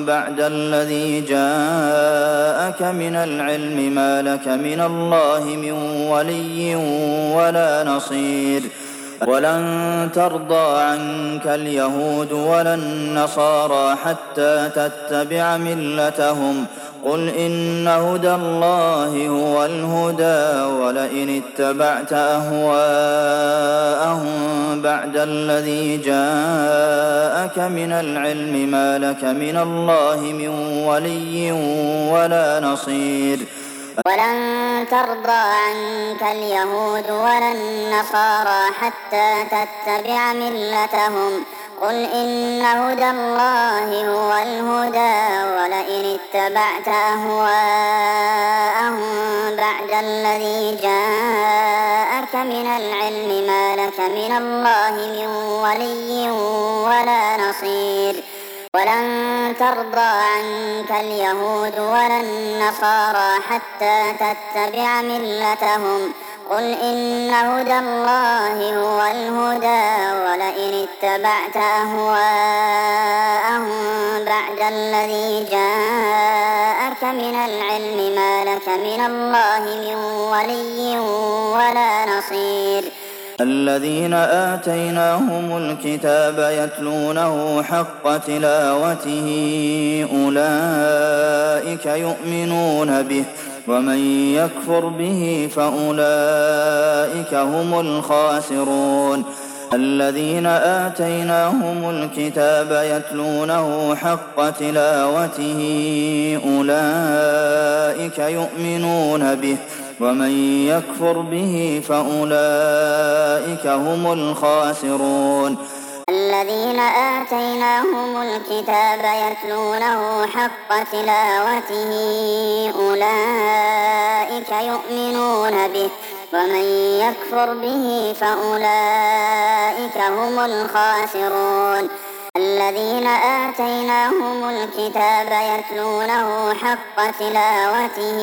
S3: بعد الذي جاءك من العلم ما لك من الله من ولي ولا نصير ولن ترضى عنك اليهود ولا النصارى حتى تتبع ملتهم قل إن هدى الله هو الهدى ولئن اتبعت أهواءهم بعد الذي جاءك من العلم ما لك من الله من ولي ولا نصير
S2: ولن ترضى عنك اليهود ولا النصارى حتى تتبع ملتهم قل إن هدى الله هو الهدى ولئن اتبعت أهواءهم بعد الذي جاءك من العلم ما لك من الله من ولي ولا نصير ولن ترضى عنك اليهود ولا النصارى حتى تتبع ملتهم قل إن هدى الله هو الهدى ولئن اتبعت أهواءهم بعد الذي جاءك من العلم ما لك من الله من ولي ولا نصير
S3: الذين آتيناهم الكتاب يتلونه حق تلاوته أولئك يؤمنون به ومن يكفر به فأولئك هم الخاسرون الذين آتيناهم الكتاب يتلونه حق تلاوته أولئك يؤمنون به ومن يكفر به فأولئك هم الخاسرون
S2: الذين آتيناهم الكتاب يتلونه حق تلاوته أولئك يؤمنون به ومن يكفر به فأولئك هم الخاسرون الذين آتيناهم الكتاب يتلونه حق تلاوته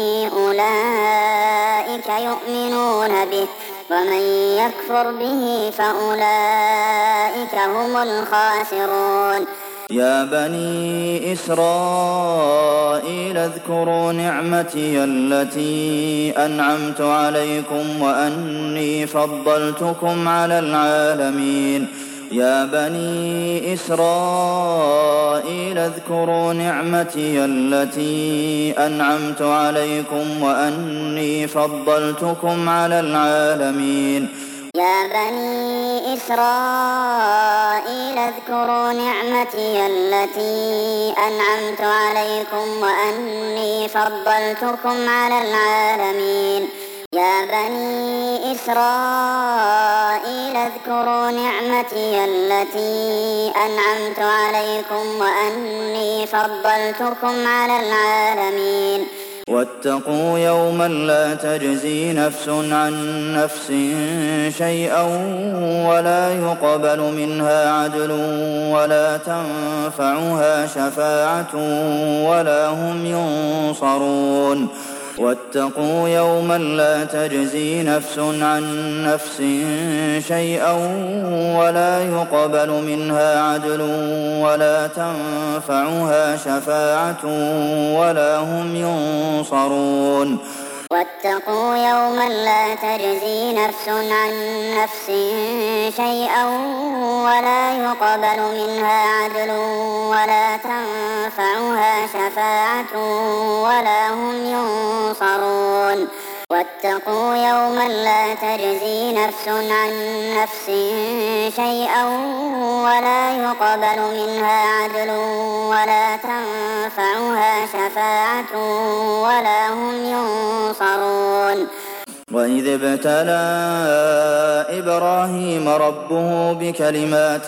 S2: أولئك يؤمنون به ومن يكفر به فأولئك هم الخاسرون
S3: يا بني إسرائيل اذكروا نعمتي التي أنعمت عليكم وأني فضلتكم على العالمين يا بني إسرائيل اذكروا نعمتي التي أنعمت عليكم وأني فضلتكم على العالمين
S2: يا بني إسرائيل اذكروا نعمتي التي أنعمت عليكم وأني فضلتكم على العالمين يا بني إسرائيل اذكروا نعمتي التي أنعمت عليكم وأني فضلتكم على العالمين
S3: واتقوا يوما لا تجزي نفس عن نفس شيئا ولا يقبل منها عدل ولا تنفعها شفاعة ولا هم ينصرون واتقوا يوما لا تجزي نفس عن نفس شيئا ولا يقبل منها عدل ولا تنفعها شفاعة ولا هم ينصرون
S2: واتقوا يوما لا تجزي نفس عن نفس شيئا ولا يقبل منها عدل ولا تنفعها شفاعة ولا هم ينصرون واتقوا يوما لا تجزي نفس عن نفس شيئا ولا يقبل منها عدل ولا تنفعها شفاعة ولا هم ينصرون
S3: وإذ ابتلى إبراهيم ربه بكلمات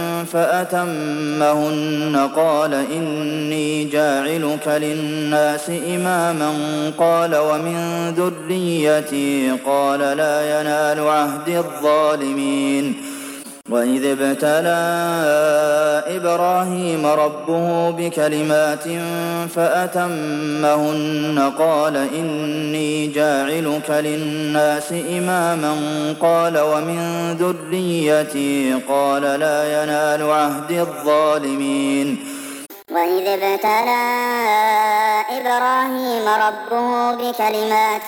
S3: فأتمهن قال إني جاعلك للناس إماما قال ومن ذريتي قال لا ينال عهد الظالمين وإذ ابتلى إبراهيم ربه بكلمات فأتمهن قال إني جاعلك للناس إماما قال ومن ذريتي قال لا ينال عهد الظالمين
S2: وإذ ابتلى إبراهيم ربه بكلمات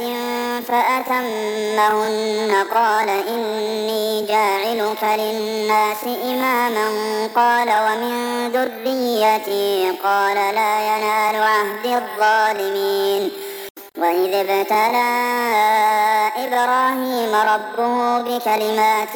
S2: فأتمهن قال إني جاعلك للناس إماما قال ومن ذريتي قال لا ينال عهد الظالمين وإذ ابتلى إبراهيم ربه بكلمات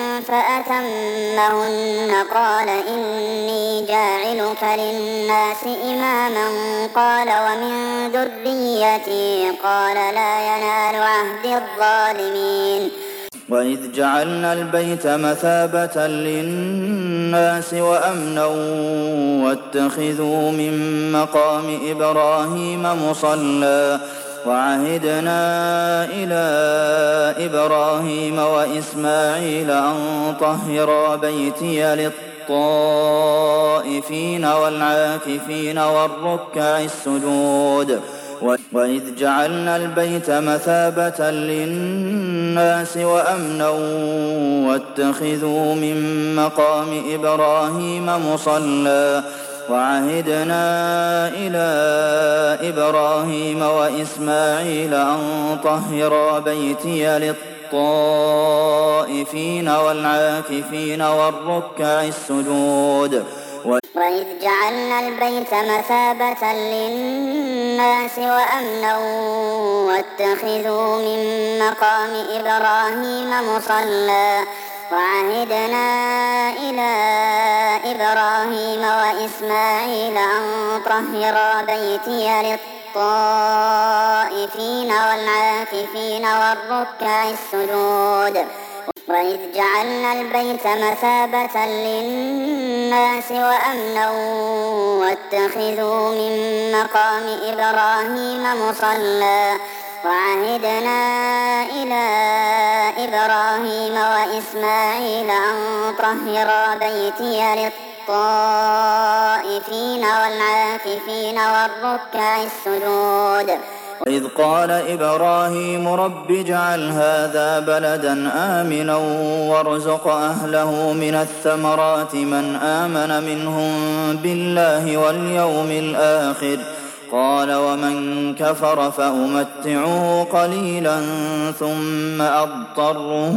S2: فأتمهن قال إني جاعلك للناس إماما قال ومن ذريتي قال لا ينال عهد الظالمين
S3: وإذ جعلنا البيت مثابة للناس وأمنا واتخذوا من مقام إبراهيم مصلى وعهدنا إلى إبراهيم وإسماعيل أن طهرا بيتي للطائفين والعاكفين والركع السجود وإذ جعلنا البيت مثابة للناس وأمنا واتخذوا من مقام إبراهيم مصلى وعهدنا إلى إبراهيم وإسماعيل أن طهرا بيتي للطائفين والعاكفين والركع السجود
S2: وإذ جعلنا البيت مثابة للناس وأمنا واتخذوا من مقام إبراهيم مصلى وعهدنا إلى إبراهيم وإسماعيل أن طهرا بيتي للطائفين والعاكفين والركع السجود وإذ جعلنا البيت مثابة للناس وأمنا واتخذوا من مقام إبراهيم مصلى وعهدنا إلى إبراهيم وإسماعيل أن طهرا بيتي للطائفين والعاكفين والركع السجود
S3: وإذ قال إبراهيم رب اجعل هذا بلدا آمنا وارزق أهله من الثمرات من آمن منهم بالله واليوم الآخر قال ومن كفر فأمتعه قليلا ثم أضطره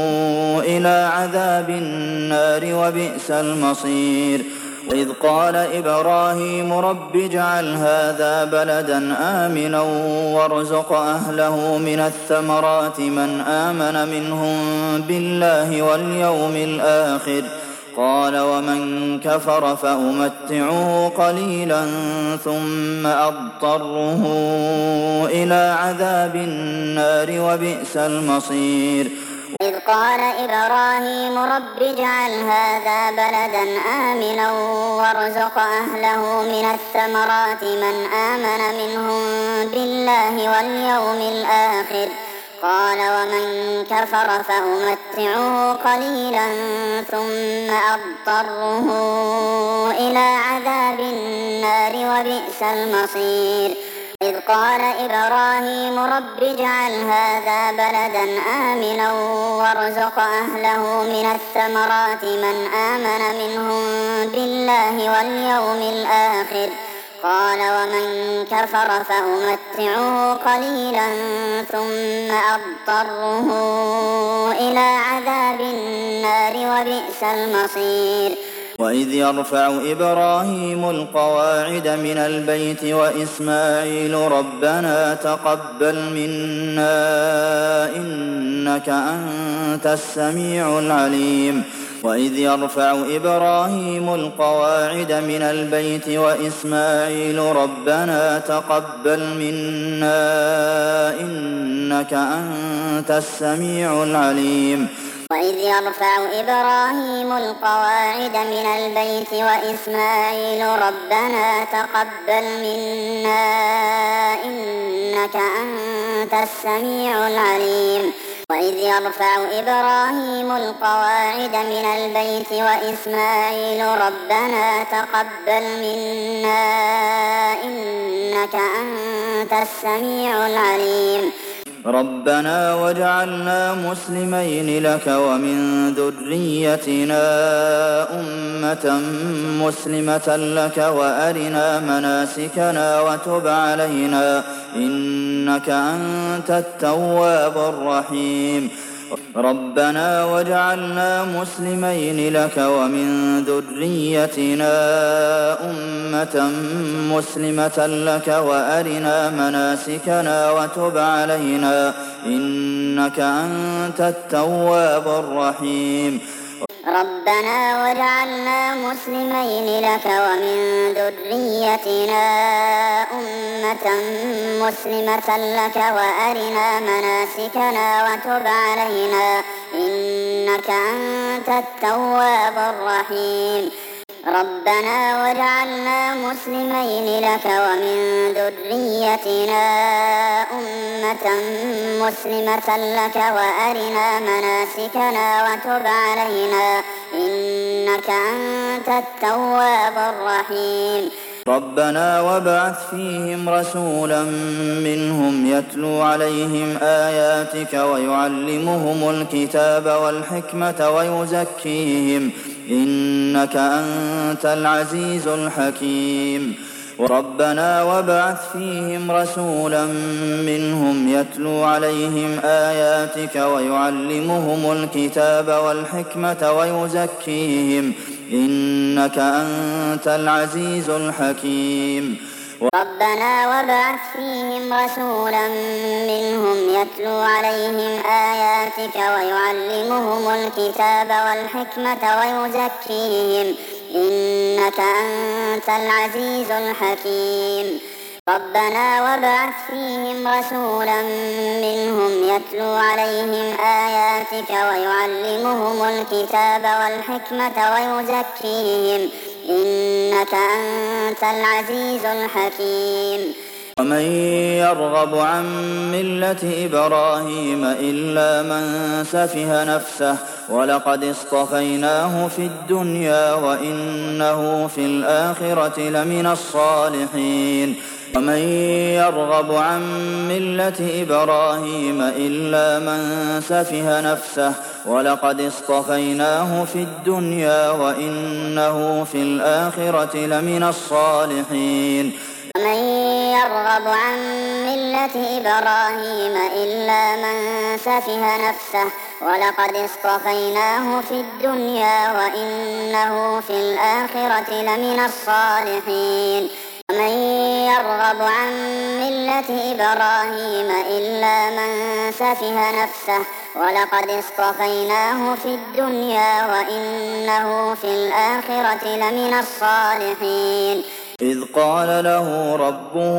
S3: إلى عذاب النار وبئس المصير وإذ قال إبراهيم رب اجعل هذا بلدا آمنا وارزق أهله من الثمرات من آمن منهم بالله واليوم الآخر قال ومن كفر فأمتعه قليلا ثم أضطره إلى عذاب النار وبئس المصير
S2: إذ قال إبراهيم رب اجعل هذا بلدا آمنا وارزق أهله من الثمرات من آمن منهم بالله واليوم الآخر قال ومن كفر فأمتعه قليلا ثم أضطره إلى عذاب النار وبئس المصير إذ قال إبراهيم رب اجعل هذا بلدا آمنا وارزق أهله من الثمرات من آمن منهم بالله واليوم الآخر قال ومن كفر فأمتعه قليلا ثم أضطره إلى عذاب النار وبئس المصير
S3: وإذ يرفع إبراهيم القواعد من البيت وإسماعيل ربنا تقبل منا إنك أنت السميع العليم وإذ يرفع إبراهيم القواعد من البيت وإسماعيل ربنا تقبل منا إنك أنت السميع العليم
S2: وإذ يرفع إبراهيم القواعد من البيت وإسماعيل ربنا تقبل منا إنك أنت السميع العليم وإذ يرفع إبراهيم القواعد من البيت وإسماعيل ربنا تقبل منا إنك أنت السميع العليم
S3: ربنا واجعلنا مسلمين لك ومن ذريتنا أمة مسلمة لك وأرنا مناسكنا وتب علينا إنك أنت التواب الرحيم ربنا واجعلنا مسلمين لك ومن ذريتنا أمة مسلمة لك وأرنا مناسكنا وتب علينا إنك أنت التواب الرحيم
S2: ربنا واجعلنا مسلمين لك ومن ذريتنا أمة مسلمة لك وأرنا مناسكنا وتب علينا إنك أنت التواب الرحيم ربنا واجعلنا مسلمين لك ومن ذريتنا أمة مسلمة لك وأرنا مناسكنا وتب علينا إنك أنت التواب الرحيم
S3: ربنا وابعث فيهم رسولا منهم يتلو عليهم آياتك ويعلمهم الكتاب والحكمة ويزكيهم إنك أنت العزيز الحكيم ربنا وابعث فيهم رسولا منهم يتلو عليهم آياتك ويعلمهم الكتاب والحكمة ويزكيهم إنك أنت العزيز الحكيم
S2: ربنا وابعث فيهم رسولا منهم يتلو عليهم آياتك ويعلمهم الكتاب والحكمة ويزكيهم إنك أنت العزيز الحكيم ربنا وابعث فيهم رسولا منهم يتلو عليهم آياتك ويعلمهم الكتاب والحكمة ويزكيهم إنك أنت العزيز الحكيم
S3: ومن يرغب عن ملة إبراهيم إلا من سفه نفسه ولقد اصطفيناه في الدنيا وإنه في الآخرة لمن الصالحين ومن يرغب عن ملة إبراهيم إلا من سفه نفسه ولقد اصطفيناه في الدنيا وإنه في الآخرة لمن الصالحين
S2: ومن يرغب عن ملة إبراهيم إلا من سفه نفسه ولقد اصطفيناه في الدنيا وإنه في الآخرة لمن الصالحين ومن يرغب عن ملة إبراهيم إلا من سفه نفسه ولقد اصطفيناه في الدنيا وإنه في الآخرة لمن الصالحين
S3: إذ قال له ربه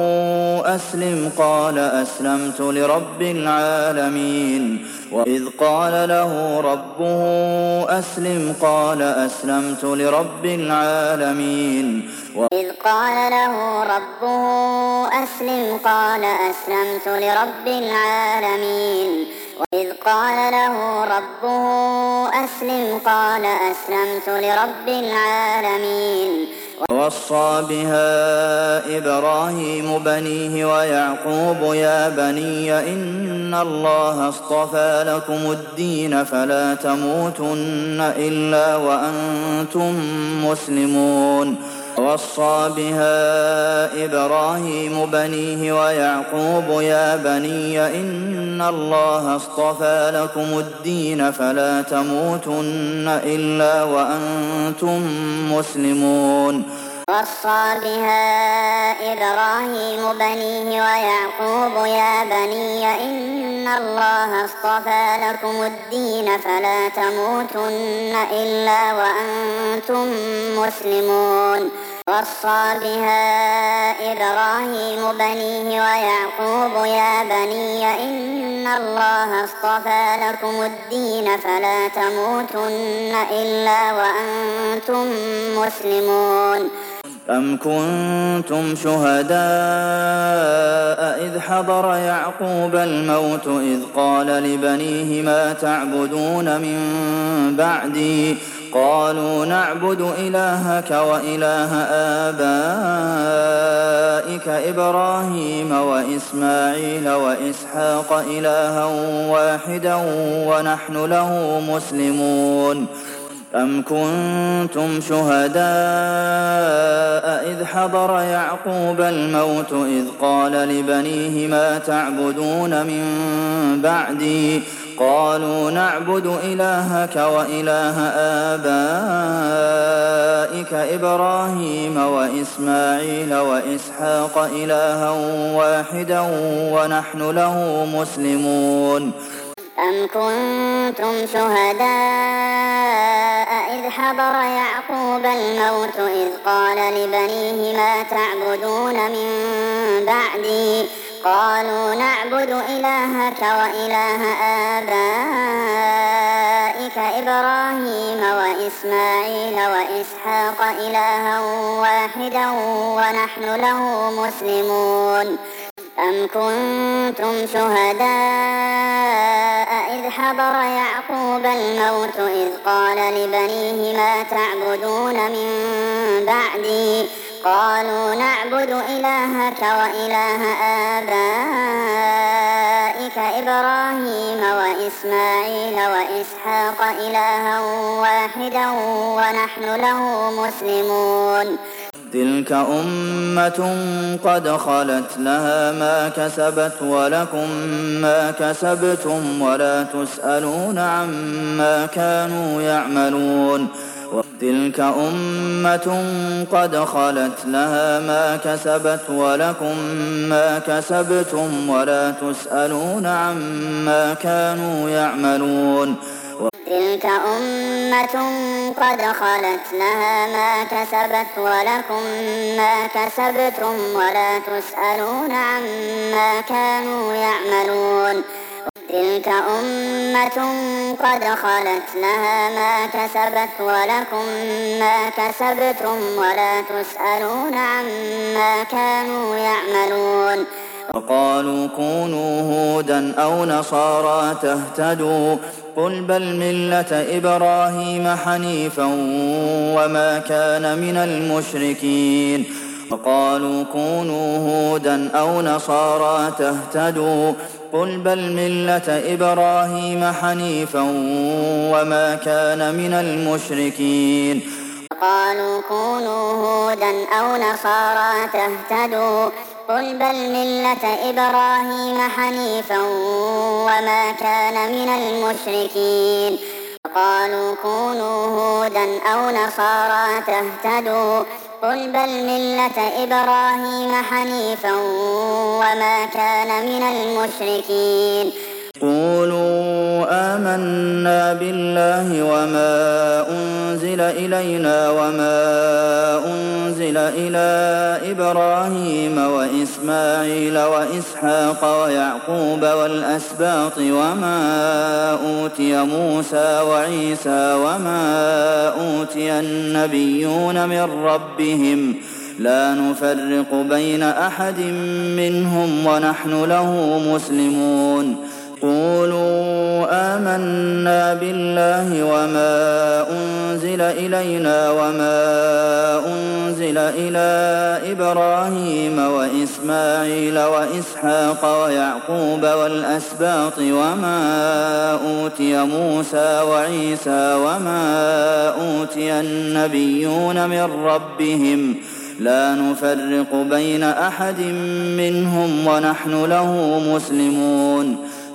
S3: أسلم قال أسلمت لرب العالمين وإذ قال له ربه أسلم قال أسلمت لرب العالمين
S2: وإذ قال له ربه أسلم قال أسلمت لرب العالمين وإذ قال له ربه أسلم قال أسلمت لرب العالمين
S3: ووصى بها إبراهيم بنيه ويعقوب يا بني إن الله اصطفى لكم الدين فلا تموتن إلا وأنتم مسلمون ووصى بها إبراهيم بنيه ويعقوب يا بني إن الله اصطفى لكم الدين فلا تموتن إلا وأنتم مسلمون
S2: وصى بها إبراهيم بنيه ويعقوب يا بني إن الله اصطفى لكم الدين فلا تموتن إلا وأنتم مسلمون وصى بها إبراهيم بنيه ويعقوب يا بني إن الله اصطفى لكم الدين فلا تموتن إلا وأنتم مسلمون
S3: أم كنتم شهداء إذ حضر يعقوب الموت إذ قال لبنيه ما تعبدون من بعدي قالوا نعبد إلهك وإله آبائك أولئك إبراهيم وإسماعيل وإسحاق إلها واحدا ونحن له مسلمون أم كنتم شهداء إذ حضر يعقوب الموت إذ قال لبنيه ما تعبدون من بعدي قالوا نعبد إلهك وإله آبائك إبراهيم وإسماعيل وإسحاق إلها واحدا ونحن له مسلمون
S2: أم كنتم شهداء إذ حضر يعقوب الموت إذ قال لبنيه ما تعبدون من بعدي قالوا نعبد إلهك وإله آبائك إبراهيم وإسماعيل وإسحاق إلها واحدا ونحن له مسلمون أم كنتم شهداء إذ حضر يعقوب الموت إذ قال لبنيه ما تعبدون من بعدي قالوا نعبد إلهك وإله آبائك إبراهيم وإسماعيل وإسحاق إلها واحدا ونحن له مسلمون
S3: تلك أمة قد خلت لها ما كسبت ولكم ما كسبتم ولا تسألون عما كانوا يعملون تلك أمة قد خلت لها ما كسبت ولكم ما كسبتم ولا تسألون عما كانوا يعملون
S2: تلك أمة قد خلت لها ما كسبت ولكم ما كسبتم ولا تسألون عما كانوا يعملون تلك أمة قد خلت لها ما كسبت ولكم ما كسبتم ولا تسألون عما كانوا يعملون
S3: وقالوا كونوا هودا أو نصارى تهتدوا قل بل ملة إبراهيم حنيفا وما كان من المشركين وقالوا كونوا هودا أو نصارى تهتدوا قل بل ملة إبراهيم حنيفا وما كان من المشركين
S2: وقالوا كونوا هودا أو نصارى تهتدوا قل بل ملة إبراهيم حنيفا وما كان من المشركين وقالوا كونوا هودا أو نصارى تهتدوا قل بل ملة إبراهيم حنيفا وما كان من المشركين
S3: قولوا آمنا بالله وما أنزل إلينا وما أنزل إلى إبراهيم وإسماعيل وإسحاق ويعقوب والأسباط وما أوتي موسى وعيسى وما أوتي النبيون من ربهم لا نفرق بين أحد منهم ونحن له مسلمون قولوا آمنا بالله وما أنزل إلينا وما أنزل إلى إبراهيم وإسماعيل وإسحاق ويعقوب والأسباط وما أوتي موسى وعيسى وما أوتي النبيون من ربهم لا نفرق بين أحد منهم ونحن له مسلمون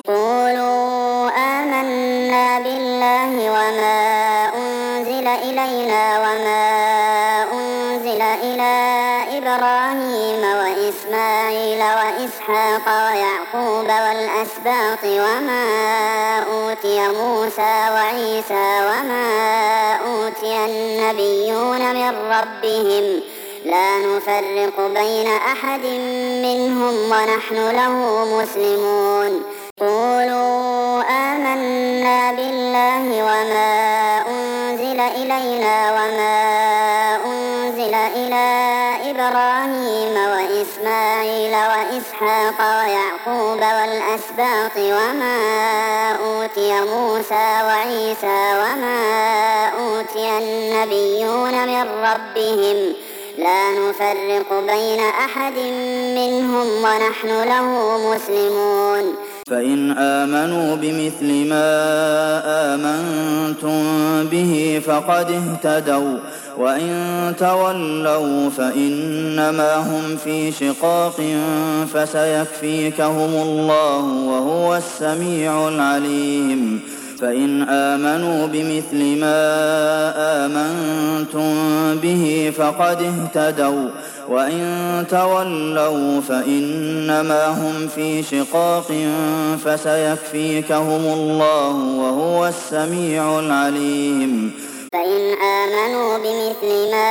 S2: قولوا آمنا بالله وما أنزل إلينا وما أنزل إلى إبراهيم وإسماعيل وإسحاق ويعقوب والأسباط وما أوتي موسى وعيسى وما أوتي النبيون من ربهم لا نفرق بين أحد منهم ونحن له مسلمون قولوا آمنا بالله وما أنزل إلينا وما أنزل إلى إبراهيم وإسماعيل وإسحاق ويعقوب والأسباط وما أوتي موسى وعيسى وما أوتي النبيون من ربهم لا نفرق بين أحد منهم ونحن له مسلمون
S3: فإن آمنوا بمثل ما آمنتم به فقد اهتدوا وإن تولوا فإنما هم في شقاق فسيكفيكهم الله وهو السميع العليم فإن آمنوا بمثل ما آمنتم به فقد اهتدوا وإن تولوا فإنما هم في شقاق فسيكفيكهم الله وهو السميع العليم
S2: فإن آمنوا بمثل ما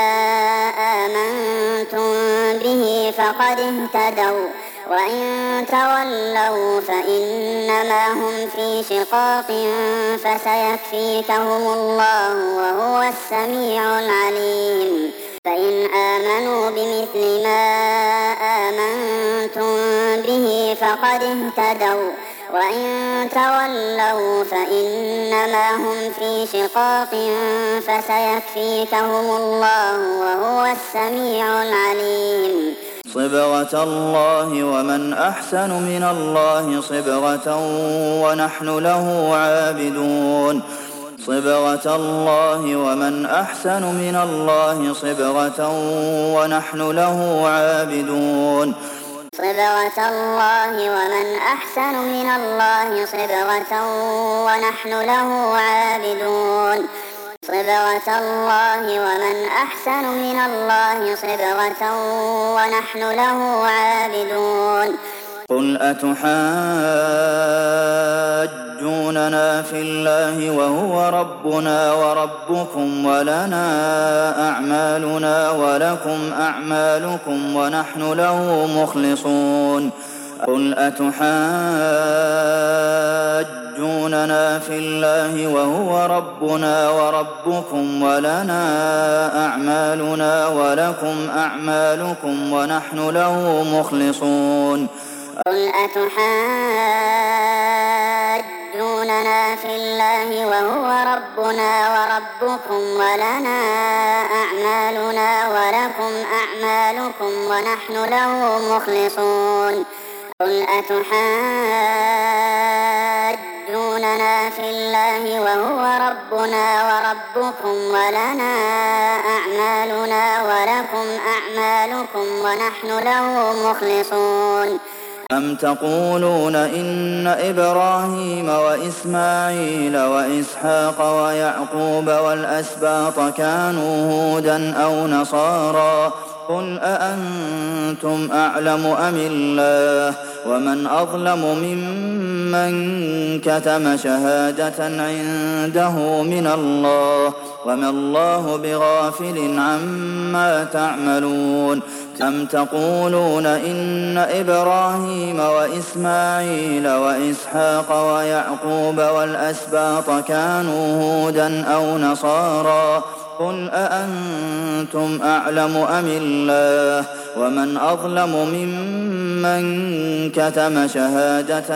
S2: آمنتم به فقد اهتدوا وإن تولوا فإنما هم في شقاق فسيكفيكهم الله وهو السميع العليم فإن آمنوا بمثل ما آمنتم به فقد اهتدوا وإن تولوا فإنما هم في شقاق فسيكفيكهم الله وهو السميع العليم
S3: صبغة الله ومن أحسن من الله صبغة ونحن له عابدون صبغة الله ومن أحسن من الله صبغة ونحن له عابدون
S2: صبغة الله ومن أحسن من الله صبغة ونحن له عابدون صبغة الله ومن أحسن من الله صبغة ونحن له عابدون
S3: قل أتحاجوننا في الله وهو ربنا وربكم ولنا أعمالنا ولكم أعمالكم ونحن له مخلصون قل أتحاجوننا في الله وهو ربنا وربكم ولنا أعمالنا ولكم أعمالكم ونحن له مخلصون
S2: قل أتحاجوننا في الله وهو ربنا وربكم ولنا أعمالنا ولكم أعمالكم ونحن له مخلصون قل أتحاجوننا في الله وهو ربنا وربكم ولنا أعمالنا ولكم أعمالكم ونحن له مخلصون
S3: أم تقولون إن إبراهيم وإسماعيل وإسحاق ويعقوب والأسباط كانوا هودا أو نصارى قل أأنتم أعلم أم الله ومن أظلم ممن كتم شهادة عنده من الله وما الله بغافل عما تعملون أم تقولون إن إبراهيم وإسماعيل وإسحاق ويعقوب والأسباط كانوا هودا أو نصارى قل أأنتم أعلم أم الله ومن أظلم ممن كتم شهادة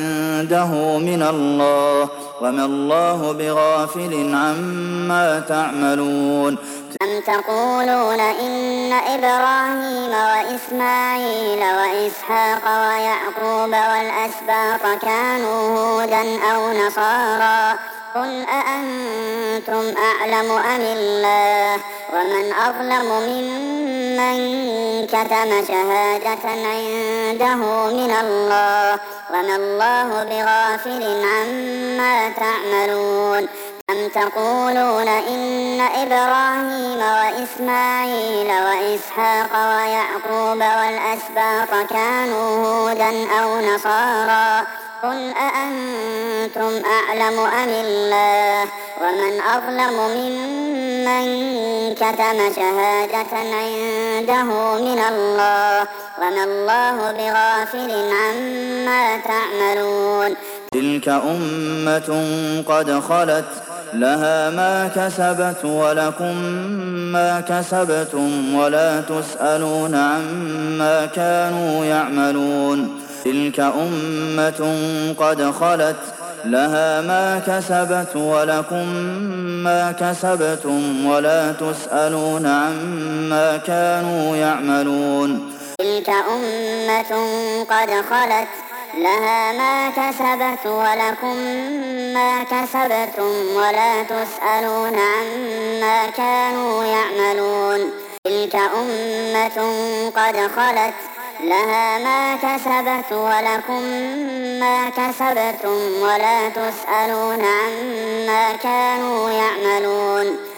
S3: عنده من الله وما الله بغافل عما تعملون
S2: أم تقولون إن إبراهيم وإسماعيل وإسحاق ويعقوب والأسباط كانوا هودا أو نصارى قل أأنتم أعلم أم الله ومن أظلم ممن كتم شهادة عنده من الله وما الله بغافل عما تعملون أم تقولون إن إبراهيم وإسماعيل وإسحاق ويعقوب والأسباط كانوا هودا أو نصارى قل أأنتم أعلم أم الله ومن أظلم ممن كتم شهادة عنده من الله وما الله بغافل عما تعملون
S3: تلك أمة قد خلت لها ما كسبت ولكم ما كسبتم ولا تسألون عما كانوا يعملون تلك أمة قد خلت لها ما كسبت ولكم ما كسبتم ولا تسألون عما كانوا يعملون
S2: تلك أمة قد خلت لها ما كسبت ولكم ما كسبتم ولا تسألون عما كانوا يعملون تلك أمة قد خلت لها ما كسبت ولكم ما كسبتم ولا تسألون عما كانوا يعملون